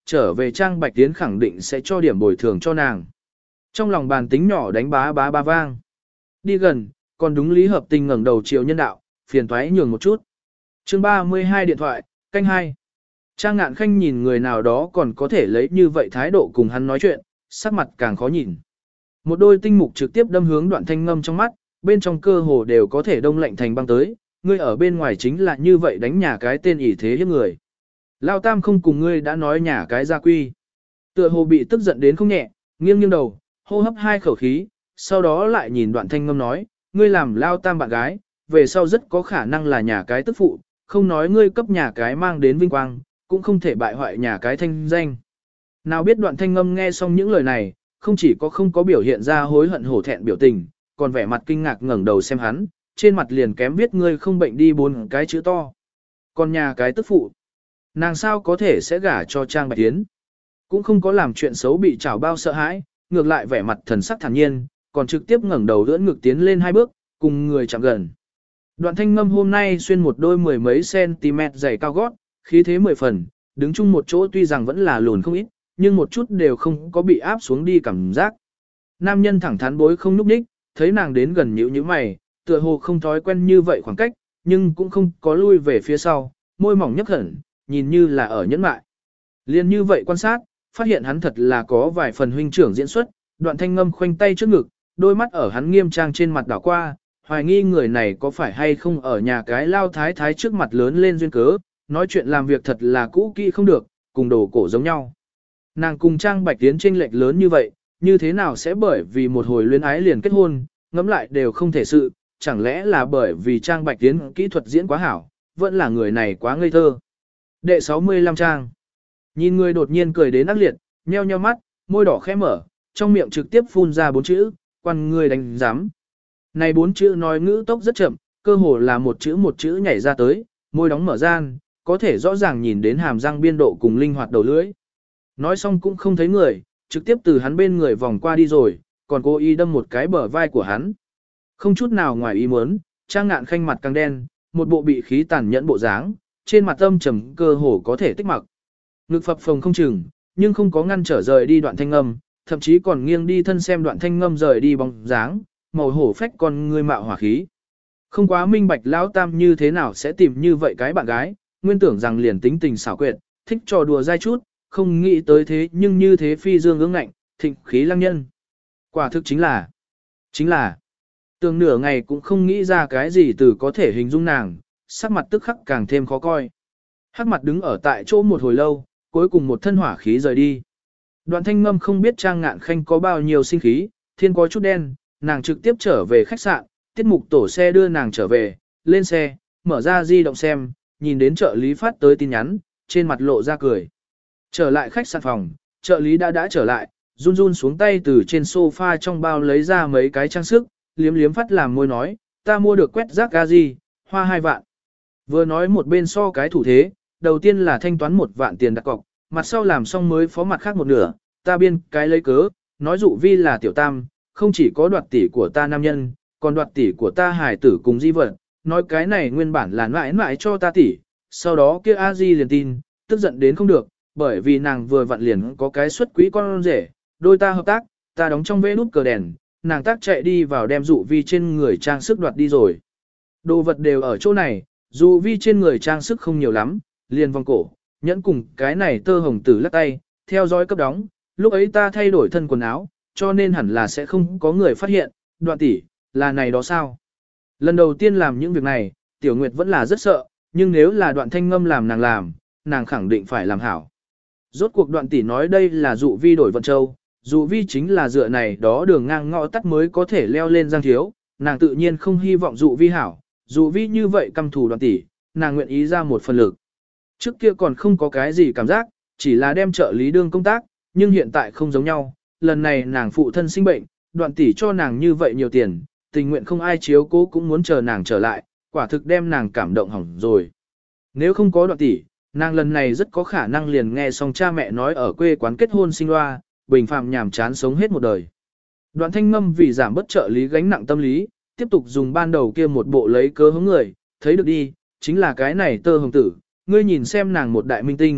trở về Trang Bạch Tiến khẳng định sẽ cho điểm bồi thường cho nàng. Trong lòng bàn tính nhỏ đánh bá bá ba vang. Đi gần, còn đúng lý hợp tình ngẩng đầu chiều nhân đạo, phiền toái nhường một chút. chương ba mươi hai điện thoại, canh hai. Trang Ngạn Khanh nhìn người nào đó còn có thể lấy như vậy thái độ cùng hắn nói chuyện, sắc mặt càng khó nhìn. Một đôi tinh mục trực tiếp đâm hướng Đoạn Thanh Ngâm trong mắt, bên trong cơ hồ đều có thể đông lạnh thành băng tới, ngươi ở bên ngoài chính là như vậy đánh nhà cái tên ỷ thế hiếp người. Lao Tam không cùng ngươi đã nói nhà cái gia quy. Tựa hồ bị tức giận đến không nhẹ, nghiêng nghiêng đầu, hô hấp hai khẩu khí, sau đó lại nhìn Đoạn Thanh Ngâm nói, ngươi làm Lao Tam bạn gái, về sau rất có khả năng là nhà cái tức phụ, không nói ngươi cấp nhà cái mang đến vinh quang, cũng không thể bại hoại nhà cái thanh danh. Nào biết Đoạn Thanh Ngâm nghe xong những lời này, không chỉ có không có biểu hiện ra hối hận hổ thẹn biểu tình, còn vẻ mặt kinh ngạc ngẩng đầu xem hắn, trên mặt liền kém viết ngươi không bệnh đi bốn cái chữ to. Còn nhà cái tức phụ, nàng sao có thể sẽ gả cho Trang Bạch Tiến. Cũng không có làm chuyện xấu bị trảo bao sợ hãi, ngược lại vẻ mặt thần sắc thản nhiên, còn trực tiếp ngẩng đầu đỡ ngực tiến lên hai bước, cùng người chạm gần. Đoạn Thanh Ngâm hôm nay xuyên một đôi mười mấy cm dày cao gót, khí thế mười phần, đứng chung một chỗ tuy rằng vẫn là lùn không ít, nhưng một chút đều không có bị áp xuống đi cảm giác. Nam nhân thẳng thắn bối không núp đích, thấy nàng đến gần nhíu như mày, tựa hồ không thói quen như vậy khoảng cách, nhưng cũng không có lui về phía sau, môi mỏng nhấp khẩn, nhìn như là ở nhẫn mại. Liên như vậy quan sát, phát hiện hắn thật là có vài phần huynh trưởng diễn xuất, Đoạn Thanh Ngâm khoanh tay trước ngực, đôi mắt ở hắn nghiêm trang trên mặt đảo qua, hoài nghi người này có phải hay không ở nhà cái lao thái thái trước mặt lớn lên duyên cớ, nói chuyện làm việc thật là cũ kỹ không được, cùng đồ cổ giống nhau. Nàng cùng Trang Bạch Tiến chênh lệch lớn như vậy, như thế nào sẽ bởi vì một hồi luyến ái liền kết hôn, ngẫm lại đều không thể sự, chẳng lẽ là bởi vì Trang Bạch Tiến kỹ thuật diễn quá hảo, vẫn là người này quá ngây thơ. Đệ sáu mươi lăm Trang. Nhìn người đột nhiên cười đến ác liệt, nheo nheo mắt, môi đỏ khẽ mở, trong miệng trực tiếp phun ra bốn chữ, quan người đánh giám. Này bốn chữ nói ngữ tốc rất chậm, cơ hồ là một chữ một chữ nhảy ra tới, môi đóng mở gian, có thể rõ ràng nhìn đến hàm răng biên độ cùng linh hoạt đầu lưỡi. Nói xong cũng không thấy người, trực tiếp từ hắn bên người vòng qua đi rồi, còn cố ý đâm một cái bờ vai của hắn. Không chút nào ngoài ý muốn, Trang Ngạn Khanh mặt càng đen, một bộ bị khí tàn nhẫn bộ dáng, trên mặt âm trầm cơ hồ có thể tích mặc. Ngực phập phồng không chừng, nhưng không có ngăn trở rời đi Đoạn Thanh Ngâm, thậm chí còn nghiêng đi thân xem Đoạn Thanh Ngâm rời đi bóng dáng, màu hổ phách con người mạo hỏa khí. Không quá minh bạch lão tam như thế nào sẽ tìm như vậy cái bạn gái, nguyên tưởng rằng liền tính tình xảo quyệt, thích trò đùa dai chút, không nghĩ tới thế nhưng như thế phi dương ương ngạnh, thịnh khí lăng nhân. Quả thực chính là, chính là, tường nửa ngày cũng không nghĩ ra cái gì từ có thể hình dung nàng, sắc mặt tức khắc càng thêm khó coi. Hắc mặt đứng ở tại chỗ một hồi lâu, cuối cùng một thân hỏa khí rời đi. Đoạn Thanh Ngâm không biết Trang Ngạn Khanh có bao nhiêu sinh khí, thiên có chút đen, nàng trực tiếp trở về khách sạn, tiết mục tổ xe đưa nàng trở về, lên xe, mở ra di động xem, nhìn đến trợ lý phát tới tin nhắn, trên mặt lộ ra cười. Trở lại khách sạn phòng, trợ lý đã đã trở lại, run run xuống tay từ trên sofa trong bao lấy ra mấy cái trang sức, liếm liếm phát làm môi nói, ta mua được quét rác gazi, hoa hai vạn. Vừa nói một bên so cái thủ thế, đầu tiên là thanh toán một vạn tiền đặt cọc, mặt sau làm xong mới phó mặt khác một nửa, ta biên cái lấy cớ, nói dụ vi là tiểu tam, không chỉ có đoạt tỷ của ta nam nhân, còn đoạt tỷ của ta hài tử cùng di vật, nói cái này nguyên bản là mãi mãi cho ta tỷ, sau đó kia a di liền tin, tức giận đến không được, bởi vì nàng vừa vặn liền có cái xuất quý con rể, đôi ta hợp tác, ta đóng trong vế nút cờ đèn, nàng tác chạy đi vào đem dụ vi trên người trang sức đoạt đi rồi. Đồ vật đều ở chỗ này, dụ vi trên người trang sức không nhiều lắm, liền vòng cổ, nhẫn cùng cái này tơ hồng tử lắc tay, theo dõi cấp đóng, lúc ấy ta thay đổi thân quần áo, cho nên hẳn là sẽ không có người phát hiện, Đoạn tỷ, là này đó sao? Lần đầu tiên làm những việc này, Tiểu Nguyệt vẫn là rất sợ, nhưng nếu là Đoạn Thanh Ngâm làm nàng làm, nàng khẳng định phải làm hảo. Rốt cuộc Đoạn tỷ nói đây là dụ vi đổi vận châu, dụ vi chính là dựa này đó đường ngang ngõ tắt mới có thể leo lên Giang Thiếu, nàng tự nhiên không hy vọng dụ vi hảo, dụ vi như vậy căm thù Đoạn tỷ, nàng nguyện ý ra một phần lực. Trước kia còn không có cái gì cảm giác, chỉ là đem trợ lý đương công tác, nhưng hiện tại không giống nhau, lần này nàng phụ thân sinh bệnh, Đoạn tỷ cho nàng như vậy nhiều tiền, tình nguyện không ai chiếu cố cũng muốn chờ nàng trở lại, quả thực đem nàng cảm động hỏng rồi. Nếu không có Đoạn tỷ, nàng lần này rất có khả năng liền nghe xong cha mẹ nói ở quê quán kết hôn sinh loa, bình phạm nhàm chán sống hết một đời. Đoạn Thanh Ngâm vì giảm bất trợ lý gánh nặng tâm lý, tiếp tục dùng ban đầu kia một bộ lấy cớ hướng người, thấy được đi, chính là cái này tơ hồng tử, ngươi nhìn xem nàng một đại minh tinh,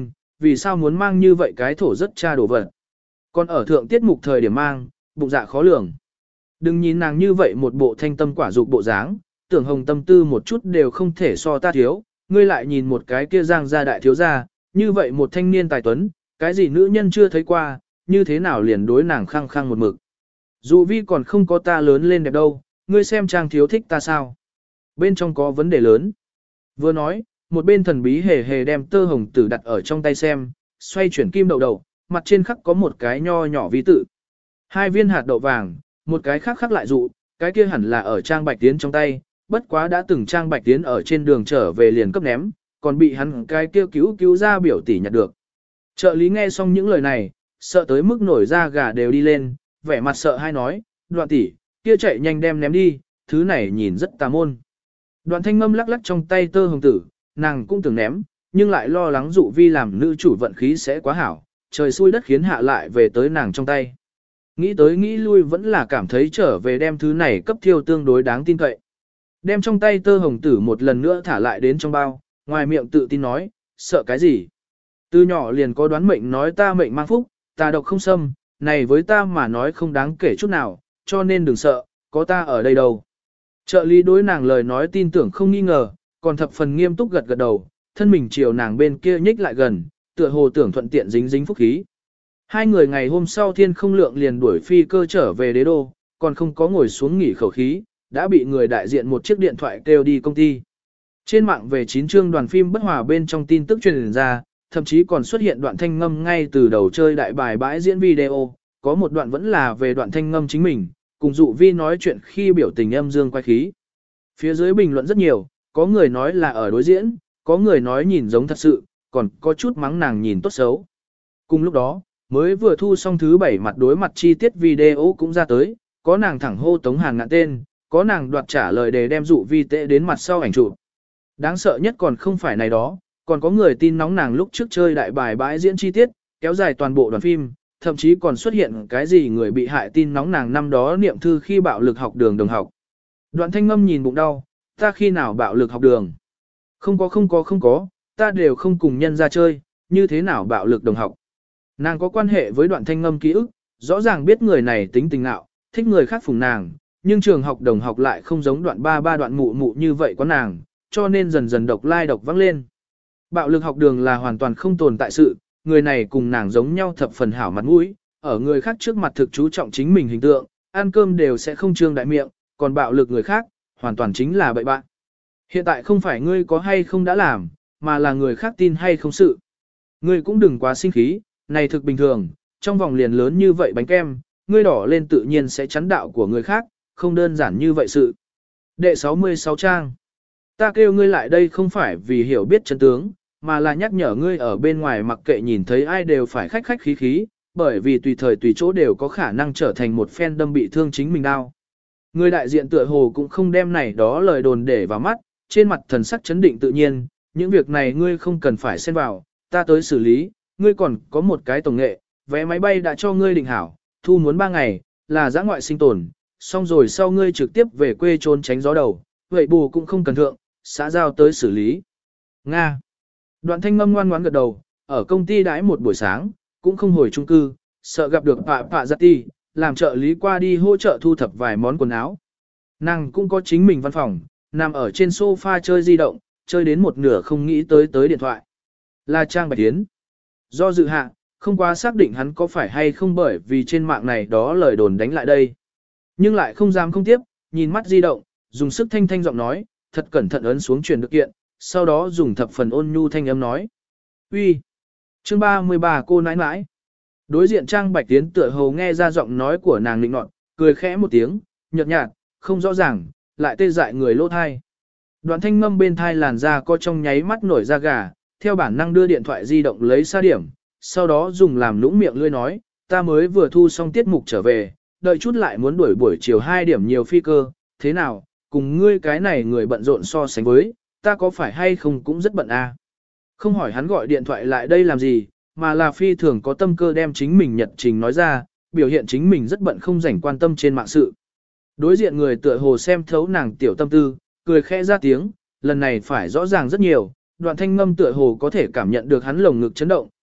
vì sao muốn mang như vậy cái thổ rất cha đổ vật. Còn ở thượng tiết mục thời điểm mang, bụng dạ khó lường. Đừng nhìn nàng như vậy một bộ thanh tâm quả dục bộ dáng, tưởng hồng tâm tư một chút đều không thể so ta thiếu, ngươi lại nhìn một cái kia giang gia đại thiếu gia, như vậy một thanh niên tài tuấn, cái gì nữ nhân chưa thấy qua, như thế nào liền đối nàng khăng khăng một mực. Dụ vi còn không có ta lớn lên đẹp đâu, ngươi xem trang thiếu thích ta sao. Bên trong có vấn đề lớn. Vừa nói, một bên thần bí hề hề đem tơ hồng tử đặt ở trong tay xem, xoay chuyển kim đậu đậu, mặt trên khắc có một cái nho nhỏ vi tự. Hai viên hạt đậu vàng, một cái khác khắc lại dụ, cái kia hẳn là ở trang bạch tiến trong tay, bất quá đã từng trang bạch tiến ở trên đường trở về liền cấp ném, còn bị hắn cái kia cứu cứu ra biểu tỷ nhặt được. Trợ lý nghe xong những lời này, sợ tới mức nổi da gà đều đi lên, vẻ mặt sợ hay nói, Đoạn tỷ, kia chạy nhanh đem ném đi, thứ này nhìn rất tà môn. Đoạn thanh ngâm lắc lắc trong tay tơ hồng tử, nàng cũng tưởng ném, nhưng lại lo lắng dụ vi làm nữ chủ vận khí sẽ quá hảo, trời xui đất khiến hạ lại về tới nàng trong tay. Nghĩ tới nghĩ lui vẫn là cảm thấy trở về đem thứ này cấp thiêu tương đối đáng tin cậy. Đem trong tay tơ hồng tử một lần nữa thả lại đến trong bao, ngoài miệng tự tin nói, sợ cái gì. Từ nhỏ liền có đoán mệnh nói ta mệnh mang phúc, ta độc không xâm, này với ta mà nói không đáng kể chút nào, cho nên đừng sợ, có ta ở đây đâu. Trợ lý đối nàng lời nói tin tưởng không nghi ngờ, còn thập phần nghiêm túc gật gật đầu, thân mình chiều nàng bên kia nhích lại gần, tựa hồ tưởng thuận tiện dính dính phúc khí. Hai người ngày hôm sau thiên không lượng liền đuổi phi cơ trở về đế đô, còn không có ngồi xuống nghỉ khẩu khí, đã bị người đại diện một chiếc điện thoại kêu đi công ty. Trên mạng về chín chương đoàn phim bất hòa bên trong tin tức truyền ra, thậm chí còn xuất hiện đoạn thanh ngâm ngay từ đầu chơi đại bài bãi diễn video, có một đoạn vẫn là về đoạn thanh ngâm chính mình, cùng dụ vi nói chuyện khi biểu tình âm dương quay khí. Phía dưới bình luận rất nhiều, có người nói là ở đối diễn, có người nói nhìn giống thật sự, còn có chút mắng nàng nhìn tốt xấu. Cùng lúc đó, mới vừa thu xong thứ bảy mặt đối mặt chi tiết video cũng ra tới, có nàng thẳng hô Tống Hàn ngạn tên, có nàng đoạt trả lời để đem dụ vi tệ đến mặt sau ảnh chụp. Đáng sợ nhất còn không phải này đó, còn có người tin nóng nàng lúc trước chơi đại bài bãi diễn chi tiết, kéo dài toàn bộ đoàn phim, thậm chí còn xuất hiện cái gì người bị hại tin nóng nàng năm đó niệm thư khi bạo lực học đường đồng học. Đoạn thanh ngâm nhìn bụng đau, ta khi nào bạo lực học đường? Không có không có không có, ta đều không cùng nhân ra chơi, như thế nào bạo lực đồng học? Nàng có quan hệ với đoạn thanh ngâm ký ức, rõ ràng biết người này tính tình nạo, thích người khác phụng nàng, nhưng trường học đồng học lại không giống đoạn ba ba đoạn mụ mụ như vậy có nàng, cho nên dần dần độc lai độc vắng lên. Bạo lực học đường là hoàn toàn không tồn tại sự, người này cùng nàng giống nhau thập phần hảo mặt mũi, ở người khác trước mặt thực chú trọng chính mình hình tượng, ăn cơm đều sẽ không trương đại miệng, còn bạo lực người khác, hoàn toàn chính là bậy bạn. Hiện tại không phải ngươi có hay không đã làm, mà là người khác tin hay không sự. Ngươi cũng đừng quá sinh khí, này thực bình thường, trong vòng liền lớn như vậy bánh kem, ngươi đỏ lên tự nhiên sẽ chắn đạo của người khác, không đơn giản như vậy sự. Đệ sáu mươi sáu trang. Ta kêu ngươi lại đây không phải vì hiểu biết chân tướng, mà là nhắc nhở ngươi ở bên ngoài mặc kệ nhìn thấy ai đều phải khách khách khí khí, bởi vì tùy thời tùy chỗ đều có khả năng trở thành một phen đâm bị thương chính mình đau. Người đại diện tựa hồ cũng không đem này đó lời đồn để vào mắt, trên mặt thần sắc chấn định tự nhiên, những việc này ngươi không cần phải xen vào, ta tới xử lý, ngươi còn có một cái tổng nghệ, vé máy bay đã cho ngươi định hảo, thu muốn ba ngày, là giã ngoại sinh tồn, xong rồi sau ngươi trực tiếp về quê trốn tránh gió đầu, vậy bù cũng không cần thượng, xã giao tới xử lý. Nga. Đoạn thanh ngâm ngoan ngoãn gật đầu, ở công ty đãi một buổi sáng, cũng không hồi chung cư, sợ gặp được Pạ Pạ Giặt Ti, làm trợ lý qua đi hỗ trợ thu thập vài món quần áo. Nàng cũng có chính mình văn phòng, nằm ở trên sofa chơi di động, chơi đến một nửa không nghĩ tới tới điện thoại. Là Trang Bạch Tiến. Do dự hạ, không quá xác định hắn có phải hay không bởi vì trên mạng này đó lời đồn đánh lại đây. Nhưng lại không dám không tiếp, nhìn mắt di động, dùng sức thanh thanh giọng nói, thật cẩn thận ấn xuống truyền được kiện, sau đó dùng thập phần ôn nhu thanh âm nói. Uy, chương ba mươi ba cô nãi nãi. Đối diện Trang Bạch Tiến tựa hồ nghe ra giọng nói của nàng nịnh nọt, cười khẽ một tiếng, nhợt nhạt, không rõ ràng, lại tê dại người lỗ thai. Đoạn thanh ngâm bên thai làn da có trong nháy mắt nổi da gà, theo bản năng đưa điện thoại di động lấy xa điểm, sau đó dùng làm lũng miệng lươi nói, ta mới vừa thu xong tiết mục trở về, đợi chút lại muốn đuổi buổi chiều hai điểm nhiều phi cơ, thế nào, cùng ngươi cái này người bận rộn so sánh với, ta có phải hay không cũng rất bận à. Không hỏi hắn gọi điện thoại lại đây làm gì, mà là phi thường có tâm cơ đem chính mình nhật trình nói ra, biểu hiện chính mình rất bận không rảnh quan tâm trên mạng sự. Đối diện người tựa hồ xem thấu nàng tiểu tâm tư, cười khẽ ra tiếng, lần này phải rõ ràng rất nhiều, đoạn thanh ngâm tựa hồ có thể cảm nhận được hắn lồng ngực chấn động,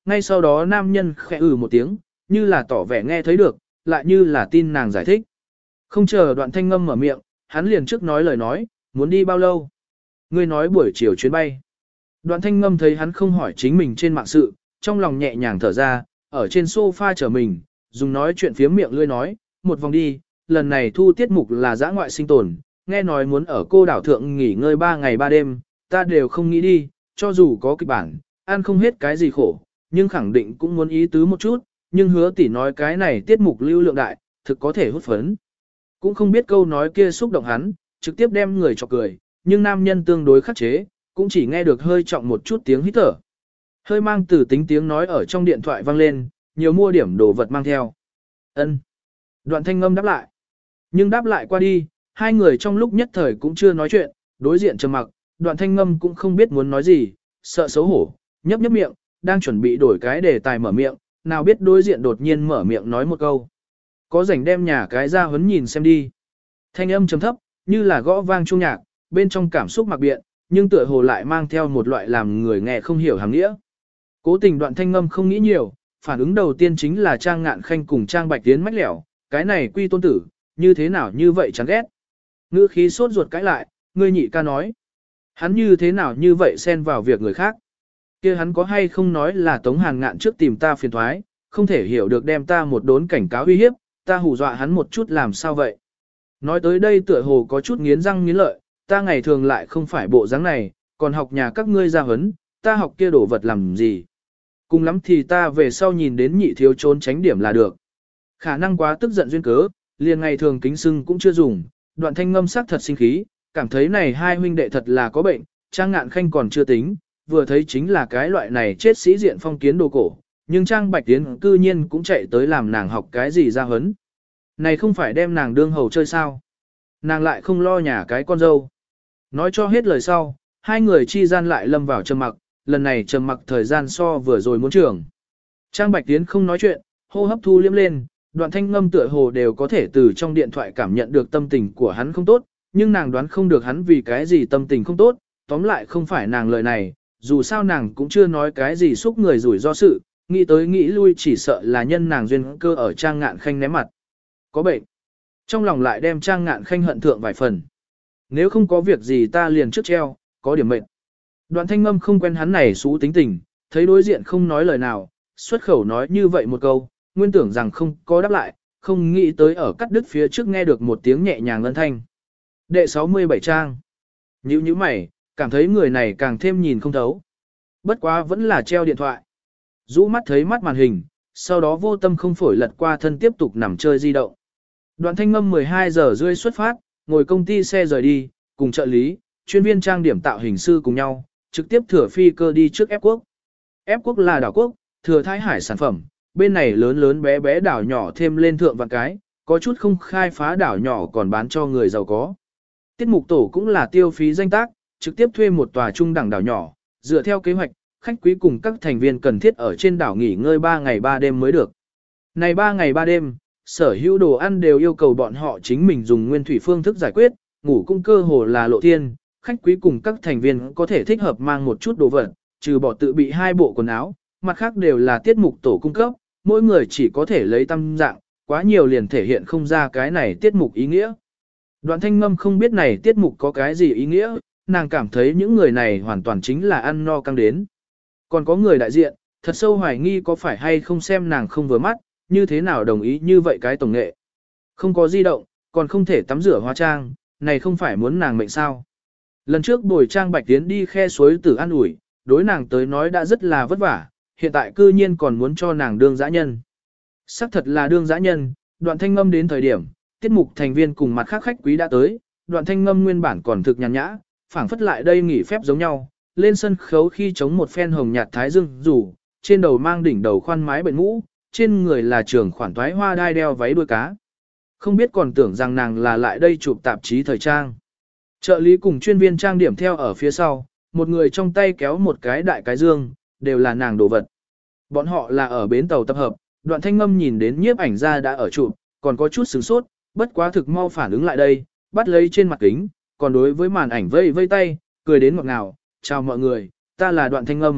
ngay sau đó nam nhân khẽ ừ một tiếng, như là tỏ vẻ nghe thấy được, lại như là tin nàng giải thích. Không chờ Đoạn Thanh Ngâm mở miệng, hắn liền trước nói lời nói, muốn đi bao lâu? Ngươi nói buổi chiều chuyến bay. Đoạn Thanh Ngâm thấy hắn không hỏi chính mình trên mạng sự, trong lòng nhẹ nhàng thở ra, ở trên sofa chờ mình, dùng nói chuyện phía miệng lươi nói, một vòng đi, lần này thu tiết mục là dã ngoại sinh tồn, nghe nói muốn ở cô đảo thượng nghỉ ngơi ba ngày ba đêm, ta đều không nghĩ đi, cho dù có kịch bản, ăn không hết cái gì khổ, nhưng khẳng định cũng muốn ý tứ một chút, nhưng hứa tỷ nói cái này tiết mục lưu lượng đại, thực có thể hút phấn. Cũng không biết câu nói kia xúc động hắn, trực tiếp đem người chọc cười, nhưng nam nhân tương đối khắc chế, cũng chỉ nghe được hơi trọng một chút tiếng hít thở. Hơi mang từ tính tiếng nói ở trong điện thoại vang lên, nhiều mua điểm đồ vật mang theo. Ân. Đoạn Thanh Ngâm đáp lại. Nhưng đáp lại qua đi, hai người trong lúc nhất thời cũng chưa nói chuyện, đối diện trầm mặc, Đoạn Thanh Ngâm cũng không biết muốn nói gì, sợ xấu hổ, nhấp nhấp miệng, đang chuẩn bị đổi cái đề tài mở miệng, nào biết đối diện đột nhiên mở miệng nói một câu. Có rảnh đem nhà cái ra huấn nhìn xem đi. Thanh âm trầm thấp, như là gõ vang chuông nhạc, bên trong cảm xúc mặc biện, nhưng tựa hồ lại mang theo một loại làm người nghe không hiểu hàng nghĩa. Cố tình Đoạn Thanh Ngâm không nghĩ nhiều, phản ứng đầu tiên chính là Trang Ngạn Khanh cùng Trang Bạch Tiến mách lẻo, cái này quy tôn tử, như thế nào như vậy chán ghét. Ngữ khí sốt ruột cãi lại, ngươi nhị ca nói. Hắn như thế nào như vậy xen vào việc người khác. Kia hắn có hay không nói là Tống Hàn Ngạn trước tìm ta phiền thoái, không thể hiểu được đem ta một đốn cảnh cáo uy hiếp, ta hù dọa hắn một chút làm sao vậy. Nói tới đây tựa hồ có chút nghiến răng nghiến lợi, ta ngày thường lại không phải bộ dáng này, còn học nhà các ngươi ra huấn, ta học kia đổ vật làm gì. Cùng lắm thì ta về sau nhìn đến nhị thiếu trốn tránh điểm là được. Khả năng quá tức giận duyên cớ, liền ngày thường kính sưng cũng chưa dùng, Đoạn Thanh Ngâm sắc thật sinh khí, cảm thấy này hai huynh đệ thật là có bệnh, Trang Ngạn Khanh còn chưa tính, vừa thấy chính là cái loại này chết sĩ diện phong kiến đồ cổ, nhưng Trang Bạch Tiến cư nhiên cũng chạy tới làm nàng học cái gì ra huấn. Này không phải đem nàng đương hầu chơi sao? Nàng lại không lo nhà cái con dâu. Nói cho hết lời sau, hai người chi gian lại lâm vào trầm mặc, lần này trầm mặc thời gian so vừa rồi muốn trưởng. Trang Bạch Tiến không nói chuyện, hô hấp thu liếm lên, Đoạn Thanh Ngâm tựa hồ đều có thể từ trong điện thoại cảm nhận được tâm tình của hắn không tốt, nhưng nàng đoán không được hắn vì cái gì tâm tình không tốt, tóm lại không phải nàng lời này, dù sao nàng cũng chưa nói cái gì xúc người rủi ro sự, nghĩ tới nghĩ lui chỉ sợ là nhân nàng duyên cơ ở Trang Ngạn Khanh ném mặt. Có bệnh. Trong lòng lại đem Trang Ngạn Khanh hận thượng vài phần. Nếu không có việc gì ta liền trước treo, có điểm mệnh. Đoạn Thanh Ngâm không quen hắn này xú tính tình, thấy đối diện không nói lời nào, xuất khẩu nói như vậy một câu, nguyên tưởng rằng không có đáp lại, không nghĩ tới ở cắt đứt phía trước nghe được một tiếng nhẹ nhàng ngân thanh. Đệ sáu mươi bảy trang. Nhữ như mày, cảm thấy người này càng thêm nhìn không thấu. Bất quá vẫn là treo điện thoại. Rũ mắt thấy mắt màn hình, sau đó vô tâm không phổi lật qua thân tiếp tục nằm chơi di động. Đoạn Thanh Ngâm mười hai giờ rưỡi xuất phát, ngồi công ty xe rời đi, cùng trợ lý, chuyên viên trang điểm tạo hình sư cùng nhau, trực tiếp thừa phi cơ đi trước ép quốc. Ép quốc là đảo quốc, thừa thái hải sản phẩm, bên này lớn lớn bé bé đảo nhỏ thêm lên thượng vạn cái, có chút không khai phá đảo nhỏ còn bán cho người giàu có. Tiết mục tổ cũng là tiêu phí danh tác, trực tiếp thuê một tòa trung đẳng đảo nhỏ, dựa theo kế hoạch, khách quý cùng các thành viên cần thiết ở trên đảo nghỉ ngơi ba ngày ba đêm mới được. Này ba ngày ba đêm, sở hữu đồ ăn đều yêu cầu bọn họ chính mình dùng nguyên thủy phương thức giải quyết, ngủ cung cơ hồ là lộ thiên, khách quý cùng các thành viên có thể thích hợp mang một chút đồ vật, trừ bỏ tự bị hai bộ quần áo, mặt khác đều là tiết mục tổ cung cấp, mỗi người chỉ có thể lấy tâm dạng, quá nhiều liền thể hiện không ra cái này tiết mục ý nghĩa. Đoạn Thanh Ngâm không biết này tiết mục có cái gì ý nghĩa, nàng cảm thấy những người này hoàn toàn chính là ăn no căng đến. Còn có người đại diện, thật sâu hoài nghi có phải hay không xem nàng không vừa mắt, như thế nào đồng ý như vậy cái tổng nghệ. Không có di động, còn không thể tắm rửa hóa trang, này không phải muốn nàng mệnh sao. Lần trước bồi Trang Bạch Tiến đi khe suối tử an ủi, đối nàng tới nói đã rất là vất vả, hiện tại cư nhiên còn muốn cho nàng đương dã nhân. Sắc thật là đương dã nhân, Đoạn Thanh Ngâm đến thời điểm, tiết mục thành viên cùng mặt khác khách quý đã tới, Đoạn Thanh Ngâm nguyên bản còn thực nhàn nhã, phảng phất lại đây nghỉ phép giống nhau, lên sân khấu khi chống một phen hồng nhạt thái dương rủ, trên đầu mang đỉnh đầu khoan mái bệnh mũ, trên người là trường khoản toái hoa đai đeo váy đuôi cá. Không biết còn tưởng rằng nàng là lại đây chụp tạp chí thời trang. Trợ lý cùng chuyên viên trang điểm theo ở phía sau, một người trong tay kéo một cái đại cái dương, đều là nàng đồ vật. Bọn họ là ở bến tàu tập hợp, Đoạn Thanh Ngâm nhìn đến nhiếp ảnh gia đã ở chụp, còn có chút sửng sốt, bất quá thực mau phản ứng lại đây, bắt lấy trên mặt kính, còn đối với màn ảnh vây vây tay, cười đến ngọt ngào, chào mọi người, ta là Đoạn Thanh Ngâm,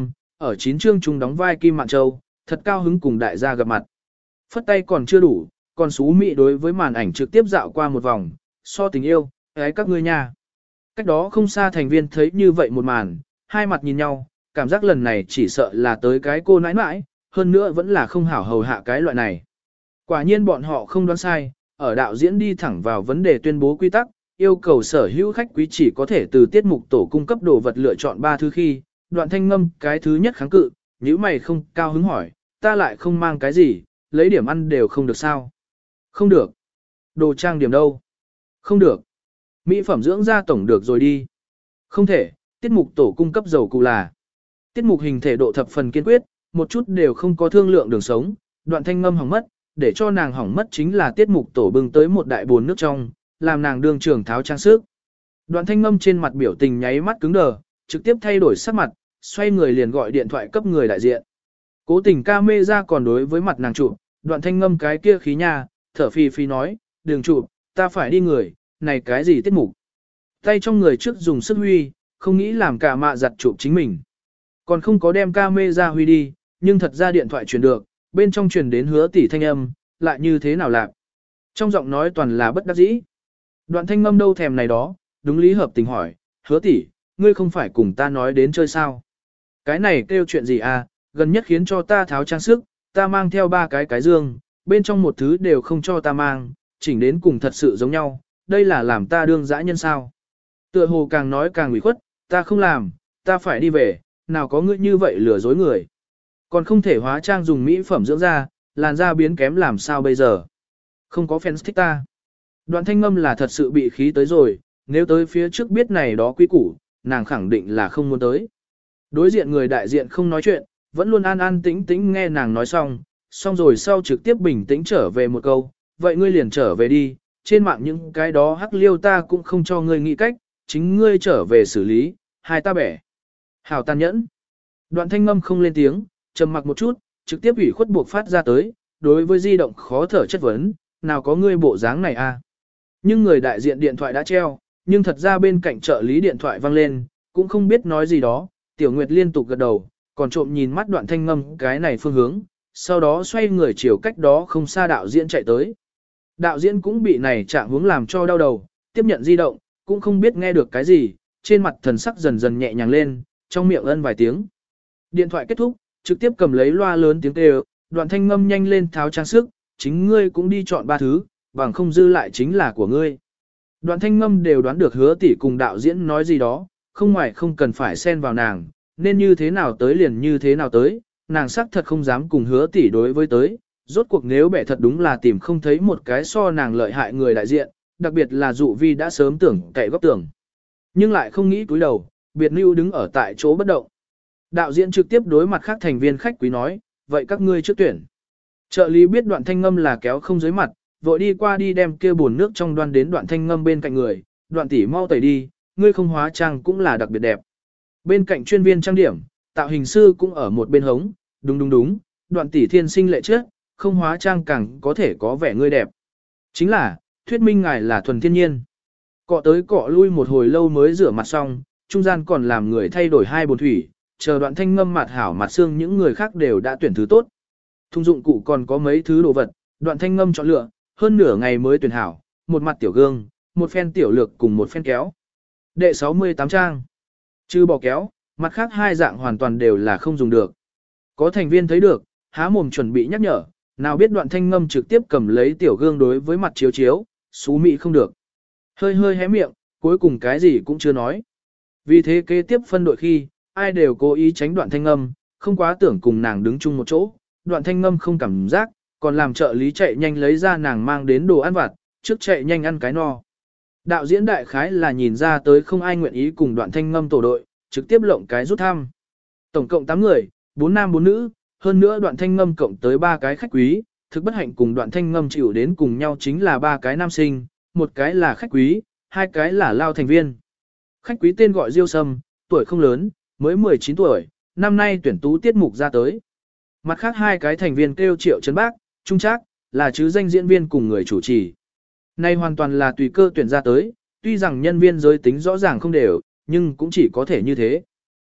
ở chín chương chung đóng vai Kim Mạn Châu, thật cao hứng cùng đại gia gặp mặt. Phất tay còn chưa đủ, còn xú mị đối với màn ảnh trực tiếp dạo qua một vòng, so tình yêu, ấy các ngươi nha. Cách đó không xa thành viên thấy như vậy một màn, hai mặt nhìn nhau, cảm giác lần này chỉ sợ là tới cái cô nãi nãi, hơn nữa vẫn là không hảo hầu hạ cái loại này. Quả nhiên bọn họ không đoán sai, ở đạo diễn đi thẳng vào vấn đề tuyên bố quy tắc, yêu cầu sở hữu khách quý chỉ có thể từ tiết mục tổ cung cấp đồ vật lựa chọn ba thứ khi, Đoạn Thanh Ngâm cái thứ nhất kháng cự, nếu mày không cao hứng hỏi, ta lại không mang cái gì, lấy điểm ăn đều không được sao? Không được. Đồ trang điểm đâu? Không được. Mỹ phẩm dưỡng da tổng được rồi đi. Không thể, tiết mục tổ cung cấp dầu cụ là. Tiết mục hình thể độ thập phần kiên quyết, một chút đều không có thương lượng đường sống, Đoạn Thanh Ngâm hỏng mất, để cho nàng hỏng mất chính là tiết mục tổ bưng tới một đại bồn nước trong, làm nàng đương trường tháo trang sức. Đoạn Thanh Ngâm trên mặt biểu tình nháy mắt cứng đờ, trực tiếp thay đổi sắc mặt, xoay người liền gọi điện thoại cấp người đại diện. Cố tình ca mê ra còn đối với mặt nàng chụp, Đoạn Thanh Ngâm cái kia khí nha, thở phì phì nói, đừng chụp, ta phải đi người, này cái gì tiết mục. Tay trong người trước dùng sức huy, không nghĩ làm cả mạ giặt chụp chính mình. Còn không có đem ca mê ra huy đi, nhưng thật ra điện thoại truyền được, bên trong truyền đến Hứa tỷ thanh âm, lại như thế nào lạc. Trong giọng nói toàn là bất đắc dĩ. Đoạn Thanh Ngâm đâu thèm này đó, đúng lý hợp tình hỏi, Hứa tỷ, ngươi không phải cùng ta nói đến chơi sao? Cái này kêu chuyện gì à, gần nhất khiến cho ta tháo trang sức, ta mang theo ba cái cái dương, bên trong một thứ đều không cho ta mang, chỉnh đến cùng thật sự giống nhau, đây là làm ta đương dã nhân sao? Tựa hồ càng nói càng ủy khuất, ta không làm, ta phải đi về, nào có ngươi như vậy lừa dối người. Còn không thể hóa trang dùng mỹ phẩm dưỡng da, làn da biến kém làm sao bây giờ? Không có fans thích ta. Đoạn Thanh Ngâm là thật sự bị khí tới rồi, nếu tới phía trước biết này đó quý củ, nàng khẳng định là không muốn tới. Đối diện người đại diện không nói chuyện, vẫn luôn an an tĩnh tĩnh nghe nàng nói xong, xong rồi sau trực tiếp bình tĩnh trở về một câu, vậy ngươi liền trở về đi, trên mạng những cái đó hắc liêu ta cũng không cho ngươi nghĩ cách, chính ngươi trở về xử lý, hai ta bẻ. Hảo tàn nhẫn. Đoạn Thanh Ngâm không lên tiếng, trầm mặc một chút, trực tiếp ủy khuất buộc phát ra tới, đối với di động khó thở chất vấn, nào có ngươi bộ dáng này à. Nhưng người đại diện điện thoại đã treo, nhưng thật ra bên cạnh trợ lý điện thoại vang lên, cũng không biết nói gì đó, Tiểu Nguyệt liên tục gật đầu, còn trộm nhìn mắt Đoạn Thanh Ngâm cái này phương hướng, sau đó xoay người chiều cách đó không xa đạo diễn chạy tới. Đạo diễn cũng bị này trạng hướng làm cho đau đầu, tiếp nhận di động, cũng không biết nghe được cái gì, trên mặt thần sắc dần dần nhẹ nhàng lên, trong miệng ân vài tiếng. Điện thoại kết thúc, trực tiếp cầm lấy loa lớn tiếng kêu, Đoạn Thanh Ngâm nhanh lên tháo trang sức, chính ngươi cũng đi chọn ba thứ, bằng không dư lại chính là của ngươi. Đoạn Thanh Ngâm đều đoán được Hứa tỷ cùng đạo diễn nói gì đó, không ngoài không cần phải xen vào nàng, nên như thế nào tới liền như thế nào tới, nàng xác thật không dám cùng Hứa tỷ đối với tới, rốt cuộc nếu bẻ thật đúng là tìm không thấy một cái so nàng lợi hại người đại diện, đặc biệt là dụ vi đã sớm tưởng cậy góc tưởng. Nhưng lại không nghĩ cúi đầu, biệt lưu đứng ở tại chỗ bất động. Đạo diễn trực tiếp đối mặt khác thành viên khách quý nói, vậy các ngươi trước tuyển. Trợ lý biết Đoạn Thanh Ngâm là kéo không dưới mặt, vội đi qua đi đem kia bồn nước trong đoan đến Đoạn Thanh Ngâm bên cạnh người, Đoạn tỷ mau tẩy đi, ngươi không hóa trang cũng là đặc biệt đẹp. Bên cạnh chuyên viên trang điểm, tạo hình sư cũng ở một bên hống, đúng đúng đúng, Đoạn tỷ thiên sinh lệ trước, không hóa trang càng có thể có vẻ ngươi đẹp. Chính là, thuyết minh ngài là thuần thiên nhiên. Cọ tới cọ lui một hồi lâu mới rửa mặt xong, trung gian còn làm người thay đổi hai bồn thủy, chờ Đoạn Thanh Ngâm mặt hảo mặt xương những người khác đều đã tuyển thứ tốt. Thùng dụng cụ còn có mấy thứ đồ vật, Đoạn Thanh Ngâm chọn lựa, hơn nửa ngày mới tuyển hảo, một mặt tiểu gương, một phen tiểu lược cùng một phen kéo. Đệ sáu mươi tám trang. Trừ bỏ kéo, mặt khác hai dạng hoàn toàn đều là không dùng được. Có thành viên thấy được, há mồm chuẩn bị nhắc nhở, nào biết Đoạn Thanh Ngâm trực tiếp cầm lấy tiểu gương đối với mặt chiếu chiếu, xú mị không được. Hơi hơi hé miệng, cuối cùng cái gì cũng chưa nói. Vì thế kế tiếp phân đội khi, ai đều cố ý tránh Đoạn Thanh Ngâm, không quá tưởng cùng nàng đứng chung một chỗ. Đoạn Thanh Ngâm không cảm giác, còn làm trợ lý chạy nhanh lấy ra nàng mang đến đồ ăn vặt, trước chạy nhanh ăn cái no. Đạo diễn đại khái là nhìn ra tới không ai nguyện ý cùng Đoạn Thanh Ngâm tổ đội, trực tiếp lộng cái rút thăm. Tổng cộng tám người, bốn nam bốn nữ, hơn nữa Đoạn Thanh Ngâm cộng tới ba cái khách quý, thực bất hạnh cùng Đoạn Thanh Ngâm chịu đến cùng nhau chính là ba cái nam sinh, một cái là khách quý, hai cái là lao thành viên. Khách quý tên gọi Diêu Sâm, tuổi không lớn, mới mười chín tuổi, năm nay tuyển tú tiết mục ra tới. Mặt khác hai cái thành viên kêu Triệu Trấn Bác, Trung Trác, là chứ danh diễn viên cùng người chủ trì. Nay hoàn toàn là tùy cơ tuyển ra tới, tuy rằng nhân viên giới tính rõ ràng không đều, nhưng cũng chỉ có thể như thế.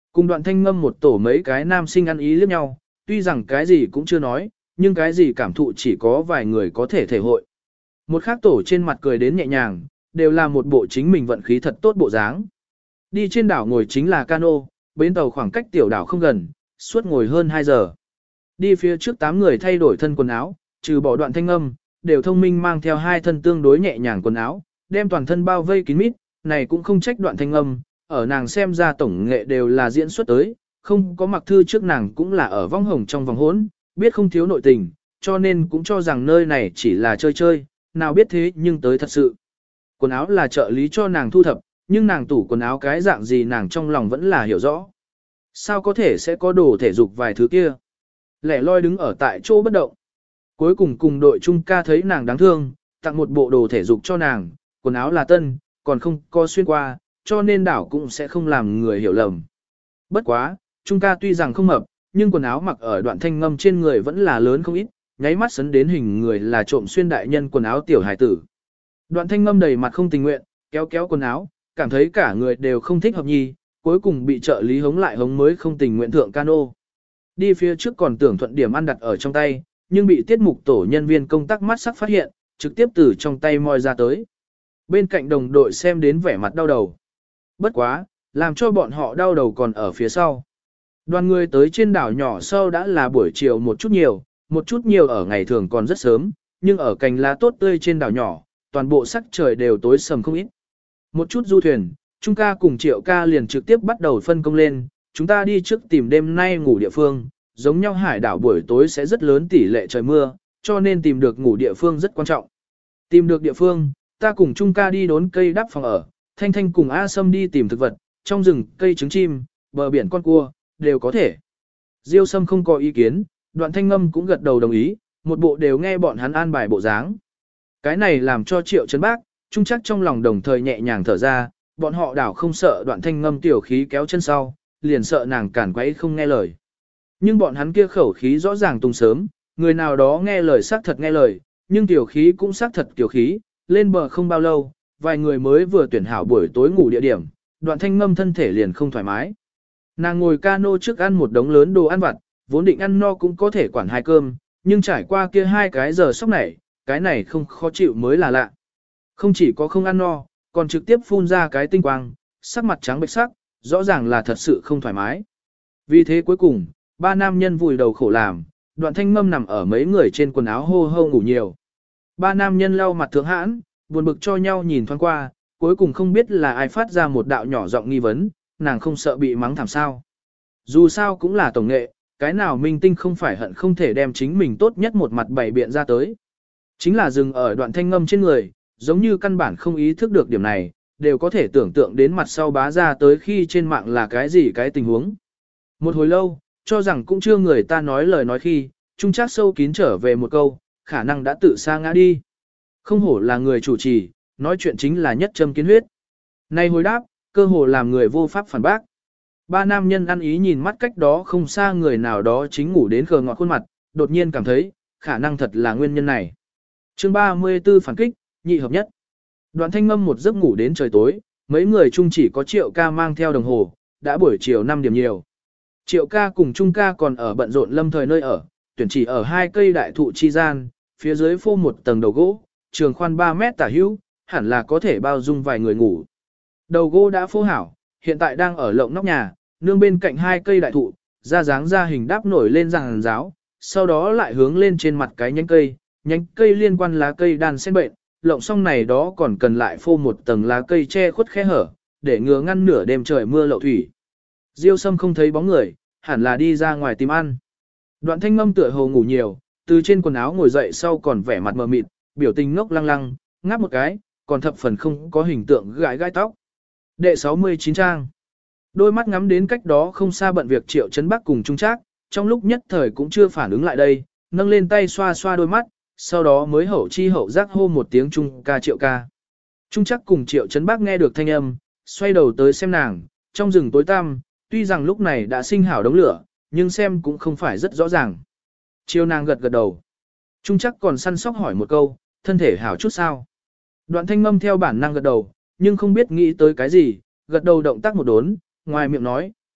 Cùng Đoạn Thanh Ngâm một tổ mấy cái nam sinh ăn ý liếc nhau, tuy rằng cái gì cũng chưa nói, nhưng cái gì cảm thụ chỉ có vài người có thể thể hội. Một khác tổ trên mặt cười đến nhẹ nhàng, đều là một bộ chính mình vận khí thật tốt bộ dáng. Đi trên đảo ngồi chính là cano, bến tàu khoảng cách tiểu đảo không gần, suốt ngồi hơn hai giờ. Đi phía trước tám người thay đổi thân quần áo, trừ bỏ Đoạn Thanh Ngâm, đều thông minh mang theo hai thân tương đối nhẹ nhàng quần áo, đem toàn thân bao vây kín mít, này cũng không trách Đoạn Thanh Ngâm, ở nàng xem ra tổng nghệ đều là diễn xuất tới, không có mặc thư trước nàng cũng là ở vong hồng trong vòng hỗn, biết không thiếu nội tình, cho nên cũng cho rằng nơi này chỉ là chơi chơi, nào biết thế nhưng tới thật sự. Quần áo là trợ lý cho nàng thu thập, nhưng nàng tủ quần áo cái dạng gì nàng trong lòng vẫn là hiểu rõ. Sao có thể sẽ có đồ thể dục vài thứ kia? Lẻ loi đứng ở tại chỗ bất động. Cuối cùng cùng đội trung ca thấy nàng đáng thương, tặng một bộ đồ thể dục cho nàng, quần áo là tân, còn không có xuyên qua, cho nên đảo cũng sẽ không làm người hiểu lầm. Bất quá, trung ca tuy rằng không mập, nhưng quần áo mặc ở Đoạn Thanh Ngâm trên người vẫn là lớn không ít, nháy mắt sấn đến hình người là trộm xuyên đại nhân quần áo tiểu hải tử. Đoạn Thanh Ngâm đầy mặt không tình nguyện, kéo kéo quần áo, cảm thấy cả người đều không thích hợp nhi, cuối cùng bị trợ lý hống lại hống mới không tình nguyện thượng cano. Đi phía trước còn tưởng thuận điểm ăn đặt ở trong tay, nhưng bị tiết mục tổ nhân viên công tác mắt sắc phát hiện, trực tiếp từ trong tay moi ra tới. Bên cạnh đồng đội xem đến vẻ mặt đau đầu. Bất quá, làm cho bọn họ đau đầu còn ở phía sau. Đoàn người tới trên đảo nhỏ sau đã là buổi chiều một chút nhiều, một chút nhiều ở ngày thường còn rất sớm, nhưng ở cành lá tốt tươi trên đảo nhỏ, toàn bộ sắc trời đều tối sầm không ít. Một chút du thuyền, Trung ca cùng Triệu ca liền trực tiếp bắt đầu phân công lên, chúng ta đi trước tìm đêm nay ngủ địa phương, giống nhau hải đảo buổi tối sẽ rất lớn tỷ lệ trời mưa, cho nên tìm được ngủ địa phương rất quan trọng. Tìm được địa phương, ta cùng Trung ca đi đốn cây đắp phòng ở, Thanh Thanh cùng A Sâm đi tìm thực vật, trong rừng cây trứng chim, bờ biển con cua, đều có thể. Diêu Sâm không có ý kiến, Đoạn Thanh Ngâm cũng gật đầu đồng ý, một bộ đều nghe bọn hắn an bài bộ dáng. Cái này làm cho Triệu Trấn Bác, Trung chắc trong lòng đồng thời nhẹ nhàng thở ra, bọn họ đảo không sợ Đoạn Thanh Ngâm tiểu khí kéo chân sau, liền sợ nàng cản quấy không nghe lời. Nhưng bọn hắn kia khẩu khí rõ ràng tung sớm, người nào đó nghe lời xác thật nghe lời, nhưng tiểu khí cũng xác thật tiểu khí, lên bờ không bao lâu, vài người mới vừa tuyển hảo buổi tối ngủ địa điểm, Đoạn Thanh Ngâm thân thể liền không thoải mái. Nàng ngồi cano trước ăn một đống lớn đồ ăn vặt, vốn định ăn no cũng có thể quản hai cơm, nhưng trải qua kia hai cái giờ sốc này, cái này không khó chịu mới là lạ. Không chỉ có không ăn no, còn trực tiếp phun ra cái tinh quang, sắc mặt trắng bệch sắc, rõ ràng là thật sự không thoải mái. Vì thế cuối cùng, ba nam nhân vùi đầu khổ làm, Đoạn Thanh Ngâm nằm ở mấy người trên quần áo hô hô ngủ nhiều. Ba nam nhân lau mặt thượng hãn, buồn bực cho nhau nhìn thoáng qua, cuối cùng không biết là ai phát ra một đạo nhỏ giọng nghi vấn, nàng không sợ bị mắng thảm sao. Dù sao cũng là tổng nghệ, cái nào minh tinh không phải hận không thể đem chính mình tốt nhất một mặt bày biện ra tới. Chính là dừng ở Đoạn Thanh Ngâm trên người, giống như căn bản không ý thức được điểm này, đều có thể tưởng tượng đến mặt sau bá ra tới khi trên mạng là cái gì cái tình huống. Một hồi lâu, cho rằng cũng chưa người ta nói lời nói khi, Trung Trác sâu kín trở về một câu, khả năng đã tự sa ngã đi. Không hổ là người chủ trì, nói chuyện chính là nhất châm kiến huyết. Này hồi đáp, cơ hồ làm người vô pháp phản bác. Ba nam nhân ăn ý nhìn mắt cách đó không xa người nào đó chính ngủ đến khờ ngọt khuôn mặt, đột nhiên cảm thấy, khả năng thật là nguyên nhân này. Chương ba mươi tư phản kích, nhị hợp nhất. Đoạn Thanh Ngâm một giấc ngủ đến trời tối, mấy người chung chỉ có Triệu ca mang theo đồng hồ, đã buổi chiều năm điểm nhiều. Triệu ca cùng Trung ca còn ở bận rộn lâm thời nơi ở, tuyển chỉ ở hai cây đại thụ chi gian, phía dưới phô một tầng đầu gỗ, trường khoan ba mét tả hữu, hẳn là có thể bao dung vài người ngủ. Đầu gỗ đã phô hảo, hiện tại đang ở lộng nóc nhà, nương bên cạnh hai cây đại thụ, ra dáng ra hình đáp nổi lên ràng giáo, sau đó lại hướng lên trên mặt cái nhánh cây, nhánh cây liên quan lá cây đan xen bệnh, lộng xong này đó còn cần lại phô một tầng lá cây che khuất khe hở, để ngừa ngăn nửa đêm trời mưa lậu thủy. Diêu Sâm không thấy bóng người, hẳn là đi ra ngoài tìm ăn. Đoạn Thanh Ngâm tựa hồ ngủ nhiều, từ trên quần áo ngồi dậy sau còn vẻ mặt mờ mịt, biểu tình ngốc lăng lăng, ngáp một cái, còn thập phần không có hình tượng gãi gai tóc. Đệ sáu mươi chín trang. Đôi mắt ngắm đến cách đó không xa bận việc Triệu Trấn Bắc cùng Trung Trác, trong lúc nhất thời cũng chưa phản ứng lại đây, nâng lên tay xoa xoa đôi mắt, sau đó mới hậu chi hậu giác hô một tiếng Trung ca Triệu ca. Trung Trác cùng Triệu Trấn Bắc nghe được thanh âm, xoay đầu tới xem nàng, trong rừng tối tăm, tuy rằng lúc này đã sinh hảo đống lửa, nhưng xem cũng không phải rất rõ ràng. Chiêu nàng gật gật đầu. Trung Trác còn săn sóc hỏi một câu, thân thể hảo chút sao. Đoạn Thanh Ngâm theo bản năng gật đầu, nhưng không biết nghĩ tới cái gì, gật đầu động tác một đốn, ngoài miệng nói,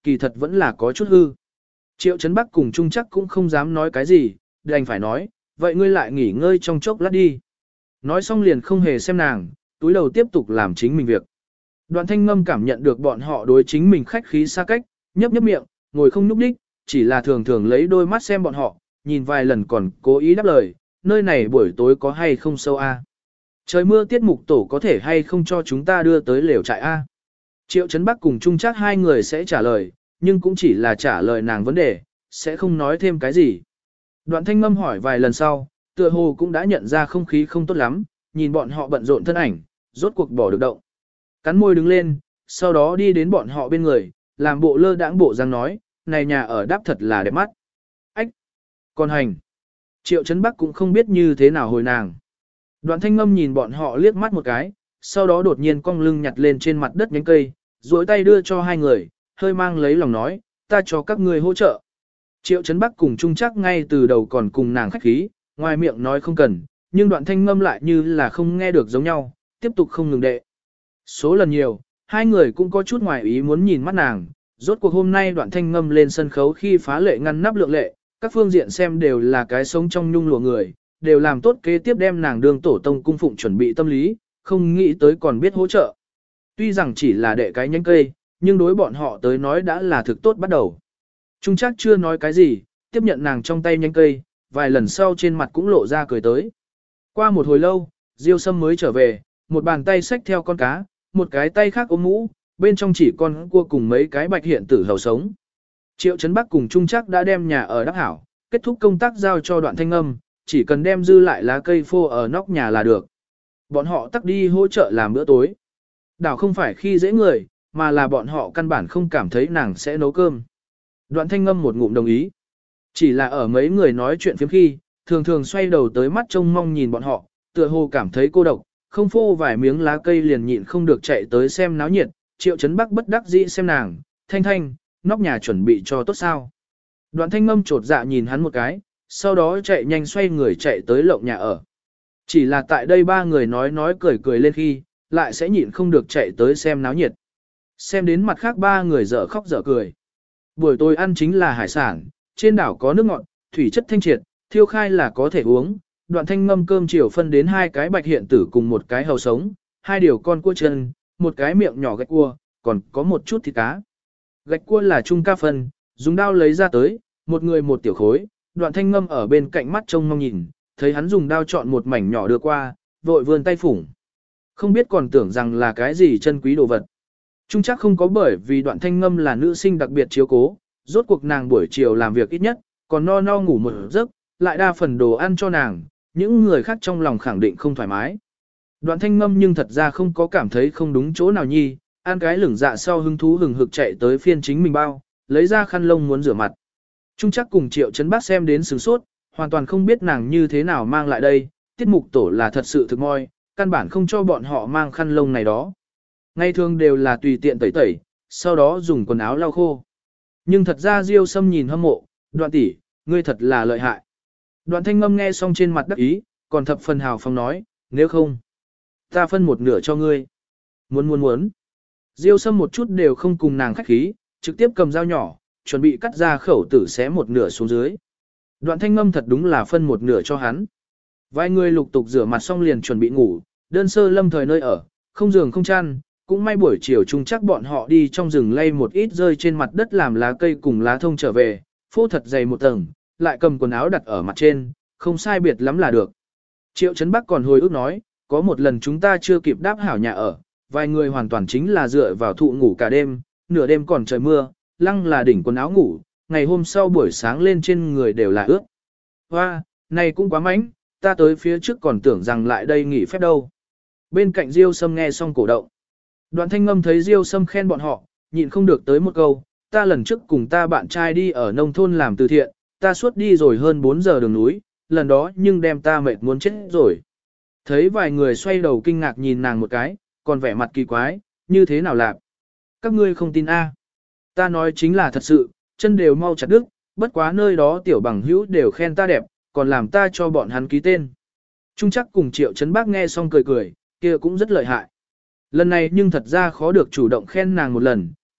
kỳ thật vẫn là có chút hư. Triệu Trấn Bắc cùng Trung chắc cũng không dám nói cái gì, đành phải nói, vậy ngươi lại nghỉ ngơi trong chốc lát đi. Nói xong liền không hề xem nàng, túi đầu tiếp tục làm chính mình việc. Đoạn Thanh Ngâm cảm nhận được bọn họ đối chính mình khách khí xa cách, nhấp nhấp miệng, ngồi không nhúc nhích, chỉ là thường thường lấy đôi mắt xem bọn họ, nhìn vài lần còn cố ý đáp lời, nơi này buổi tối có hay không sâu a? Trời mưa tiết mục tổ có thể hay không cho chúng ta đưa tới lều trại a? Triệu Trấn Bắc cùng Trung chắc hai người sẽ trả lời, nhưng cũng chỉ là trả lời nàng vấn đề, sẽ không nói thêm cái gì. Đoạn Thanh Ngâm hỏi vài lần sau, tựa hồ cũng đã nhận ra không khí không tốt lắm, nhìn bọn họ bận rộn thân ảnh, rốt cuộc bỏ được động. Cắn môi đứng lên, sau đó đi đến bọn họ bên người, làm bộ lơ đãng bộ răng nói, này nhà ở đáp thật là đẹp mắt. Ách! Còn hành! Triệu Trấn Bắc cũng không biết như thế nào hồi nàng. Đoạn Thanh Ngâm nhìn bọn họ liếc mắt một cái, sau đó đột nhiên cong lưng nhặt lên trên mặt đất nhánh cây, duỗi tay đưa cho hai người, hơi mang lấy lòng nói, ta cho các ngươi hỗ trợ. Triệu Trấn Bắc cùng Trung chắc ngay từ đầu còn cùng nàng khách khí, ngoài miệng nói không cần, nhưng Đoạn Thanh Ngâm lại như là không nghe được giống nhau, tiếp tục không ngừng đệ. Số lần nhiều, hai người cũng có chút ngoài ý muốn nhìn mắt nàng, rốt cuộc hôm nay Đoạn Thanh Ngâm lên sân khấu khi phá lệ ngăn nắp lượng lệ, các phương diện xem đều là cái sống trong nhung lụa người, đều làm tốt kế tiếp đem nàng đương tổ tông cung phụng chuẩn bị tâm lý, không nghĩ tới còn biết hỗ trợ. Tuy rằng chỉ là đệ cái nhánh cây, nhưng đối bọn họ tới nói đã là thực tốt bắt đầu. Trung chắc chưa nói cái gì, tiếp nhận nàng trong tay nhánh cây, vài lần sau trên mặt cũng lộ ra cười tới. Qua một hồi lâu, Diêu Sâm mới trở về, một bàn tay xách theo con cá, một cái tay khác ôm mũ, bên trong chỉ con cua cùng mấy cái bạch hiện tử hầu sống. Triệu Trấn Bắc cùng Trung chắc đã đem nhà ở đắc hảo, kết thúc công tác giao cho Đoạn Thanh Ngâm, chỉ cần đem dư lại lá cây phô ở nóc nhà là được. Bọn họ tắt đi hỗ trợ làm bữa tối. Đảo không phải khi dễ người, mà là bọn họ căn bản không cảm thấy nàng sẽ nấu cơm. Đoạn Thanh Ngâm một ngụm đồng ý. Chỉ là ở mấy người nói chuyện phiếm khi, thường thường xoay đầu tới mắt trông mong nhìn bọn họ, tựa hồ cảm thấy cô độc, không phô vài miếng lá cây liền nhịn không được chạy tới xem náo nhiệt. Triệu Trấn Bắc bất đắc dĩ xem nàng, Thanh Thanh, nóc nhà chuẩn bị cho tốt sao. Đoạn Thanh Ngâm trột dạ nhìn hắn một cái, sau đó chạy nhanh xoay người chạy tới lộng nhà ở. Chỉ là tại đây ba người nói nói cười cười lên khi, lại sẽ nhịn không được chạy tới xem náo nhiệt. Xem đến mặt khác ba người dở khóc dở cười. Buổi tối ăn chính là hải sản, trên đảo có nước ngọt, thủy chất thanh triệt, thiêu khai là có thể uống. Đoạn Thanh Ngâm cơm chiều phân đến hai cái bạch hiện tử cùng một cái hầu sống, hai điều con cua chân, một cái miệng nhỏ gạch cua, còn có một chút thịt cá. Gạch cua là chung ca phân, dùng dao lấy ra tới, một người một tiểu khối. Đoạn Thanh Ngâm ở bên cạnh mắt trông mong nhìn, thấy hắn dùng dao chọn một mảnh nhỏ đưa qua, vội vươn tay phủng. Không biết còn tưởng rằng là cái gì chân quý đồ vật. Trung chắc không có bởi vì Đoạn Thanh Ngâm là nữ sinh đặc biệt chiếu cố, rốt cuộc nàng buổi chiều làm việc ít nhất, còn no no ngủ một giấc, lại đa phần đồ ăn cho nàng, những người khác trong lòng khẳng định không thoải mái. Đoạn Thanh Ngâm nhưng thật ra không có cảm thấy không đúng chỗ nào nhi, ăn cái lửng dạ sau hứng thú hừng hực chạy tới phiên chính mình bao, lấy ra khăn lông muốn rửa mặt. Trung chắc cùng Triệu Trấn Bắc xem đến sửng sốt, hoàn toàn không biết nàng như thế nào mang lại đây, tiết mục tổ là thật sự thực moi, căn bản không cho bọn họ mang khăn lông này đó. Ngày thường đều là tùy tiện tẩy tẩy, sau đó dùng quần áo lau khô. Nhưng thật ra Diêu Sâm nhìn hâm mộ, Đoạn tỷ, ngươi thật là lợi hại. Đoạn Thanh Ngâm nghe xong trên mặt đắc ý, còn thập phần hào phóng nói, nếu không, ta phân một nửa cho ngươi. Muốn muốn muốn. Diêu Sâm một chút đều không cùng nàng khách khí, trực tiếp cầm dao nhỏ, chuẩn bị cắt ra khẩu tử xé một nửa xuống dưới. Đoạn Thanh Ngâm thật đúng là phân một nửa cho hắn. Vài người lục tục rửa mặt xong liền chuẩn bị ngủ, đơn sơ lâm thời nơi ở, không giường không chăn, cũng may buổi chiều chung chắc bọn họ đi trong rừng lay một ít rơi trên mặt đất làm lá cây cùng lá thông trở về, phô thật dày một tầng, lại cầm quần áo đặt ở mặt trên, không sai biệt lắm là được. Triệu Trấn Bắc còn hồi ức nói, có một lần chúng ta chưa kịp đáp hảo nhà ở, vài người hoàn toàn chính là dựa vào thụ ngủ cả đêm, nửa đêm còn trời mưa, lăng là đỉnh quần áo ngủ, ngày hôm sau buổi sáng lên trên người đều là ướt. Hoa, này cũng quá mánh, ta tới phía trước còn tưởng rằng lại đây nghỉ phép đâu. Bên cạnh Diêu Sâm nghe xong cổ động. Đoạn Thanh Ngâm thấy Diêu Sâm khen bọn họ, nhịn không được tới một câu, ta lần trước cùng ta bạn trai đi ở nông thôn làm từ thiện, ta suốt đi rồi hơn bốn giờ đường núi, lần đó nhưng đem ta mệt muốn chết rồi. Thấy vài người xoay đầu kinh ngạc nhìn nàng một cái, còn vẻ mặt kỳ quái, như thế nào lạc? Các ngươi không tin a? Ta nói chính là thật sự, chân đều mau chặt đứt, bất quá nơi đó tiểu bằng hữu đều khen ta đẹp, còn làm ta cho bọn hắn ký tên. Trung chắc cùng Triệu Trấn Bắc nghe xong cười cười, kia cũng rất lợi hại. Lần này nhưng thật ra khó được chủ động khen nàng một lần,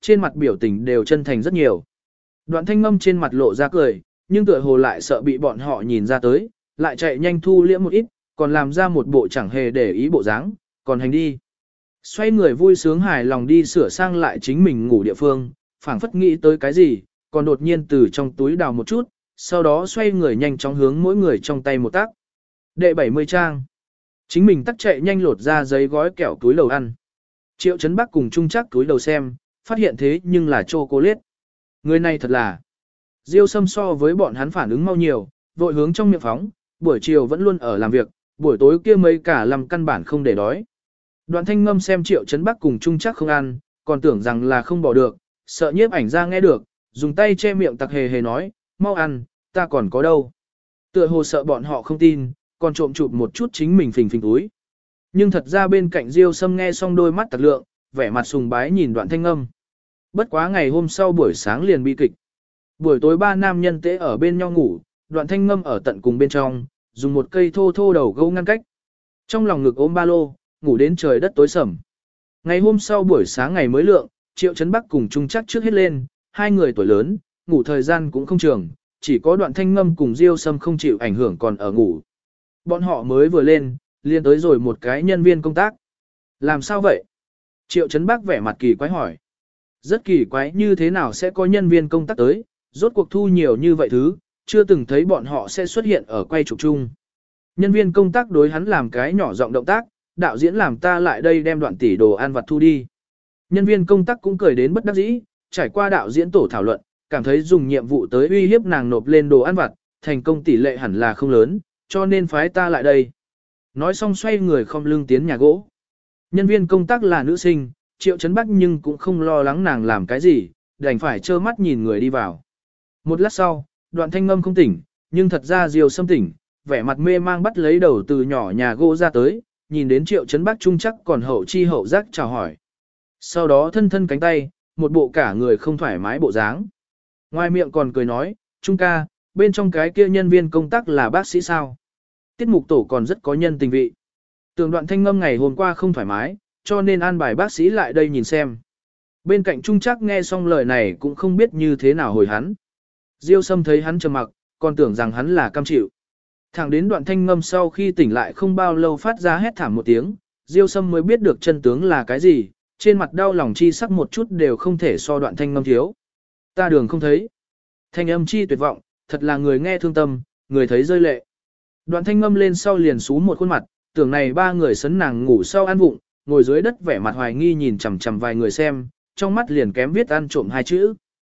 trên mặt biểu tình đều chân thành rất nhiều. Đoạn thanh ngâm trên mặt lộ ra cười, nhưng tựa hồ lại sợ bị bọn họ nhìn ra tới, lại chạy nhanh thu liễm một ít, còn làm ra một bộ chẳng hề để ý bộ dáng, còn hành đi. Xoay người vui sướng hài lòng đi sửa sang lại chính mình ngủ địa phương, phảng phất nghĩ tới cái gì, còn đột nhiên từ trong túi đào một chút, sau đó xoay người nhanh chóng hướng mỗi người trong tay một tác. Đệ bảy mươi trang. Chính mình tắt chạy nhanh lột ra giấy gói kẹo túi đầu ăn. Triệu Chấn Bắc cùng Trung Trác túi đầu xem, phát hiện thế nhưng là chocolate. Người này thật là. Diêu Sâm so với bọn hắn phản ứng mau nhiều, vội hướng trong miệng phóng, buổi chiều vẫn luôn ở làm việc, buổi tối kia mấy cả làm căn bản không để đói. Đoạn Thanh Ngâm xem Triệu Chấn Bắc cùng Trung Trác không ăn, còn tưởng rằng là không bỏ được, sợ nhiếp ảnh ra nghe được, dùng tay che miệng tặc hề hề nói, mau ăn, ta còn có đâu. Tựa hồ sợ bọn họ không tin, còn trộm chụp một chút chính mình phình phình túi. Nhưng thật ra bên cạnh Diêu Sâm nghe xong đôi mắt tặc lượng, vẻ mặt sùng bái nhìn Đoạn Thanh Ngâm. Bất quá ngày hôm sau buổi sáng liền bi kịch. Buổi tối ba nam nhân tễ ở bên nhau ngủ, Đoạn Thanh Ngâm ở tận cùng bên trong, dùng một cây thô thô đầu gấu ngăn cách. Trong lòng ngực ôm ba lô, ngủ đến trời đất tối sầm. Ngày hôm sau buổi sáng ngày mới lượng, Triệu Chấn Bắc cùng Trung Trác trước hết lên, hai người tuổi lớn, ngủ thời gian cũng không trường, chỉ có Đoạn Thanh Ngâm cùng Diêu Sâm không chịu ảnh hưởng còn ở ngủ. Bọn họ mới vừa lên, liền tới rồi một cái nhân viên công tác. Làm sao vậy? Triệu Chấn Bắc vẻ mặt kỳ quái hỏi. Rất kỳ quái như thế nào sẽ có nhân viên công tác tới, rốt cuộc thu nhiều như vậy thứ, chưa từng thấy bọn họ sẽ xuất hiện ở quay chụp chung. Nhân viên công tác đối hắn làm cái nhỏ giọng động tác, đạo diễn làm ta lại đây đem Đoạn tỷ đồ ăn vặt thu đi. Nhân viên công tác cũng cười đến bất đắc dĩ, trải qua đạo diễn tổ thảo luận, cảm thấy dùng nhiệm vụ tới uy hiếp nàng nộp lên đồ ăn vặt, thành công tỷ lệ hẳn là không lớn, cho nên phái ta lại đây. Nói xong xoay người không lưng tiến nhà gỗ. Nhân viên công tác là nữ sinh, Triệu Chấn Bắc nhưng cũng không lo lắng nàng làm cái gì, đành phải trơ mắt nhìn người đi vào. Một lát sau, Đoạn Thanh Ngâm không tỉnh, nhưng thật ra Diêu Sâm tỉnh, vẻ mặt mê mang bắt lấy đầu từ nhỏ nhà gỗ ra tới, nhìn đến Triệu Chấn Bắc Trung Trác còn hậu chi hậu giác chào hỏi. Sau đó thân thân cánh tay, một bộ cả người không thoải mái bộ dáng. Ngoài miệng còn cười nói, Trung ca, bên trong cái kia nhân viên công tác là bác sĩ sao? Tiết mục tổ còn rất có nhân tình vị. Tưởng Đoạn Thanh Ngâm ngày hôm qua không thoải mái, cho nên an bài bác sĩ lại đây nhìn xem. Bên cạnh Trung Trác nghe xong lời này cũng không biết như thế nào hồi hắn. Diêu Sâm thấy hắn trầm mặc, còn tưởng rằng hắn là cam chịu. Thẳng đến Đoạn Thanh Ngâm sau khi tỉnh lại không bao lâu phát ra hét thảm một tiếng, Diêu Sâm mới biết được chân tướng là cái gì, trên mặt đau lòng chi sắc một chút đều không thể so Đoạn Thanh Ngâm thiếu. Ta đường không thấy. Thanh âm chi tuyệt vọng, thật là người nghe thương tâm, người thấy rơi lệ. Đoạn Thanh Ngâm lên sau liền xuống một khuôn mặt, tưởng này ba người sấn nàng ngủ sau ăn vụng, ngồi dưới đất vẻ mặt hoài nghi nhìn chằm chằm vài người xem, trong mắt liền kém viết ăn trộm hai chữ.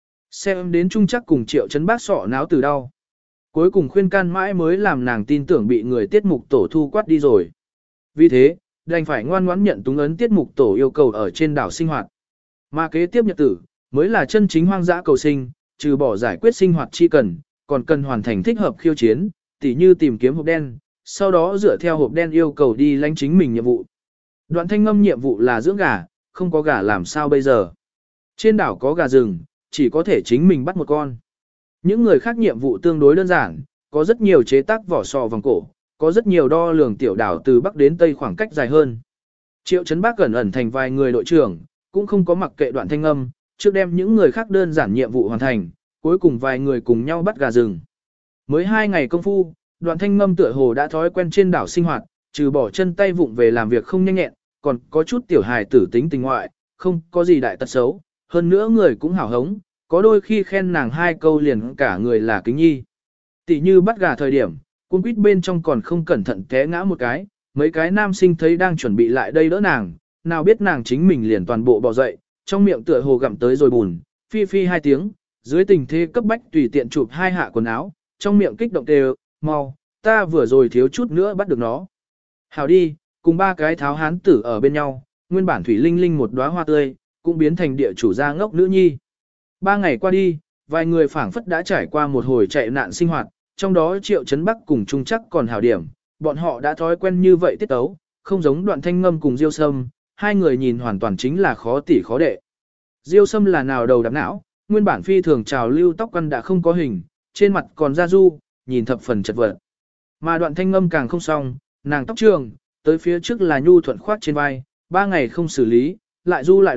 Xem đến Trung Trác cùng Triệu Chấn Bắc sọ náo từ đau. Cuối cùng khuyên can mãi mới làm nàng tin tưởng bị người tiết mục tổ thu quát đi rồi. Vì thế, đành phải ngoan ngoãn nhận túng ấn tiết mục tổ yêu cầu ở trên đảo sinh hoạt. Mà kế tiếp nhật tử, mới là chân chính hoang dã cầu sinh, trừ bỏ giải quyết sinh hoạt chi cần, còn cần hoàn thành thích hợp khiêu chiến, tỉ như tìm kiếm hộp đen, sau đó dựa theo hộp đen yêu cầu đi lãnh chính mình nhiệm vụ. Đoạn Thanh Ngâm nhiệm vụ là dưỡng gà, không có gà làm sao bây giờ. Trên đảo có gà rừng, chỉ có thể chính mình bắt một con. Những người khác nhiệm vụ tương đối đơn giản, có rất nhiều chế tác vỏ sò vòng cổ, có rất nhiều đo lường tiểu đảo từ Bắc đến Tây khoảng cách dài hơn. Triệu Chấn Bắc ẩn ẩn thành vài người đội trưởng, cũng không có mặc kệ Đoạn Thanh Ngâm, trước đem những người khác đơn giản nhiệm vụ hoàn thành, cuối cùng vài người cùng nhau bắt gà rừng. Mới hai ngày công phu, Đoạn Thanh Ngâm tựa hồ đã thói quen trên đảo sinh hoạt, trừ bỏ chân tay vụng về làm việc không nhanh nhẹn, còn có chút tiểu hài tử tính tình ngoại, không có gì đại tật xấu, hơn nữa người cũng hảo hống, có đôi khi khen nàng hai câu liền cả người là kính nhi. Tỷ như bắt gà thời điểm, cuốn quýt bên trong còn không cẩn thận té ngã một cái, mấy cái nam sinh thấy đang chuẩn bị lại đây đỡ nàng, nào biết nàng chính mình liền toàn bộ bò dậy, trong miệng tựa hồ gặm tới rồi bùn, phi phi hai tiếng, dưới tình thế cấp bách tùy tiện chụp hai hạ quần áo, trong miệng kích động đều, mau, ta vừa rồi thiếu chút nữa bắt được nó. Hảo đi, cùng ba cái tháo hán tử ở bên nhau, nguyên bản thủy linh linh một đóa hoa tươi, cũng biến thành địa chủ gia ngốc nữ nhi. Ba ngày qua đi, vài người phảng phất đã trải qua một hồi chạy nạn sinh hoạt, trong đó Triệu Chấn Bắc cùng Trung Trác còn hảo điểm, bọn họ đã thói quen như vậy tiết tấu, không giống Đoạn Thanh Ngâm cùng Diêu Sâm, hai người nhìn hoàn toàn chính là khó tỉ khó đệ. Diêu Sâm là nào đầu đạp não, nguyên bản phi thường trào lưu tóc quăn đã không có hình, trên mặt còn da du, nhìn thập phần chật vật. Mà Đoạn Thanh Ngâm càng không xong, nàng tóc trường, tới phía trước là nhu thuận khoát trên vai, ba ngày không xử lý, lại du lại loạn,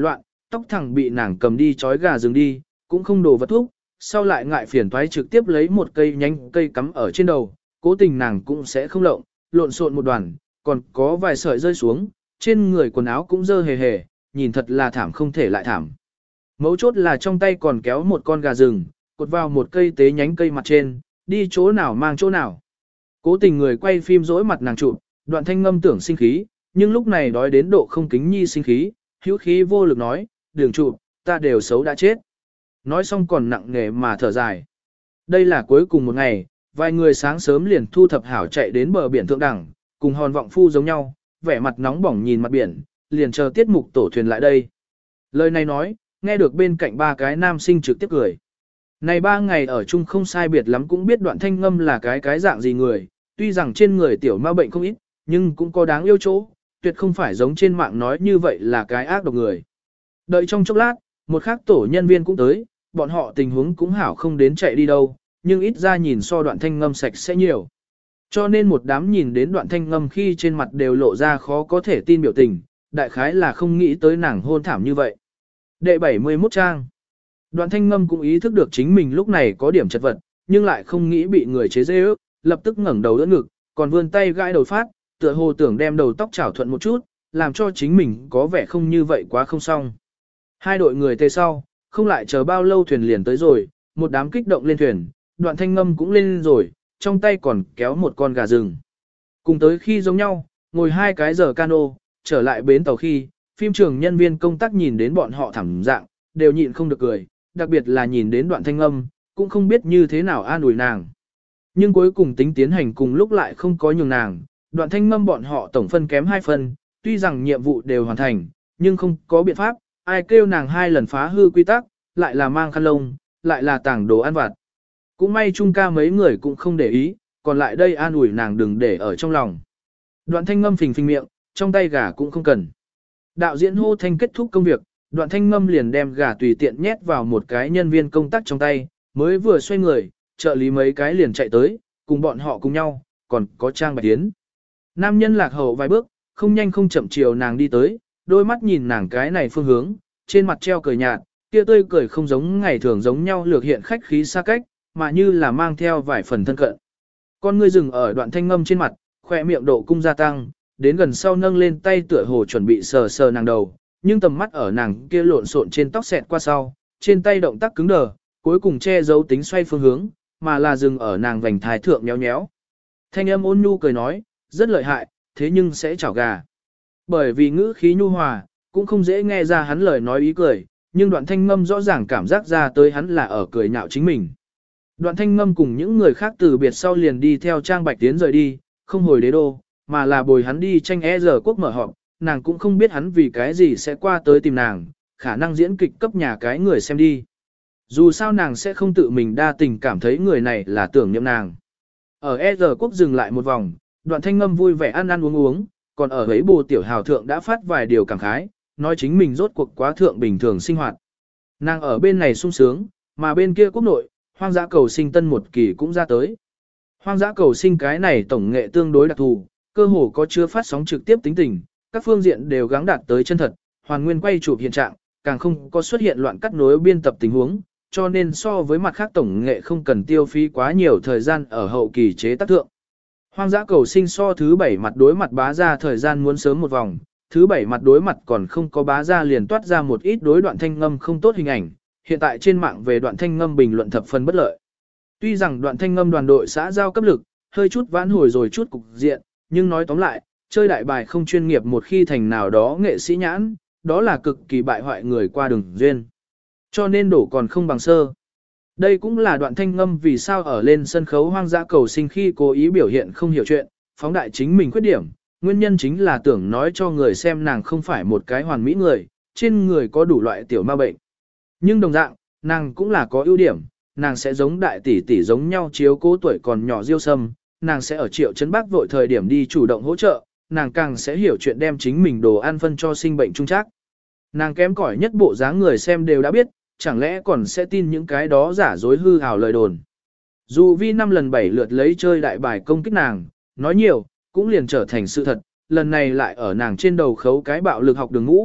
tóc thẳng bị nàng cầm đi trói gà rừng đi, cũng không đổ vật thuốc, sau lại ngại phiền toái trực tiếp lấy một cây nhánh cây cắm ở trên đầu, cố tình nàng cũng sẽ không lộng, lộn xộn một đoàn, còn có vài sợi rơi xuống, trên người quần áo cũng dơ hề hề, nhìn thật là thảm không thể lại thảm. Mấu chốt là trong tay còn kéo một con gà rừng, cột vào một cây tế nhánh cây mặt trên, đi chỗ nào mang chỗ nào. Cố tình người quay phim dỗi mặt nàng chụp, Đoạn Thanh Ngâm tưởng sinh khí, nhưng lúc này đói đến độ không kính nhi sinh khí, hữu khí vô lực nói, đường chụp, ta đều xấu đã chết. Nói xong còn nặng nề mà thở dài. Đây là cuối cùng một ngày, vài người sáng sớm liền thu thập hảo chạy đến bờ biển thượng đẳng, cùng hòn vọng phu giống nhau, vẻ mặt nóng bỏng nhìn mặt biển, liền chờ tiết mục tổ thuyền lại đây. Lời này nói, nghe được bên cạnh ba cái nam sinh trực tiếp cười. Này ba ngày ở chung không sai biệt lắm cũng biết Đoạn Thanh Ngâm là cái cái dạng gì người, tuy rằng trên người tiểu ma bệnh không ít, nhưng cũng có đáng yêu chỗ, tuyệt không phải giống trên mạng nói như vậy là cái ác độc người. Đợi trong chốc lát, một khác tổ nhân viên cũng tới, bọn họ tình huống cũng hảo không đến chạy đi đâu, nhưng ít ra nhìn so Đoạn Thanh Ngâm sạch sẽ nhiều. Cho nên một đám nhìn đến Đoạn Thanh Ngâm khi trên mặt đều lộ ra khó có thể tin biểu tình, đại khái là không nghĩ tới nàng hôn thảm như vậy. Đệ bảy mươi mốt trang. Đoạn Thanh Ngâm cũng ý thức được chính mình lúc này có điểm chật vật, nhưng lại không nghĩ bị người chế giễu, lập tức ngẩng đầu đỡ ngực, còn vươn tay gãi đầu phát, tựa hồ tưởng đem đầu tóc chảo thuận một chút, làm cho chính mình có vẻ không như vậy quá không xong. Hai đội người tê sau, không lại chờ bao lâu thuyền liền tới rồi, một đám kích động lên thuyền, Đoạn Thanh Ngâm cũng lên rồi, trong tay còn kéo một con gà rừng. Cùng tới khi giống nhau, ngồi hai cái giờ cano, trở lại bến tàu khi, phim trường nhân viên công tác nhìn đến bọn họ thảm dạng, đều nhịn không được cười, đặc biệt là nhìn đến Đoạn Thanh Ngâm, cũng không biết như thế nào an ủi nàng. Nhưng cuối cùng tính tiến hành cùng lúc lại không có nhường nàng, Đoạn Thanh Ngâm bọn họ tổng phân kém hai phân, tuy rằng nhiệm vụ đều hoàn thành, nhưng không có biện pháp, ai kêu nàng hai lần phá hư quy tắc, lại là mang khăn lông, lại là tảng đồ ăn vặt. Cũng may Trung ca mấy người cũng không để ý, còn lại đây an ủi nàng đừng để ở trong lòng. Đoạn Thanh Ngâm phình phình miệng, trong tay gà cũng không cần. Đạo diễn hô thanh kết thúc công việc, Đoạn Thanh Ngâm liền đem gà tùy tiện nhét vào một cái nhân viên công tác trong tay, mới vừa xoay người, trợ lý mấy cái liền chạy tới, cùng bọn họ cùng nhau, còn có Trang Bạch Tiến. Nam nhân lạc hậu vài bước, không nhanh không chậm chiều nàng đi tới, đôi mắt nhìn nàng cái này phương hướng, trên mặt treo cười nhạt, kia tươi cười không giống ngày thường giống nhau lược hiện khách khí xa cách, mà như là mang theo vài phần thân cận. Con ngươi dừng ở Đoạn Thanh Ngâm trên mặt, khỏe miệng độ cung gia tăng, đến gần sau nâng lên tay tựa hồ chuẩn bị sờ sờ nàng đầu, nhưng tầm mắt ở nàng kia lộn xộn trên tóc xẹt qua sau, trên tay động tác cứng đờ, cuối cùng che giấu tính xoay phương hướng, mà là dừng ở nàng vành thái thượng nhéo nhéo. Thanh âm ôn nhu cười nói, rất lợi hại, thế nhưng sẽ chảo gà. Bởi vì ngữ khí nhu hòa, cũng không dễ nghe ra hắn lời nói ý cười, nhưng Đoạn Thanh Ngâm rõ ràng cảm giác ra tới hắn là ở cười nhạo chính mình. Đoạn Thanh Ngâm cùng những người khác từ biệt sau liền đi theo Trang Bạch Tiến rời đi, không hồi đế đô, mà là bồi hắn đi tranh e giờ quốc mở họp, nàng cũng không biết hắn vì cái gì sẽ qua tới tìm nàng, khả năng diễn kịch cấp nhà cái người xem đi. Dù sao nàng sẽ không tự mình đa tình cảm thấy người này là tưởng niệm nàng. Ở e giờ quốc dừng lại một vòng, Đoạn Thanh Ngâm vui vẻ ăn ăn uống uống, còn ở ấy bù tiểu hào thượng đã phát vài điều cảm khái, nói chính mình rốt cuộc quá thượng bình thường sinh hoạt. Nàng ở bên này sung sướng, mà bên kia quốc nội, Hoang dã cầu sinh tân một kỳ cũng ra tới. Hoang dã cầu sinh cái này tổng nghệ tương đối đặc thù, cơ hồ có chứa phát sóng trực tiếp tính tình, các phương diện đều gắng đạt tới chân thật, hoàn nguyên quay chụp hiện trạng, càng không có xuất hiện loạn cắt nối biên tập tình huống, cho nên so với mặt khác tổng nghệ không cần tiêu phí quá nhiều thời gian ở hậu kỳ chế tác thượng. Hoang dã cầu sinh so thứ bảy mặt đối mặt bá ra thời gian muốn sớm một vòng, thứ bảy mặt đối mặt còn không có bá ra liền toát ra một ít đối Đoạn Thanh Ngâm không tốt hình ảnh, hiện tại trên mạng về Đoạn Thanh Ngâm bình luận thập phần bất lợi. Tuy rằng Đoạn Thanh Ngâm đoàn đội xã giao cấp lực, hơi chút vãn hồi rồi chút cục diện, nhưng nói tóm lại, chơi đại bài không chuyên nghiệp một khi thành nào đó nghệ sĩ nhãn, đó là cực kỳ bại hoại người qua đường duyên. Cho nên đổ còn không bằng sơ. Đây cũng là Đoạn Thanh Ngâm vì sao ở lên sân khấu hoang dã cầu sinh khi cố ý biểu hiện không hiểu chuyện, phóng đại chính mình khuyết điểm, nguyên nhân chính là tưởng nói cho người xem nàng không phải một cái hoàn mỹ người, trên người có đủ loại tiểu ma bệnh. Nhưng đồng dạng, nàng cũng là có ưu điểm, nàng sẽ giống đại tỷ tỷ giống nhau chiếu cố tuổi còn nhỏ Diêu Sâm, nàng sẽ ở Triệu Trấn Bắc vội thời điểm đi chủ động hỗ trợ, nàng càng sẽ hiểu chuyện đem chính mình đồ ăn phân cho sinh bệnh trung trác. Nàng kém cỏi nhất bộ dáng người xem đều đã biết, chẳng lẽ còn sẽ tin những cái đó giả dối hư hào lời đồn. Dù Vi năm lần bảy lượt lấy chơi đại bài công kích nàng, nói nhiều, cũng liền trở thành sự thật, lần này lại ở nàng trên đầu khấu cái bạo lực học đường ngũ,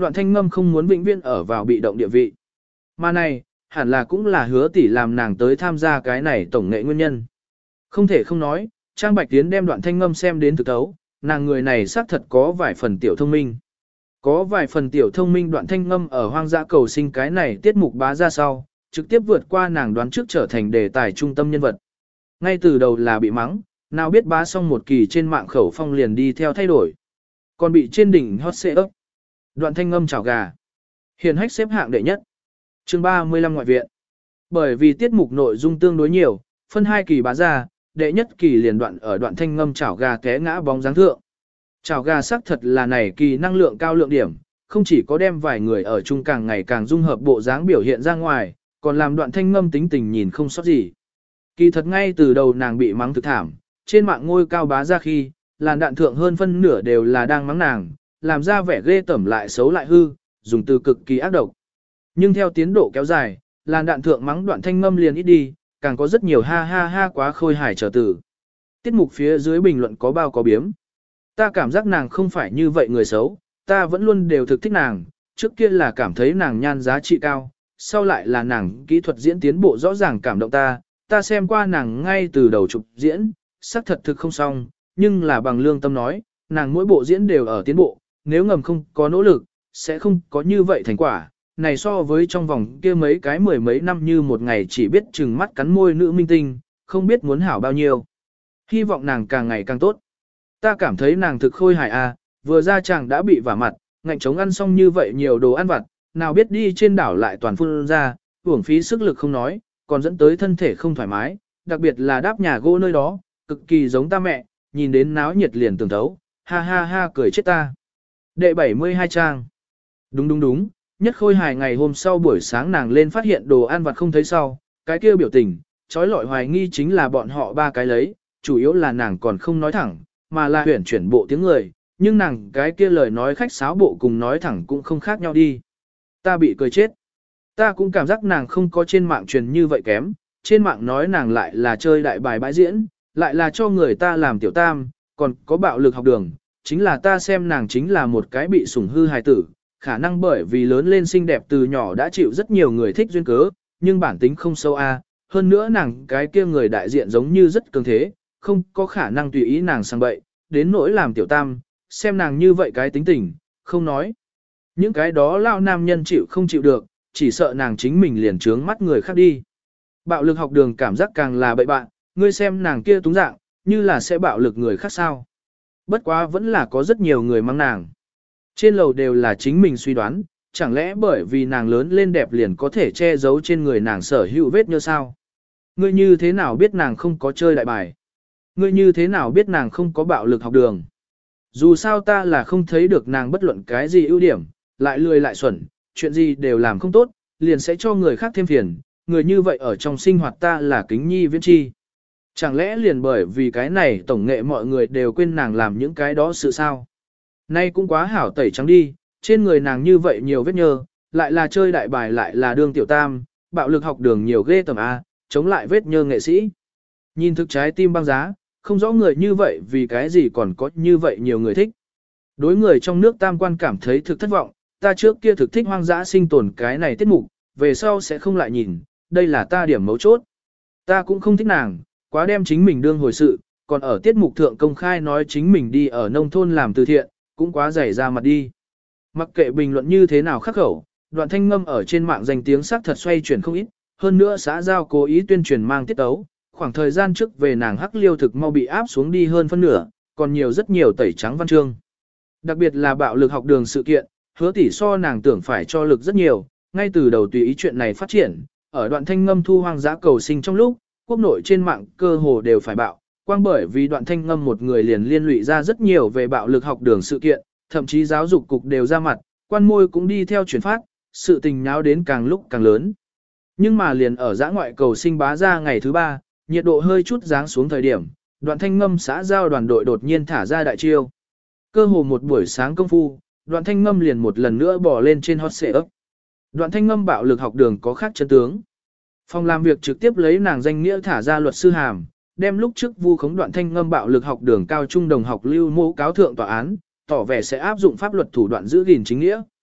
đoạn thanh ngâm không muốn vĩnh viễn ở vào bị động địa vị. Mà này, hẳn là cũng là hứa tỷ làm nàng tới tham gia cái này tổng nghệ nguyên nhân. Không thể không nói, Trang Bạch Tiến đem đoạn thanh ngâm xem đến thực thấu, nàng người này xác thật có vài phần tiểu thông minh. Có vài phần tiểu thông minh đoạn thanh ngâm ở hoang dã cầu sinh cái này tiết mục bá ra sau, trực tiếp vượt qua nàng đoán trước trở thành đề tài trung tâm nhân vật. Ngay từ đầu là bị mắng, nào biết bá xong một kỳ trên mạng khẩu phong liền đi theo thay đổi. Còn bị trên đỉnh hot xệ ấp. Đoạn thanh ngâm chảo gà. Hiền hách xếp hạng đệ nhất. chương ba mươi lăm ngoại viện. Bởi vì tiết mục nội dung tương đối nhiều, phân hai kỳ bá ra, đệ nhất kỳ liền đoạn ở đoạn thanh ngâm chảo gà té ngã bóng dáng thượng. Chảo gà xác thật là này kỳ năng lượng cao lượng điểm, không chỉ có đem vài người ở chung càng ngày càng dung hợp bộ dáng biểu hiện ra ngoài, còn làm đoạn thanh ngâm tính tình nhìn không sót gì. Kỳ thật ngay từ đầu nàng bị mắng thực thảm, trên mạng ngôi cao bá ra khi, làn đạn thượng hơn phân nửa đều là đang mắng nàng, làm ra vẻ ghê tởm lại xấu lại hư, dùng từ cực kỳ ác độc. Nhưng theo tiến độ kéo dài, làn đạn thượng mắng đoạn thanh ngâm liền ít đi, càng có rất nhiều ha ha ha quá khôi hài trở tử. Tiết mục phía dưới bình luận có bao có biếm. Ta cảm giác nàng không phải như vậy người xấu, ta vẫn luôn đều thực thích nàng, trước kia là cảm thấy nàng nhan giá trị cao, sau lại là nàng kỹ thuật diễn tiến bộ rõ ràng cảm động ta, ta xem qua nàng ngay từ đầu chụp diễn, xác thật thực không xong, nhưng là bằng lương tâm nói, nàng mỗi bộ diễn đều ở tiến bộ, nếu ngầm không có nỗ lực, sẽ không có như vậy thành quả. Này so với trong vòng kia mấy cái mười mấy năm như một ngày chỉ biết chừng mắt cắn môi nữ minh tinh, không biết muốn hảo bao nhiêu. Hy vọng nàng càng ngày càng tốt. Ta cảm thấy nàng thực khôi hài à, vừa ra chàng đã bị vả mặt, ngạnh chống ăn xong như vậy nhiều đồ ăn vặt, nào biết đi trên đảo lại toàn phun ra, uổng phí sức lực không nói, còn dẫn tới thân thể không thoải mái, đặc biệt là đáp nhà gỗ nơi đó, cực kỳ giống ta mẹ, nhìn đến náo nhiệt liền tưởng thấu, ha ha ha cười chết ta. Đệ bảy mươi hai trang. Đúng đúng đúng, nhất khôi hài ngày hôm sau buổi sáng nàng lên phát hiện đồ ăn vặt không thấy sau, cái kia biểu tình, trói lọi hoài nghi chính là bọn họ ba cái lấy, chủ yếu là nàng còn không nói thẳng, mà là huyển chuyển bộ tiếng người, nhưng nàng cái kia lời nói khách sáo bộ cùng nói thẳng cũng không khác nhau đi. Ta bị cười chết. Ta cũng cảm giác nàng không có trên mạng truyền như vậy kém, trên mạng nói nàng lại là chơi đại bài bãi diễn, lại là cho người ta làm tiểu tam, còn có bạo lực học đường, chính là ta xem nàng chính là một cái bị sủng hư hài tử, khả năng bởi vì lớn lên xinh đẹp từ nhỏ đã chịu rất nhiều người thích duyên cớ, nhưng bản tính không sâu a. Hơn nữa nàng cái kia người đại diện giống như rất cường thế, không có khả năng tùy ý nàng sang bậy, đến nỗi làm tiểu tam, xem nàng như vậy cái tính tình, không nói. Những cái đó lao nam nhân chịu không chịu được, chỉ sợ nàng chính mình liền trướng mắt người khác đi. Bạo lực học đường cảm giác càng là bậy bạn, ngươi xem nàng kia túng dạng, như là sẽ bạo lực người khác sao. Bất quá vẫn là có rất nhiều người mang nàng. Trên lầu đều là chính mình suy đoán, chẳng lẽ bởi vì nàng lớn lên đẹp liền có thể che giấu trên người nàng sở hữu vết như sao? Ngươi như thế nào biết nàng không có chơi đại bài? Ngươi như thế nào biết nàng không có bạo lực học đường? Dù sao ta là không thấy được nàng bất luận cái gì ưu điểm, lại lười lại xuẩn, chuyện gì đều làm không tốt, liền sẽ cho người khác thêm phiền, người như vậy ở trong sinh hoạt ta là kính nhi viễn chi. Chẳng lẽ liền bởi vì cái này tổng nghệ mọi người đều quên nàng làm những cái đó sự sao? Nay cũng quá hảo tẩy trắng đi, trên người nàng như vậy nhiều vết nhơ, lại là chơi đại bài lại là đương tiểu tam, bạo lực học đường nhiều ghê tầm A, chống lại vết nhơ nghệ sĩ. Nhìn thực trái tim băng giá, không rõ người như vậy vì cái gì còn có như vậy nhiều người thích. Đối người trong nước tam quan cảm thấy thực thất vọng, ta trước kia thực thích hoang dã sinh tồn cái này tiết mục, về sau sẽ không lại nhìn, đây là ta điểm mấu chốt. Ta cũng không thích nàng, quá đem chính mình đương hồi sự, còn ở tiết mục thượng công khai nói chính mình đi ở nông thôn làm từ thiện, cũng quá dày ra mặt đi. Mặc kệ bình luận như thế nào khắc khẩu, đoạn thanh ngâm ở trên mạng danh tiếng sắc thật xoay chuyển không ít, hơn nữa xã giao cố ý tuyên truyền mang tiết tấu, khoảng thời gian trước về nàng hắc liêu thực mau bị áp xuống đi hơn phân nửa, còn nhiều rất nhiều tẩy trắng văn chương. Đặc biệt là bạo lực học đường sự kiện, hứa tỷ so nàng tưởng phải cho lực rất nhiều, ngay từ đầu tùy ý chuyện này phát triển, ở đoạn thanh ngâm thu hoang dã cầu sinh trong lúc, quốc nội trên mạng cơ hồ đều phải bạo, quang bởi vì đoạn thanh ngâm một người liền liên lụy ra rất nhiều về bạo lực học đường sự kiện, thậm chí giáo dục cục đều ra mặt, quan môi cũng đi theo chuyển phát, sự tình nháo đến càng lúc càng lớn. Nhưng mà liền ở dã ngoại cầu sinh bá ra ngày thứ ba, nhiệt độ hơi chút giáng xuống thời điểm, đoạn thanh ngâm xã giao đoàn đội đột nhiên thả ra đại chiêu. Cơ hồ một buổi sáng công phu, đoạn thanh ngâm liền một lần nữa bỏ lên trên hot search. Đoạn thanh ngâm bạo lực học đường có khác chân tướng. Phòng làm việc trực tiếp lấy nàng danh nghĩa thả ra luật sư hàm, đem lúc trước vu khống đoạn thanh ngâm bạo lực học đường cao trung đồng học lưu mô cáo thượng tòa án, tỏ vẻ sẽ áp dụng pháp luật thủ đoạn giữ gìn chính nghĩa.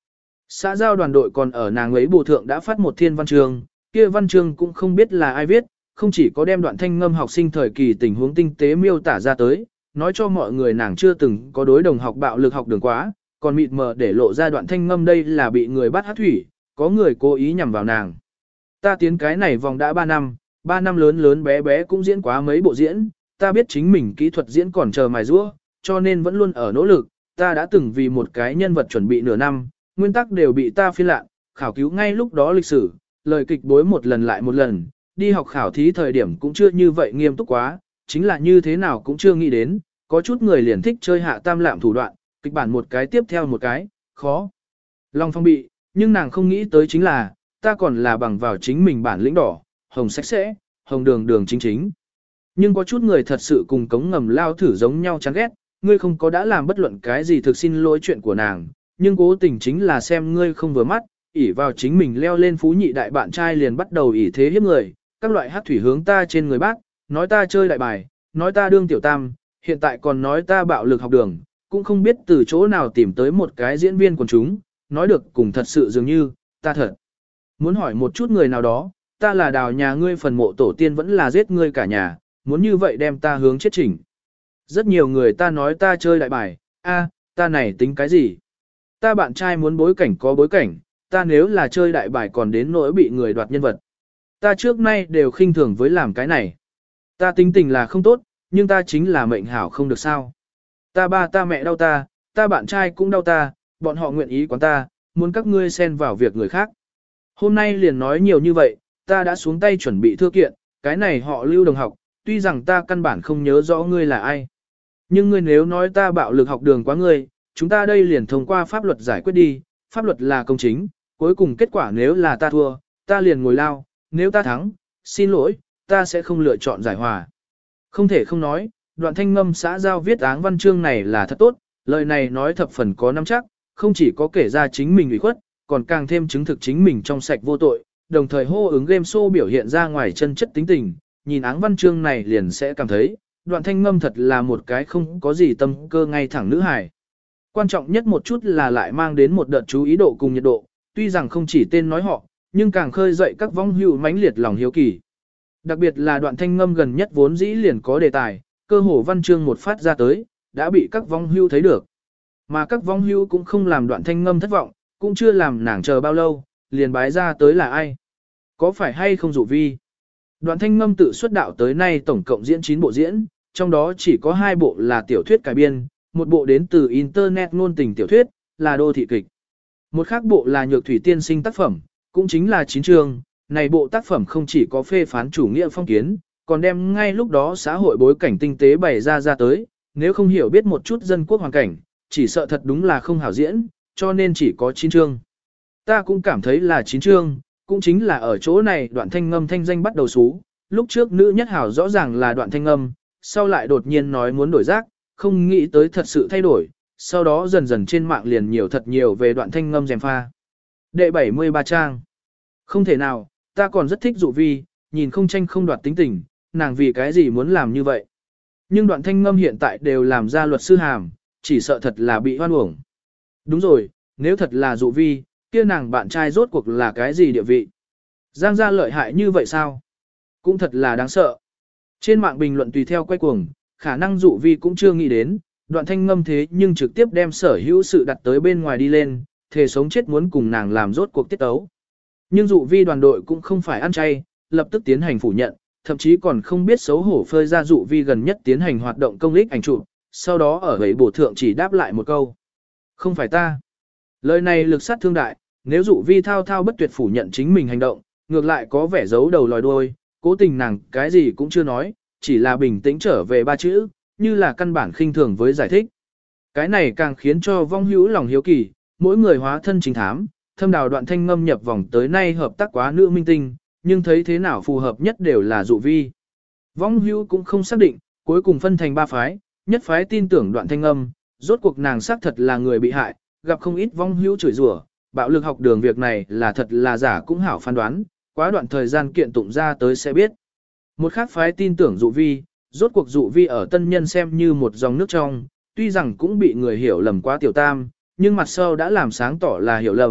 Xã giao đoàn đội còn ở nàng ấy bổ thượng đã phát một thiên văn chương, kia văn chương cũng không biết là ai viết, không chỉ có đem đoạn thanh ngâm học sinh thời kỳ tình huống tinh tế miêu tả ra tới, nói cho mọi người nàng chưa từng có đối đồng học bạo lực học đường quá, còn mịt mờ để lộ ra đoạn thanh ngâm đây là bị người bắt hát thủy, có người cố ý nhằm vào nàng. Ta tiến cái này vòng đã ba năm, ba năm lớn lớn bé bé cũng diễn quá mấy bộ diễn, ta biết chính mình kỹ thuật diễn còn chờ mài giũa, cho nên vẫn luôn ở nỗ lực, ta đã từng vì một cái nhân vật chuẩn bị nửa năm, nguyên tắc đều bị ta phi lạ, khảo cứu ngay lúc đó lịch sử, lời kịch bối một lần lại một lần, đi học khảo thí thời điểm cũng chưa như vậy nghiêm túc quá, chính là như thế nào cũng chưa nghĩ đến, có chút người liền thích chơi hạ tam lạm thủ đoạn, kịch bản một cái tiếp theo một cái, khó. Long phong bị, nhưng nàng không nghĩ tới chính là, ta còn là bằng vào chính mình bản lĩnh đỏ, hồng sạch sẽ, hồng đường đường chính chính. Nhưng có chút người thật sự cùng cống ngầm lao thử giống nhau chán ghét, ngươi không có đã làm bất luận cái gì thực xin lỗi chuyện của nàng, nhưng cố tình chính là xem ngươi không vừa mắt, ỷ vào chính mình leo lên phú nhị đại bạn trai liền bắt đầu ỷ thế hiếp người, các loại hát thủy hướng ta trên người bác, nói ta chơi đại bài, nói ta đương tiểu tam, hiện tại còn nói ta bạo lực học đường, cũng không biết từ chỗ nào tìm tới một cái diễn viên quần chúng, nói được cùng thật sự dường như, ta thật. Muốn hỏi một chút người nào đó, ta là đào nhà ngươi phần mộ tổ tiên vẫn là giết ngươi cả nhà, muốn như vậy đem ta hướng chết chỉnh. Rất nhiều người ta nói ta chơi đại bài, a, ta này tính cái gì? Ta bạn trai muốn bối cảnh có bối cảnh, ta nếu là chơi đại bài còn đến nỗi bị người đoạt nhân vật. Ta trước nay đều khinh thường với làm cái này. Ta tính tình là không tốt, nhưng ta chính là mệnh hảo không được sao. Ta ba ta mẹ đau ta, ta bạn trai cũng đau ta, bọn họ nguyện ý quán ta, muốn các ngươi xen vào việc người khác. Hôm nay liền nói nhiều như vậy, ta đã xuống tay chuẩn bị thư kiện, cái này họ Lưu đồng học, tuy rằng ta căn bản không nhớ rõ ngươi là ai. Nhưng ngươi nếu nói ta bạo lực học đường quá ngươi, chúng ta đây liền thông qua pháp luật giải quyết đi, pháp luật là công chính, cuối cùng kết quả nếu là ta thua, ta liền ngồi lao, nếu ta thắng, xin lỗi, ta sẽ không lựa chọn giải hòa. Không thể không nói, đoạn thanh ngâm xã giao viết áng văn chương này là thật tốt, lời này nói thập phần có nắm chắc, không chỉ có kể ra chính mình ủy khuất, còn càng thêm chứng thực chính mình trong sạch vô tội, đồng thời hô ứng game show biểu hiện ra ngoài chân chất tính tình, nhìn áng văn chương này liền sẽ cảm thấy, đoạn thanh ngâm thật là một cái không có gì tâm cơ ngay thẳng nữ hài. Quan trọng nhất một chút là lại mang đến một đợt chú ý độ cùng nhiệt độ, tuy rằng không chỉ tên nói họ, nhưng càng khơi dậy các vong hữu mãnh liệt lòng hiếu kỳ. Đặc biệt là đoạn thanh ngâm gần nhất vốn dĩ liền có đề tài, cơ hồ văn chương một phát ra tới, đã bị các vong hữu thấy được. Mà các vong hữu cũng không làm đoạn thanh ngâm thất vọng, cũng chưa làm nàng chờ bao lâu, liền bái ra tới là ai. Có phải hay không dụ vi? Đoạn thanh ngâm tự xuất đạo tới nay tổng cộng diễn chín bộ diễn, trong đó chỉ có hai bộ là tiểu thuyết cải biên, một bộ đến từ Internet ngôn tình tiểu thuyết, là đô thị kịch. Một khác bộ là nhược thủy tiên sinh tác phẩm, cũng chính là chín chương. Này bộ tác phẩm không chỉ có phê phán chủ nghĩa phong kiến, còn đem ngay lúc đó xã hội bối cảnh tinh tế bày ra ra tới, nếu không hiểu biết một chút dân quốc hoàn cảnh, chỉ sợ thật đúng là không hảo diễn, cho nên chỉ có chín chương. Ta cũng cảm thấy là chín chương, cũng chính là ở chỗ này đoạn thanh ngâm thanh danh bắt đầu xú, lúc trước nữ nhất hảo rõ ràng là đoạn thanh ngâm, sau lại đột nhiên nói muốn đổi giác, không nghĩ tới thật sự thay đổi, sau đó dần dần trên mạng liền nhiều thật nhiều về đoạn thanh ngâm dèm pha. Đệ bảy mươi ba trang. Không thể nào, ta còn rất thích dụ vi, nhìn không tranh không đoạt tính tình, nàng vì cái gì muốn làm như vậy. Nhưng đoạn thanh ngâm hiện tại đều làm ra luật sư hàm, chỉ sợ thật là bị hoan uổng. Đúng rồi, nếu thật là dụ vi, kia nàng bạn trai rốt cuộc là cái gì địa vị. Giang gia lợi hại như vậy sao? Cũng thật là đáng sợ. Trên mạng bình luận tùy theo quay cuồng, khả năng dụ vi cũng chưa nghĩ đến, đoạn thanh ngâm thế nhưng trực tiếp đem sở hữu sự đặt tới bên ngoài đi lên, thề sống chết muốn cùng nàng làm rốt cuộc tiết tấu. Nhưng dụ vi đoàn đội cũng không phải ăn chay, lập tức tiến hành phủ nhận, thậm chí còn không biết xấu hổ phơi ra dụ vi gần nhất tiến hành hoạt động công lích ảnh chụp, sau đó ở ấy bổ thượng chỉ đáp lại một câu. Không phải ta. Lời này lực sát thương đại, nếu dụ vi thao thao bất tuyệt phủ nhận chính mình hành động, ngược lại có vẻ giấu đầu lòi đuôi, cố tình nàng cái gì cũng chưa nói, chỉ là bình tĩnh trở về ba chữ, như là căn bản khinh thường với giải thích. Cái này càng khiến cho vong hữu lòng hiếu kỳ, mỗi người hóa thân chính thám, thâm đào đoạn thanh ngâm nhập vòng tới nay hợp tác quá nữ minh tinh, nhưng thấy thế nào phù hợp nhất đều là dụ vi. Vong hữu cũng không xác định, cuối cùng phân thành ba phái, nhất phái tin tưởng đoạn thanh ngâm, rốt cuộc nàng xác thật là người bị hại, gặp không ít vong hữu chửi rủa, bạo lực học đường việc này là thật là giả cũng hảo phán đoán, quá đoạn thời gian kiện tụng ra tới sẽ biết. Một khác phái tin tưởng dụ vi, rốt cuộc dụ vi ở tân nhân xem như một dòng nước trong, tuy rằng cũng bị người hiểu lầm quá tiểu tam, nhưng mặt sau đã làm sáng tỏ là hiểu lầm,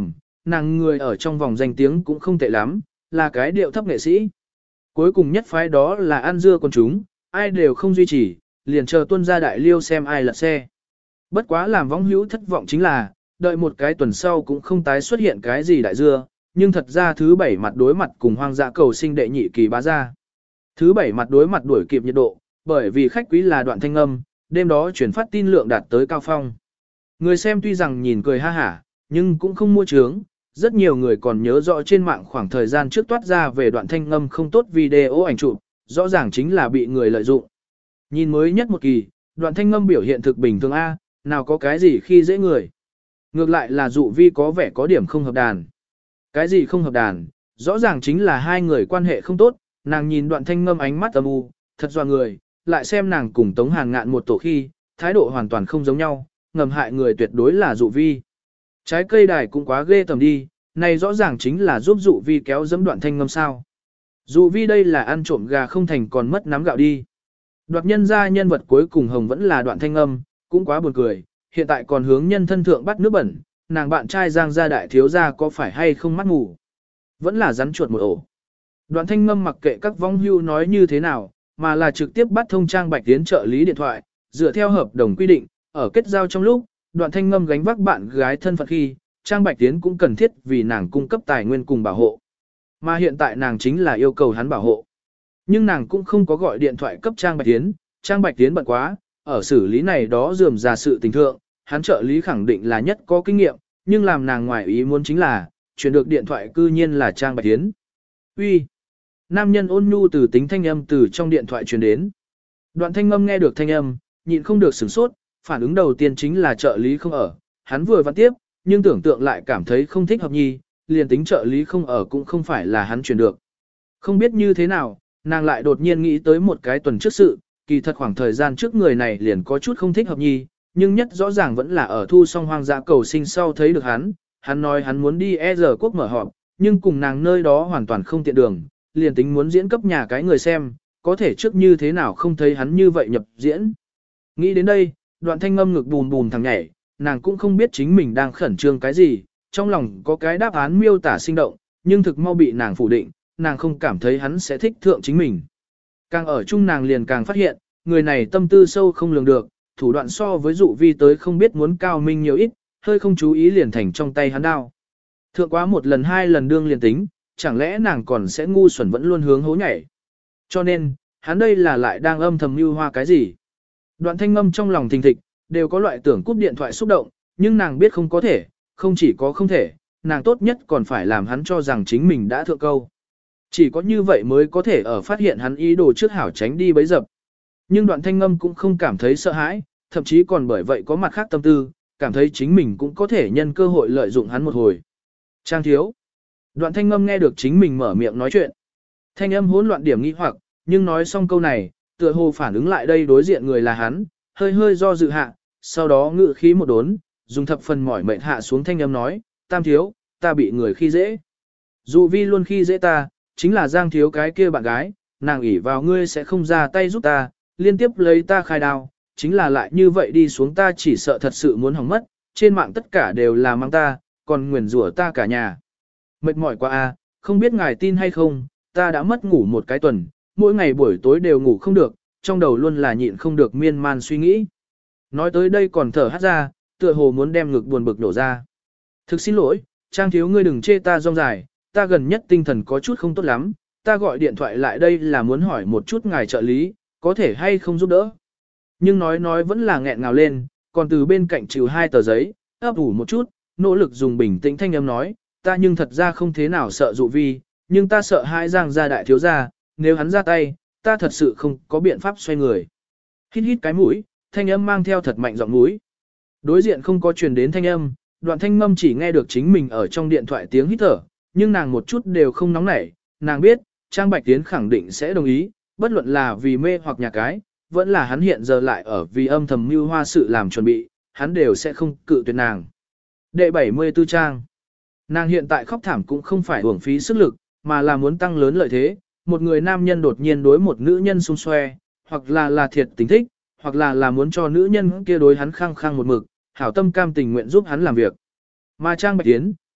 nàng người ở trong vòng danh tiếng cũng không tệ lắm, là cái điệu thấp nghệ sĩ. Cuối cùng nhất phái đó là ăn dưa con chúng, ai đều không duy trì, liền chờ tuân ra đại liêu xem ai lật xe. Bất quá làm võng hữu thất vọng chính là, đợi một cái tuần sau cũng không tái xuất hiện cái gì đại dưa, nhưng thật ra thứ bảy mặt đối mặt cùng hoang dã cầu sinh đệ nhị kỳ bá ra. Thứ bảy mặt đối mặt đuổi kịp nhiệt độ, bởi vì khách quý là Đoạn Thanh Ngâm, đêm đó chuyển phát tin lượng đạt tới cao phong. Người xem tuy rằng nhìn cười ha hả, nhưng cũng không mua trướng, rất nhiều người còn nhớ rõ trên mạng khoảng thời gian trước toát ra về Đoạn Thanh Ngâm không tốt video ảnh chụp, rõ ràng chính là bị người lợi dụng. Nhìn mới nhất một kỳ, Đoạn Thanh Ngâm biểu hiện thực bình thường A, nào có cái gì khi dễ người. Ngược lại là dụ vi có vẻ có điểm không hợp đàn. Cái gì không hợp đàn, rõ ràng chính là hai người quan hệ không tốt, nàng nhìn Đoạn Thanh Ngâm ánh mắt âm u, thật doa người, lại xem nàng cùng Tống Hàn Ngạn một tổ khi, thái độ hoàn toàn không giống nhau, ngầm hại người tuyệt đối là dụ vi. Trái cây đài cũng quá ghê tầm đi, này rõ ràng chính là giúp dụ vi kéo dẫm Đoạn Thanh Ngâm sao. Dụ vi đây là ăn trộm gà không thành còn mất nắm gạo đi. Đoạt nhân ra nhân vật cuối cùng hồng vẫn là Đoạn Thanh Ngâm, cũng quá buồn cười, hiện tại còn hướng nhân thân thượng bắt nước bẩn, nàng bạn trai Giang gia đại thiếu gia có phải hay không mắt ngủ. Vẫn là rắn chuột một ổ. Đoạn Thanh Ngâm mặc kệ các vong hưu nói như thế nào, mà là trực tiếp bắt thông Trang Bạch Tiến trợ lý điện thoại, dựa theo hợp đồng quy định, ở kết giao trong lúc, Đoạn Thanh Ngâm gánh vác bạn gái thân phận khi, Trang Bạch Tiến cũng cần thiết vì nàng cung cấp tài nguyên cùng bảo hộ. Mà hiện tại nàng chính là yêu cầu hắn bảo hộ. Nhưng nàng cũng không có gọi điện thoại cấp Trang Bạch Tiến, Trang Bạch Tiến bận quá, ở xử lý này đó dườm ra sự tình thượng, hắn trợ lý khẳng định là nhất có kinh nghiệm, nhưng làm nàng ngoài ý muốn chính là, chuyển được điện thoại cư nhiên là Trang Bạch Tiến. Uy. Nam nhân ôn nhu từ tính thanh âm từ trong điện thoại truyền đến. Đoạn Thanh Ngâm nghe được thanh âm, nhịn không được sửng sốt, phản ứng đầu tiên chính là trợ lý không ở, hắn vừa vặn tiếp, nhưng tưởng tượng lại cảm thấy không thích hợp nhi, liền tính trợ lý không ở cũng không phải là hắn truyền được. Không biết như thế nào, nàng lại đột nhiên nghĩ tới một cái tuần trước sự, kỳ thật khoảng thời gian trước người này liền có chút không thích hợp nhi, nhưng nhất rõ ràng vẫn là ở thu xong hoang dã cầu sinh sau thấy được hắn, hắn nói hắn muốn đi e giờ quốc mở họp, nhưng cùng nàng nơi đó hoàn toàn không tiện đường, liền tính muốn diễn cấp nhà cái người xem, có thể trước như thế nào không thấy hắn như vậy nhập diễn. Nghĩ đến đây, Đoạn Thanh Ngâm ngực bùn bùn thằng nhảy, nàng cũng không biết chính mình đang khẩn trương cái gì, trong lòng có cái đáp án miêu tả sinh động, nhưng thực mau bị nàng phủ định, nàng không cảm thấy hắn sẽ thích thượng chính mình. Càng ở chung nàng liền càng phát hiện, người này tâm tư sâu không lường được, thủ đoạn so với dụ vi tới không biết muốn cao minh nhiều ít, hơi không chú ý liền thành trong tay hắn đao. Thượng quá một lần hai lần đương liền tính, chẳng lẽ nàng còn sẽ ngu xuẩn vẫn luôn hướng hố nhảy. Cho nên, hắn đây là lại đang âm thầm mưu hoa cái gì. Đoạn Thanh Ngâm trong lòng thình thịch, đều có loại tưởng cúp điện thoại xúc động, nhưng nàng biết không có thể, không chỉ có không thể, nàng tốt nhất còn phải làm hắn cho rằng chính mình đã thượng câu. Chỉ có như vậy mới có thể ở phát hiện hắn ý đồ trước hảo tránh đi bấy dập. Nhưng Đoạn Thanh Ngâm cũng không cảm thấy sợ hãi, thậm chí còn bởi vậy có mặt khác tâm tư, cảm thấy chính mình cũng có thể nhân cơ hội lợi dụng hắn một hồi. Trang thiếu. Đoạn Thanh Ngâm nghe được chính mình mở miệng nói chuyện. Thanh âm hỗn loạn điểm nghi hoặc, nhưng nói xong câu này, tựa hồ phản ứng lại đây đối diện người là hắn, hơi hơi do dự hạ, sau đó ngự khí một đốn, dùng thập phần mỏi mệt hạ xuống thanh âm nói, Tam thiếu, ta bị người khi dễ. Dù vi luôn khi dễ ta, chính là Giang thiếu cái kia bạn gái, nàng ỷ vào ngươi sẽ không ra tay giúp ta, liên tiếp lấy ta khai đao, chính là lại như vậy đi xuống ta chỉ sợ thật sự muốn hỏng mất, trên mạng tất cả đều là mang ta, còn nguyền rủa ta cả nhà. Mệt mỏi quá a, không biết ngài tin hay không, ta đã mất ngủ một cái tuần, mỗi ngày buổi tối đều ngủ không được, trong đầu luôn là nhịn không được miên man suy nghĩ. Nói tới đây còn thở hắt ra, tựa hồ muốn đem ngực buồn bực nổ ra. Thực xin lỗi, Trang thiếu ngươi đừng chê ta rong dài, ta gần nhất tinh thần có chút không tốt lắm, ta gọi điện thoại lại đây là muốn hỏi một chút ngài trợ lý, có thể hay không giúp đỡ. Nhưng nói nói vẫn là nghẹn ngào lên, còn từ bên cạnh chịu hai tờ giấy, ấp ủ một chút, nỗ lực dùng bình tĩnh thanh âm nói, ta nhưng thật ra không thế nào sợ dụ vi, nhưng ta sợ hai Giang gia đại thiếu gia, nếu hắn ra tay, ta thật sự không có biện pháp xoay người. Hít hít cái mũi, thanh âm mang theo thật mạnh giọng mũi. Đối diện không có truyền đến thanh âm, Đoạn Thanh Ngâm chỉ nghe được chính mình ở trong điện thoại tiếng hít thở, nhưng nàng một chút đều không nóng nảy, nàng biết, Trang Bạch Tiến khẳng định sẽ đồng ý, bất luận là vì mê hoặc nhà cái, vẫn là hắn hiện giờ lại ở vì âm thầm mưu hoa sự làm chuẩn bị, hắn đều sẽ không cự tuyệt nàng. Đệ bảy mươi tư trang. Nàng hiện tại khóc thảm cũng không phải uổng phí sức lực, mà là muốn tăng lớn lợi thế, một người nam nhân đột nhiên đối một nữ nhân xung xoe, hoặc là là thiệt tình thích, hoặc là là muốn cho nữ nhân kia đối hắn khăng khăng một mực, hảo tâm cam tình nguyện giúp hắn làm việc. Mà Trang Bạch Tiến,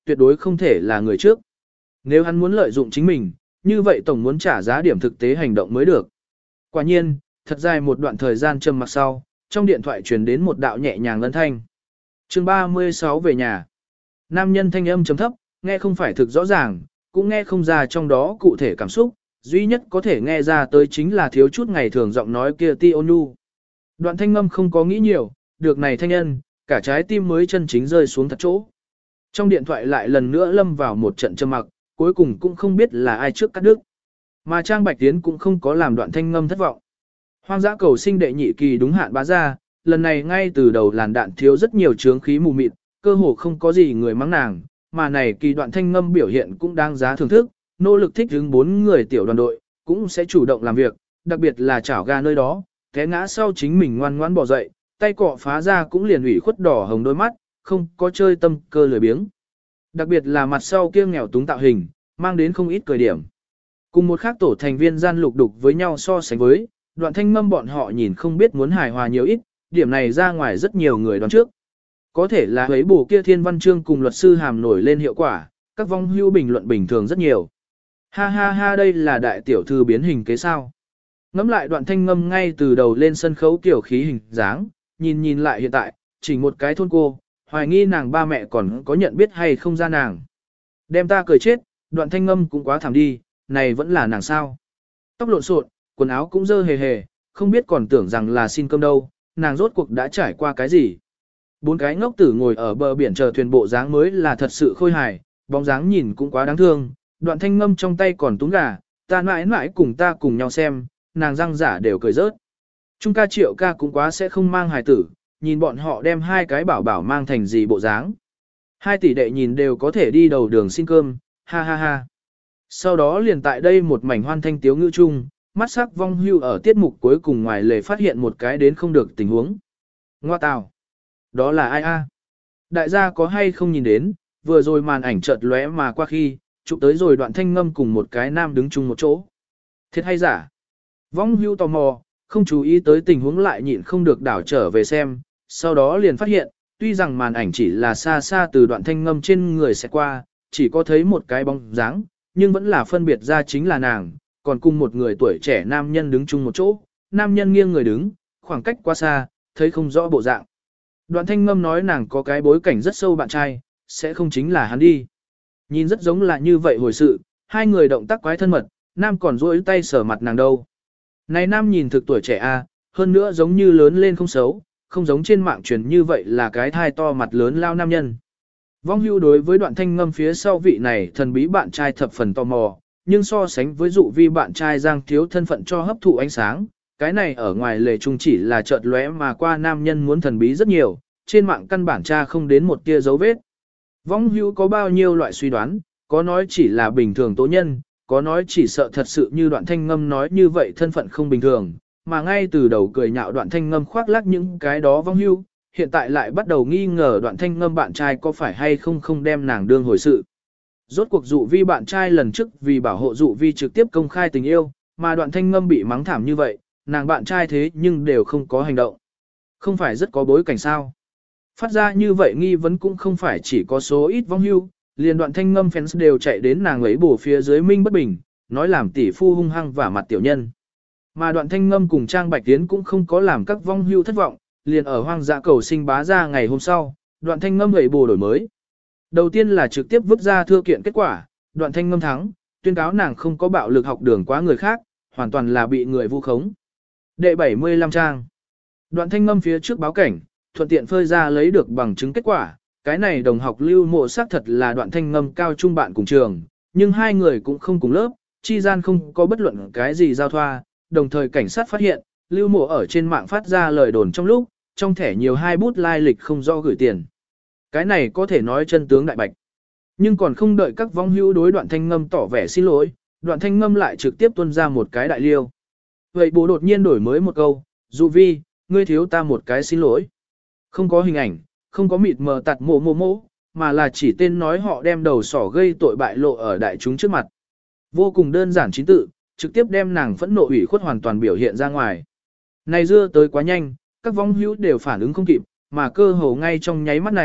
tuyệt đối không thể là người trước. Nếu hắn muốn lợi dụng chính mình, như vậy tổng muốn trả giá điểm thực tế hành động mới được. Quả nhiên, thật dài một đoạn thời gian trầm mặc sau, trong điện thoại truyền đến một đạo nhẹ nhàng âm thanh. Chương ba mươi sáu về nhà. Nam nhân thanh âm trầm thấp, nghe không phải thực rõ ràng, cũng nghe không ra trong đó cụ thể cảm xúc, duy nhất có thể nghe ra tới chính là thiếu chút ngày thường giọng nói kia ti ôn nhu. Đoạn thanh ngâm không có nghĩ nhiều, được này thanh nhân, cả trái tim mới chân chính rơi xuống thật chỗ. Trong điện thoại lại lần nữa lâm vào một trận trầm mặc, cuối cùng cũng không biết là ai trước cắt đứt. Mà Trang Bạch Tiến cũng không có làm đoạn thanh ngâm thất vọng. Hoang dã cầu sinh đệ nhị kỳ đúng hạn bá ra, lần này ngay từ đầu làn đạn thiếu rất nhiều chướng khí mù mịt, cơ hồ không có gì người mắng nàng, mà này kỳ đoạn thanh ngâm biểu hiện cũng đáng giá thưởng thức, nỗ lực thích ứng bốn người tiểu đoàn đội, cũng sẽ chủ động làm việc, đặc biệt là chảo ga nơi đó, té ngã sau chính mình ngoan ngoãn bỏ dậy, tay cọ phá ra cũng liền ủy khuất đỏ hồng đôi mắt, không có chơi tâm cơ lười biếng. Đặc biệt là mặt sau kia nghèo túng tạo hình, mang đến không ít cười điểm. Cùng một khác tổ thành viên gian lục đục với nhau so sánh với, đoạn thanh ngâm bọn họ nhìn không biết muốn hài hòa nhiều ít, điểm này ra ngoài rất nhiều người đoán trước. Có thể là ấy bổ kia thiên văn chương cùng luật sư hàm nổi lên hiệu quả, các vong hưu bình luận bình thường rất nhiều. Ha ha ha, đây là đại tiểu thư biến hình kế sao. Ngắm lại đoạn thanh ngâm ngay từ đầu lên sân khấu kiểu khí hình dáng, nhìn nhìn lại hiện tại, chỉ một cái thôn cô, hoài nghi nàng ba mẹ còn có nhận biết hay không ra nàng. Đem ta cười chết, đoạn thanh ngâm cũng quá thảm đi, này vẫn là nàng sao. Tóc lộn xộn, quần áo cũng dơ hề hề, không biết còn tưởng rằng là xin cơm đâu, nàng rốt cuộc đã trải qua cái gì. Bốn cái ngốc tử ngồi ở bờ biển chờ thuyền bộ dáng mới là thật sự khôi hài, bóng dáng nhìn cũng quá đáng thương, đoạn thanh ngâm trong tay còn túng gà, ta mãi mãi cùng ta cùng nhau xem, nàng răng giả đều cười rớt. Trung ca Triệu ca cũng quá sẽ không mang hài tử, nhìn bọn họ đem hai cái bảo bảo mang thành gì bộ dáng. Hai tỷ đệ nhìn đều có thể đi đầu đường xin cơm, ha ha ha. Sau đó liền tại đây một mảnh hoan thanh tiếu ngữ chung, mắt sắc vong hưu ở tiết mục cuối cùng ngoài lề phát hiện một cái đến không được tình huống. Ngoa tào. Đó là ai a? Đại gia có hay không nhìn đến, vừa rồi màn ảnh chợt lóe mà qua khi, chụp tới rồi đoạn thanh ngâm cùng một cái nam đứng chung một chỗ. Thiệt hay giả? Vong hưu tò mò, không chú ý tới tình huống lại nhịn không được đảo trở về xem, sau đó liền phát hiện, tuy rằng màn ảnh chỉ là xa xa từ đoạn thanh ngâm trên người sẽ qua, chỉ có thấy một cái bóng dáng, nhưng vẫn là phân biệt ra chính là nàng, còn cùng một người tuổi trẻ nam nhân đứng chung một chỗ, nam nhân nghiêng người đứng, khoảng cách quá xa, thấy không rõ bộ dạng. Đoạn thanh ngâm nói nàng có cái bối cảnh rất sâu bạn trai, sẽ không chính là hắn đi. Nhìn rất giống là như vậy hồi sự, hai người động tác quái thân mật, nam còn duỗi tay sờ mặt nàng đâu. Này nam nhìn thực tuổi trẻ a, hơn nữa giống như lớn lên không xấu, không giống trên mạng truyền như vậy là cái thai to mặt lớn lao nam nhân. Vong hưu đối với đoạn thanh ngâm phía sau vị này thần bí bạn trai thập phần tò mò, nhưng so sánh với dụ vi bạn trai Giang thiếu thân phận cho hấp thụ ánh sáng, cái này ở ngoài lề trung chỉ là chợt lóe mà qua nam nhân muốn thần bí rất nhiều, trên mạng căn bản tra không đến một tia dấu vết. Vong hưu có bao nhiêu loại suy đoán, có nói chỉ là bình thường tố nhân, có nói chỉ sợ thật sự như đoạn thanh ngâm nói như vậy thân phận không bình thường, mà ngay từ đầu cười nhạo đoạn thanh ngâm khoác lác những cái đó vong hưu, hiện tại lại bắt đầu nghi ngờ đoạn thanh ngâm bạn trai có phải hay không không đem nàng đương hồi sự. Rốt cuộc dụ vi bạn trai lần trước vì bảo hộ dụ vi trực tiếp công khai tình yêu, mà đoạn thanh ngâm bị mắng thảm như vậy, nàng bạn trai thế nhưng đều không có hành động. Không phải rất có bối cảnh sao. Phát ra như vậy nghi vấn cũng không phải chỉ có số ít vong hưu, liền đoạn thanh ngâm fans đều chạy đến nàng ấy bổ phía dưới minh bất bình, nói làm tỷ phu hung hăng và mặt tiểu nhân. Mà đoạn thanh ngâm cùng Trang Bạch Tiến cũng không có làm các vong hưu thất vọng, liền ở hoang dã cầu sinh bá ra ngày hôm sau, đoạn thanh ngâm ấy bổ đổi mới. Đầu tiên là trực tiếp vứt ra thư kiện kết quả, đoạn thanh ngâm thắng, tuyên cáo nàng không có bạo lực học đường quá người khác, hoàn toàn là bị người vu khống. Đệ bảy mươi lăm trang. Đoạn thanh ngâm phía trước báo cảnh, thuận tiện phơi ra lấy được bằng chứng kết quả, cái này đồng học lưu mộ xác thật là đoạn thanh ngâm cao trung bạn cùng trường, nhưng hai người cũng không cùng lớp, chi gian không có bất luận cái gì giao thoa, đồng thời cảnh sát phát hiện, lưu mộ ở trên mạng phát ra lời đồn trong lúc, trong thẻ nhiều hai bút lai lịch không do gửi tiền. Cái này có thể nói chân tướng đại bạch. Nhưng còn không đợi các vong hữu đối đoạn thanh ngâm tỏ vẻ xin lỗi, đoạn thanh ngâm lại trực tiếp tuân ra một cái đại liêu. Vậy bố đột nhiên đổi mới một câu, dụ vi, ngươi thiếu ta một cái xin lỗi. Không có hình ảnh, không có mịt mờ tặt mồ mồ mồ, mà là chỉ tên nói họ đem đầu sỏ gây tội bại lộ ở đại chúng trước mặt. Vô cùng đơn giản chính tự, trực tiếp đem nàng phẫn nộ ủy khuất hoàn toàn biểu hiện ra ngoài. Này dưa tới quá nhanh, các vong hữu đều phản ứng không kịp, mà cơ hồ ngay trong nháy mắt này,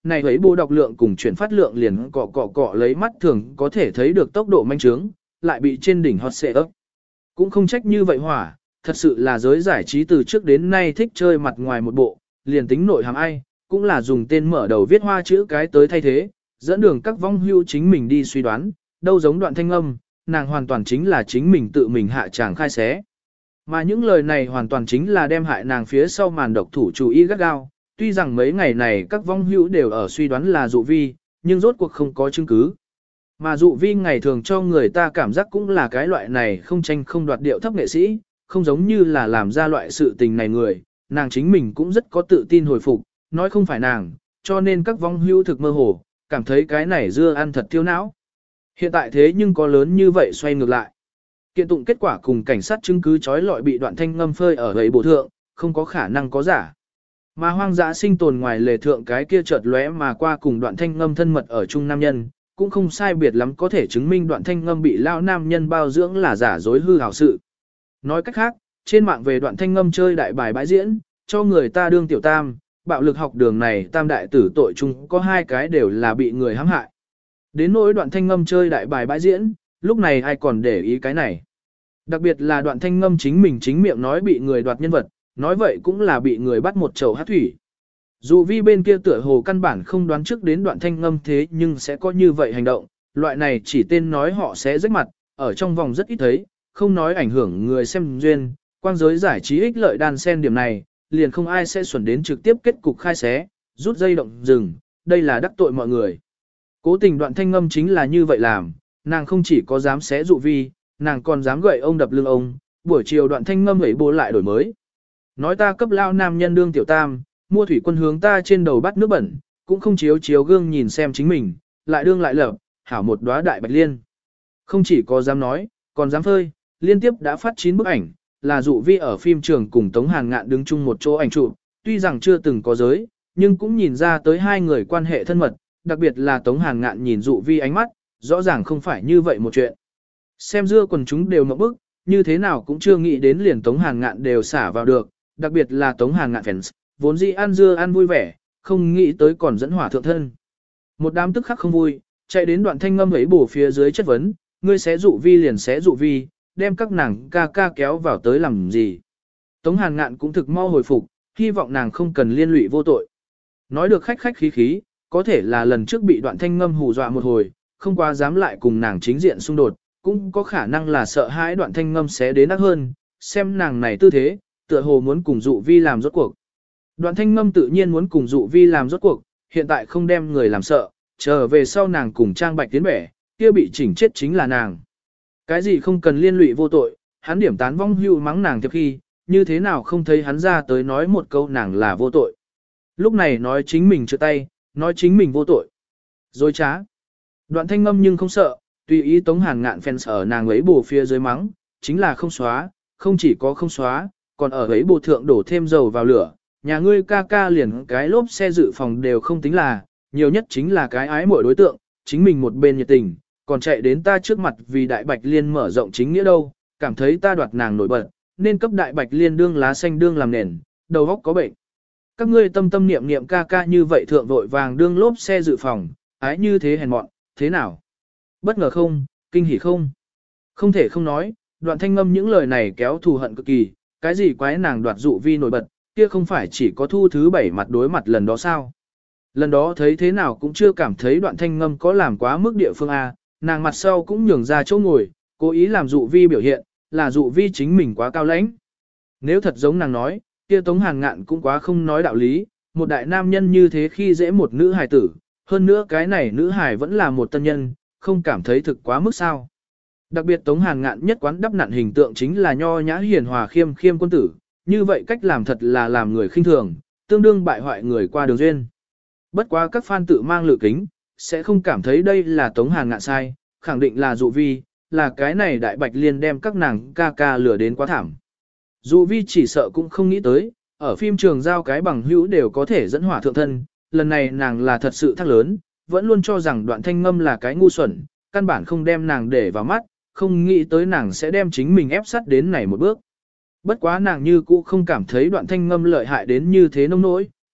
này ấy bộ đọc lượng cùng chuyển phát lượng liền cọ cọ cọ lấy mắt thường có thể thấy được tốc độ manh trướng, lại bị trên đỉnh hot xệ ấp. Cũng không trách như vậy hỏa, thật sự là giới giải trí từ trước đến nay thích chơi mặt ngoài một bộ, liền tính nội hàm ai, cũng là dùng tên mở đầu viết hoa chữ cái tới thay thế, dẫn đường các vong hưu chính mình đi suy đoán, đâu giống Đoạn Thanh Âm, nàng hoàn toàn chính là chính mình tự mình hạ tràng khai xé. Mà những lời này hoàn toàn chính là đem hại nàng phía sau màn độc thủ chủ ý gắt gao, tuy rằng mấy ngày này các vong hữu đều ở suy đoán là dụ vi, nhưng rốt cuộc không có chứng cứ. Mà dụ vi ngày thường cho người ta cảm giác cũng là cái loại này không tranh không đoạt điệu thấp nghệ sĩ, không giống như là làm ra loại sự tình này người, nàng chính mình cũng rất có tự tin hồi phục, nói không phải nàng, cho nên các vong hữu thực mơ hồ, cảm thấy cái này dưa ăn thật tiêu não. Hiện tại thế nhưng có lớn như vậy xoay ngược lại. Kiện tụng kết quả cùng cảnh sát chứng cứ trói lọi bị Đoạn Thanh Ngâm phơi ở ấy bộ thượng, không có khả năng có giả. Mà hoang dã sinh tồn ngoài lề thượng cái kia chợt lóe mà qua cùng Đoạn Thanh Ngâm thân mật ở chung nam nhân, cũng không sai biệt lắm có thể chứng minh Đoạn Thanh Ngâm bị lao nam nhân bao dưỡng là giả dối hư hảo sự. Nói cách khác, trên mạng về Đoạn Thanh Ngâm chơi đại bài bãi diễn, cho người ta đương tiểu tam, bạo lực học đường này tam đại tử tội chung có hai cái đều là bị người hãm hại. Đến nỗi Đoạn Thanh Ngâm chơi đại bài bãi diễn, lúc này ai còn để ý cái này. Đặc biệt là Đoạn Thanh Ngâm chính mình chính miệng nói bị người đoạt nhân vật, nói vậy cũng là bị người bắt một chậu hát thủy. Dù vi bên kia tựa hồ căn bản không đoán trước đến Đoạn Thanh Ngâm thế nhưng sẽ có như vậy hành động, loại này chỉ tên nói họ sẽ rách mặt, ở trong vòng rất ít thấy, không nói ảnh hưởng người xem duyên, quang giới giải trí ích lợi đan sen điểm này, liền không ai sẽ xuẩn đến trực tiếp kết cục khai xé, rút dây động rừng, đây là đắc tội mọi người. Cố tình Đoạn Thanh Ngâm chính là như vậy làm, nàng không chỉ có dám xé dụ vi, nàng còn dám gậy ông đập lưng ông, buổi chiều Đoạn Thanh Ngâm ấy bố lại đổi mới. Nói ta cấp lao nam nhân đương tiểu tam, mua thủy quân hướng ta trên đầu bắt nước bẩn, cũng không chiếu chiếu gương nhìn xem chính mình, lại đương lại lợp, hảo một đóa đại bạch liên. Không chỉ có dám nói, còn dám phơi, liên tiếp đã phát chín bức ảnh, là dụ vi ở phim trường cùng Tống Hàn Ngạn đứng chung một chỗ ảnh chụp, tuy rằng chưa từng có giới, nhưng cũng nhìn ra tới hai người quan hệ thân mật, đặc biệt là Tống Hàn Ngạn nhìn dụ vi ánh mắt, rõ ràng không phải như vậy một chuyện. Xem dưa quần chúng đều ngậm bức, như thế nào cũng chưa nghĩ đến liền Tống Hàn Ngạn đều xả vào được, đặc biệt là Tống Hàn Ngạn fans, vốn dĩ ăn dưa ăn vui vẻ, không nghĩ tới còn dẫn hỏa thượng thân. Một đám tức khắc không vui, chạy đến Đoạn Thanh Ngâm ấy bổ phía dưới chất vấn, ngươi xé dụ vi liền xé dụ vi, đem các nàng ca ca kéo vào tới làm gì. Tống Hàn Ngạn cũng thực mau hồi phục, hy vọng nàng không cần liên lụy vô tội. Nói được khách khách khí khí, có thể là lần trước bị Đoạn Thanh Ngâm hù dọa một hồi, không quá dám lại cùng nàng chính diện xung đột, cũng có khả năng là sợ hãi Đoạn Thanh Ngâm sẽ đến ác hơn, xem nàng này tư thế, tựa hồ muốn cùng dụ vi làm rốt cuộc. Đoạn Thanh Ngâm tự nhiên muốn cùng dụ vi làm rốt cuộc, hiện tại không đem người làm sợ, chờ về sau nàng cùng Trang Bạch tiến bẻ, kia bị chỉnh chết chính là nàng. Cái gì không cần liên lụy vô tội, hắn điểm tán vong hưu mắng nàng thiệp khi, như thế nào không thấy hắn ra tới nói một câu nàng là vô tội. Lúc này nói chính mình chưa tay, nói chính mình vô tội. Dối trá. Đoạn Thanh Ngâm nhưng không sợ, tùy ý Tống Hàn Ngạn fans ở nàng ấy bù phía dưới mắng, chính là không xóa, không chỉ có không xóa, còn ở ấy bù thượng đổ thêm dầu vào lửa. Nhà ngươi ca ca liền cái lốp xe dự phòng đều không tính là, nhiều nhất chính là cái ái mỗi đối tượng, chính mình một bên nhiệt tình, còn chạy đến ta trước mặt vì Đại Bạch Liên mở rộng chính nghĩa đâu, cảm thấy ta đoạt nàng nổi bật, nên cấp Đại Bạch Liên đương lá xanh đương làm nền, đầu óc có bệnh. Các ngươi tâm tâm niệm niệm ca ca như vậy thượng vội vàng đương lốp xe dự phòng, ái như thế hèn mọn, thế nào? Bất ngờ không, kinh hỉ không? Không thể không nói, Đoạn Thanh Ngâm những lời này kéo thù hận cực kỳ, cái gì quái nàng đoạt dụ vi nổi bật, kia không phải chỉ có thu thứ bảy mặt đối mặt lần đó sao? Lần đó thấy thế nào cũng chưa cảm thấy Đoạn Thanh Ngâm có làm quá mức địa phương A, nàng mặt sau cũng nhường ra chỗ ngồi, cố ý làm dụ vi biểu hiện, là dụ vi chính mình quá cao lãnh. Nếu thật giống nàng nói, kia Tống Hàn Ngạn cũng quá không nói đạo lý, một đại nam nhân như thế khi dễ một nữ hài tử, hơn nữa cái này nữ hài vẫn là một tân nhân, không cảm thấy thực quá mức sao. Đặc biệt Tống Hàn Ngạn nhất quán đắp nặn hình tượng chính là nho nhã hiền hòa khiêm khiêm quân tử, như vậy cách làm thật là làm người khinh thường, tương đương bại hoại người qua đường duyên. Bất quá các fan tự mang lự kính, sẽ không cảm thấy đây là Tống Hàn Ngạn sai, khẳng định là dụ vi, là cái này Đại Bạch Liên đem các nàng ca ca lừa đến quá thảm. Dụ vi chỉ sợ cũng không nghĩ tới, ở phim trường giao cái bằng hữu đều có thể dẫn hỏa thượng thân, lần này nàng là thật sự thắc lớn, vẫn luôn cho rằng Đoạn Thanh Ngâm là cái ngu xuẩn, căn bản không đem nàng để vào mắt, không nghĩ tới nàng sẽ đem chính mình ép sát đến này một bước. Bất quá nàng như cũ không cảm thấy Đoạn Thanh Ngâm lợi hại đến như thế nông nỗi,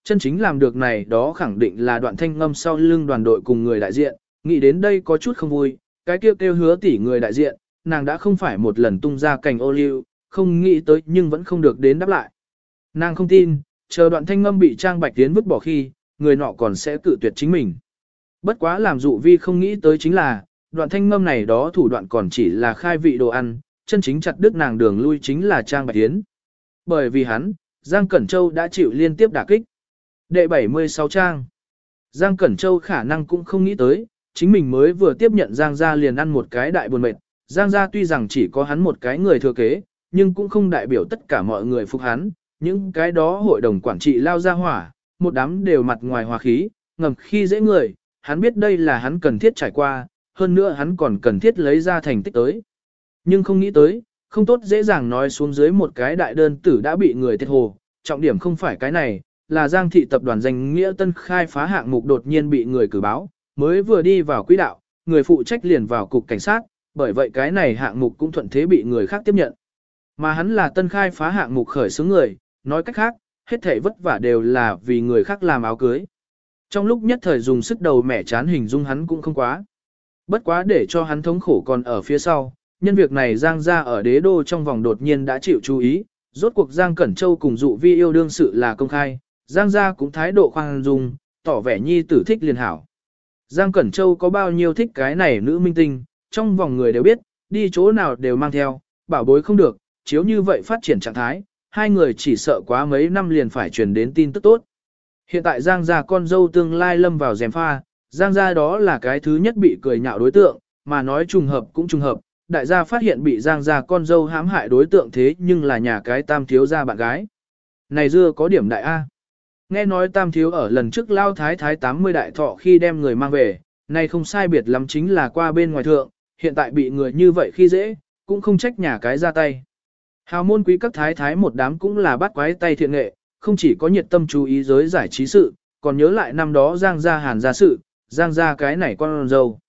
chân chính làm được này đó khẳng định là Đoạn Thanh Ngâm sau lưng đoàn đội cùng người đại diện, nghĩ đến đây có chút không vui, cái kêu kêu hứa tỷ người đại diện, nàng đã không phải một lần tung ra cành ô liu, không nghĩ tới nhưng vẫn không được đến đáp lại. Nàng không tin, chờ Đoạn Thanh Ngâm bị Trang Bạch Tiến vứt bỏ khi, người nọ còn sẽ cự tuyệt chính mình. Bất quá làm dụ vi không nghĩ tới chính là, Đoạn Thanh Ngâm này đó thủ đoạn còn chỉ là khai vị đồ ăn, chân chính chặt đứt nàng đường lui chính là Trang Bạch Tiến. Bởi vì hắn, Giang Cẩn Châu đã chịu liên tiếp đả kích. Đệ bảy mươi sáu trang. Giang Cẩn Châu khả năng cũng không nghĩ tới, chính mình mới vừa tiếp nhận Giang gia liền ăn một cái đại buồn mệt. Giang gia tuy rằng chỉ có hắn một cái người thừa kế, nhưng cũng không đại biểu tất cả mọi người phục hắn. Những cái đó hội đồng quản trị lao ra hỏa, một đám đều mặt ngoài hòa khí, ngầm khi dễ người. Hắn biết đây là hắn cần thiết trải qua, hơn nữa hắn còn cần thiết lấy ra thành tích tới. Nhưng không nghĩ tới, không tốt dễ dàng nói xuống dưới một cái đại đơn tử đã bị người thiệt hồ. Trọng điểm không phải cái này, là Giang thị tập đoàn danh nghĩa tân khai phá hạng mục đột nhiên bị người cử báo, mới vừa đi vào quỹ đạo, người phụ trách liền vào cục cảnh sát, bởi vậy cái này hạng mục cũng thuận thế bị người khác tiếp nhận. Mà hắn là tân khai phá hạng mục khởi xướng người, nói cách khác, hết thảy vất vả đều là vì người khác làm áo cưới. Trong lúc nhất thời dùng sức đầu mẻ chán hình dung hắn cũng không quá. Bất quá để cho hắn thống khổ còn ở phía sau, nhân việc này Giang gia ở đế đô trong vòng đột nhiên đã chịu chú ý, rốt cuộc Giang Cẩn Châu cùng dụ vi yêu đương sự là công khai. Giang gia cũng thái độ khoan dung, tỏ vẻ nhi tử thích liền hảo. Giang Cẩn Châu có bao nhiêu thích cái này nữ minh tinh, trong vòng người đều biết, đi chỗ nào đều mang theo, bảo bối không được, chiếu như vậy phát triển trạng thái, hai người chỉ sợ quá mấy năm liền phải truyền đến tin tức tốt. Hiện tại Giang gia con dâu tương lai lâm vào gièm pha, Giang gia đó là cái thứ nhất bị cười nhạo đối tượng, mà nói trùng hợp cũng trùng hợp, đại gia phát hiện bị Giang gia con dâu hãm hại đối tượng thế nhưng là nhà cái tam thiếu gia bạn gái. Này dưa có điểm đại A. Nghe nói tam thiếu ở lần trước lao thái thái tám mươi đại thọ khi đem người mang về, này không sai biệt lắm chính là qua bên ngoài thượng, hiện tại bị người như vậy khi dễ, cũng không trách nhà cái ra tay. Hào môn quý các thái thái một đám cũng là bắt quái tay thiện nghệ, không chỉ có nhiệt tâm chú ý giới giải trí sự, còn nhớ lại năm đó Giang gia Hàn gia sự, Giang gia cái này con dâu.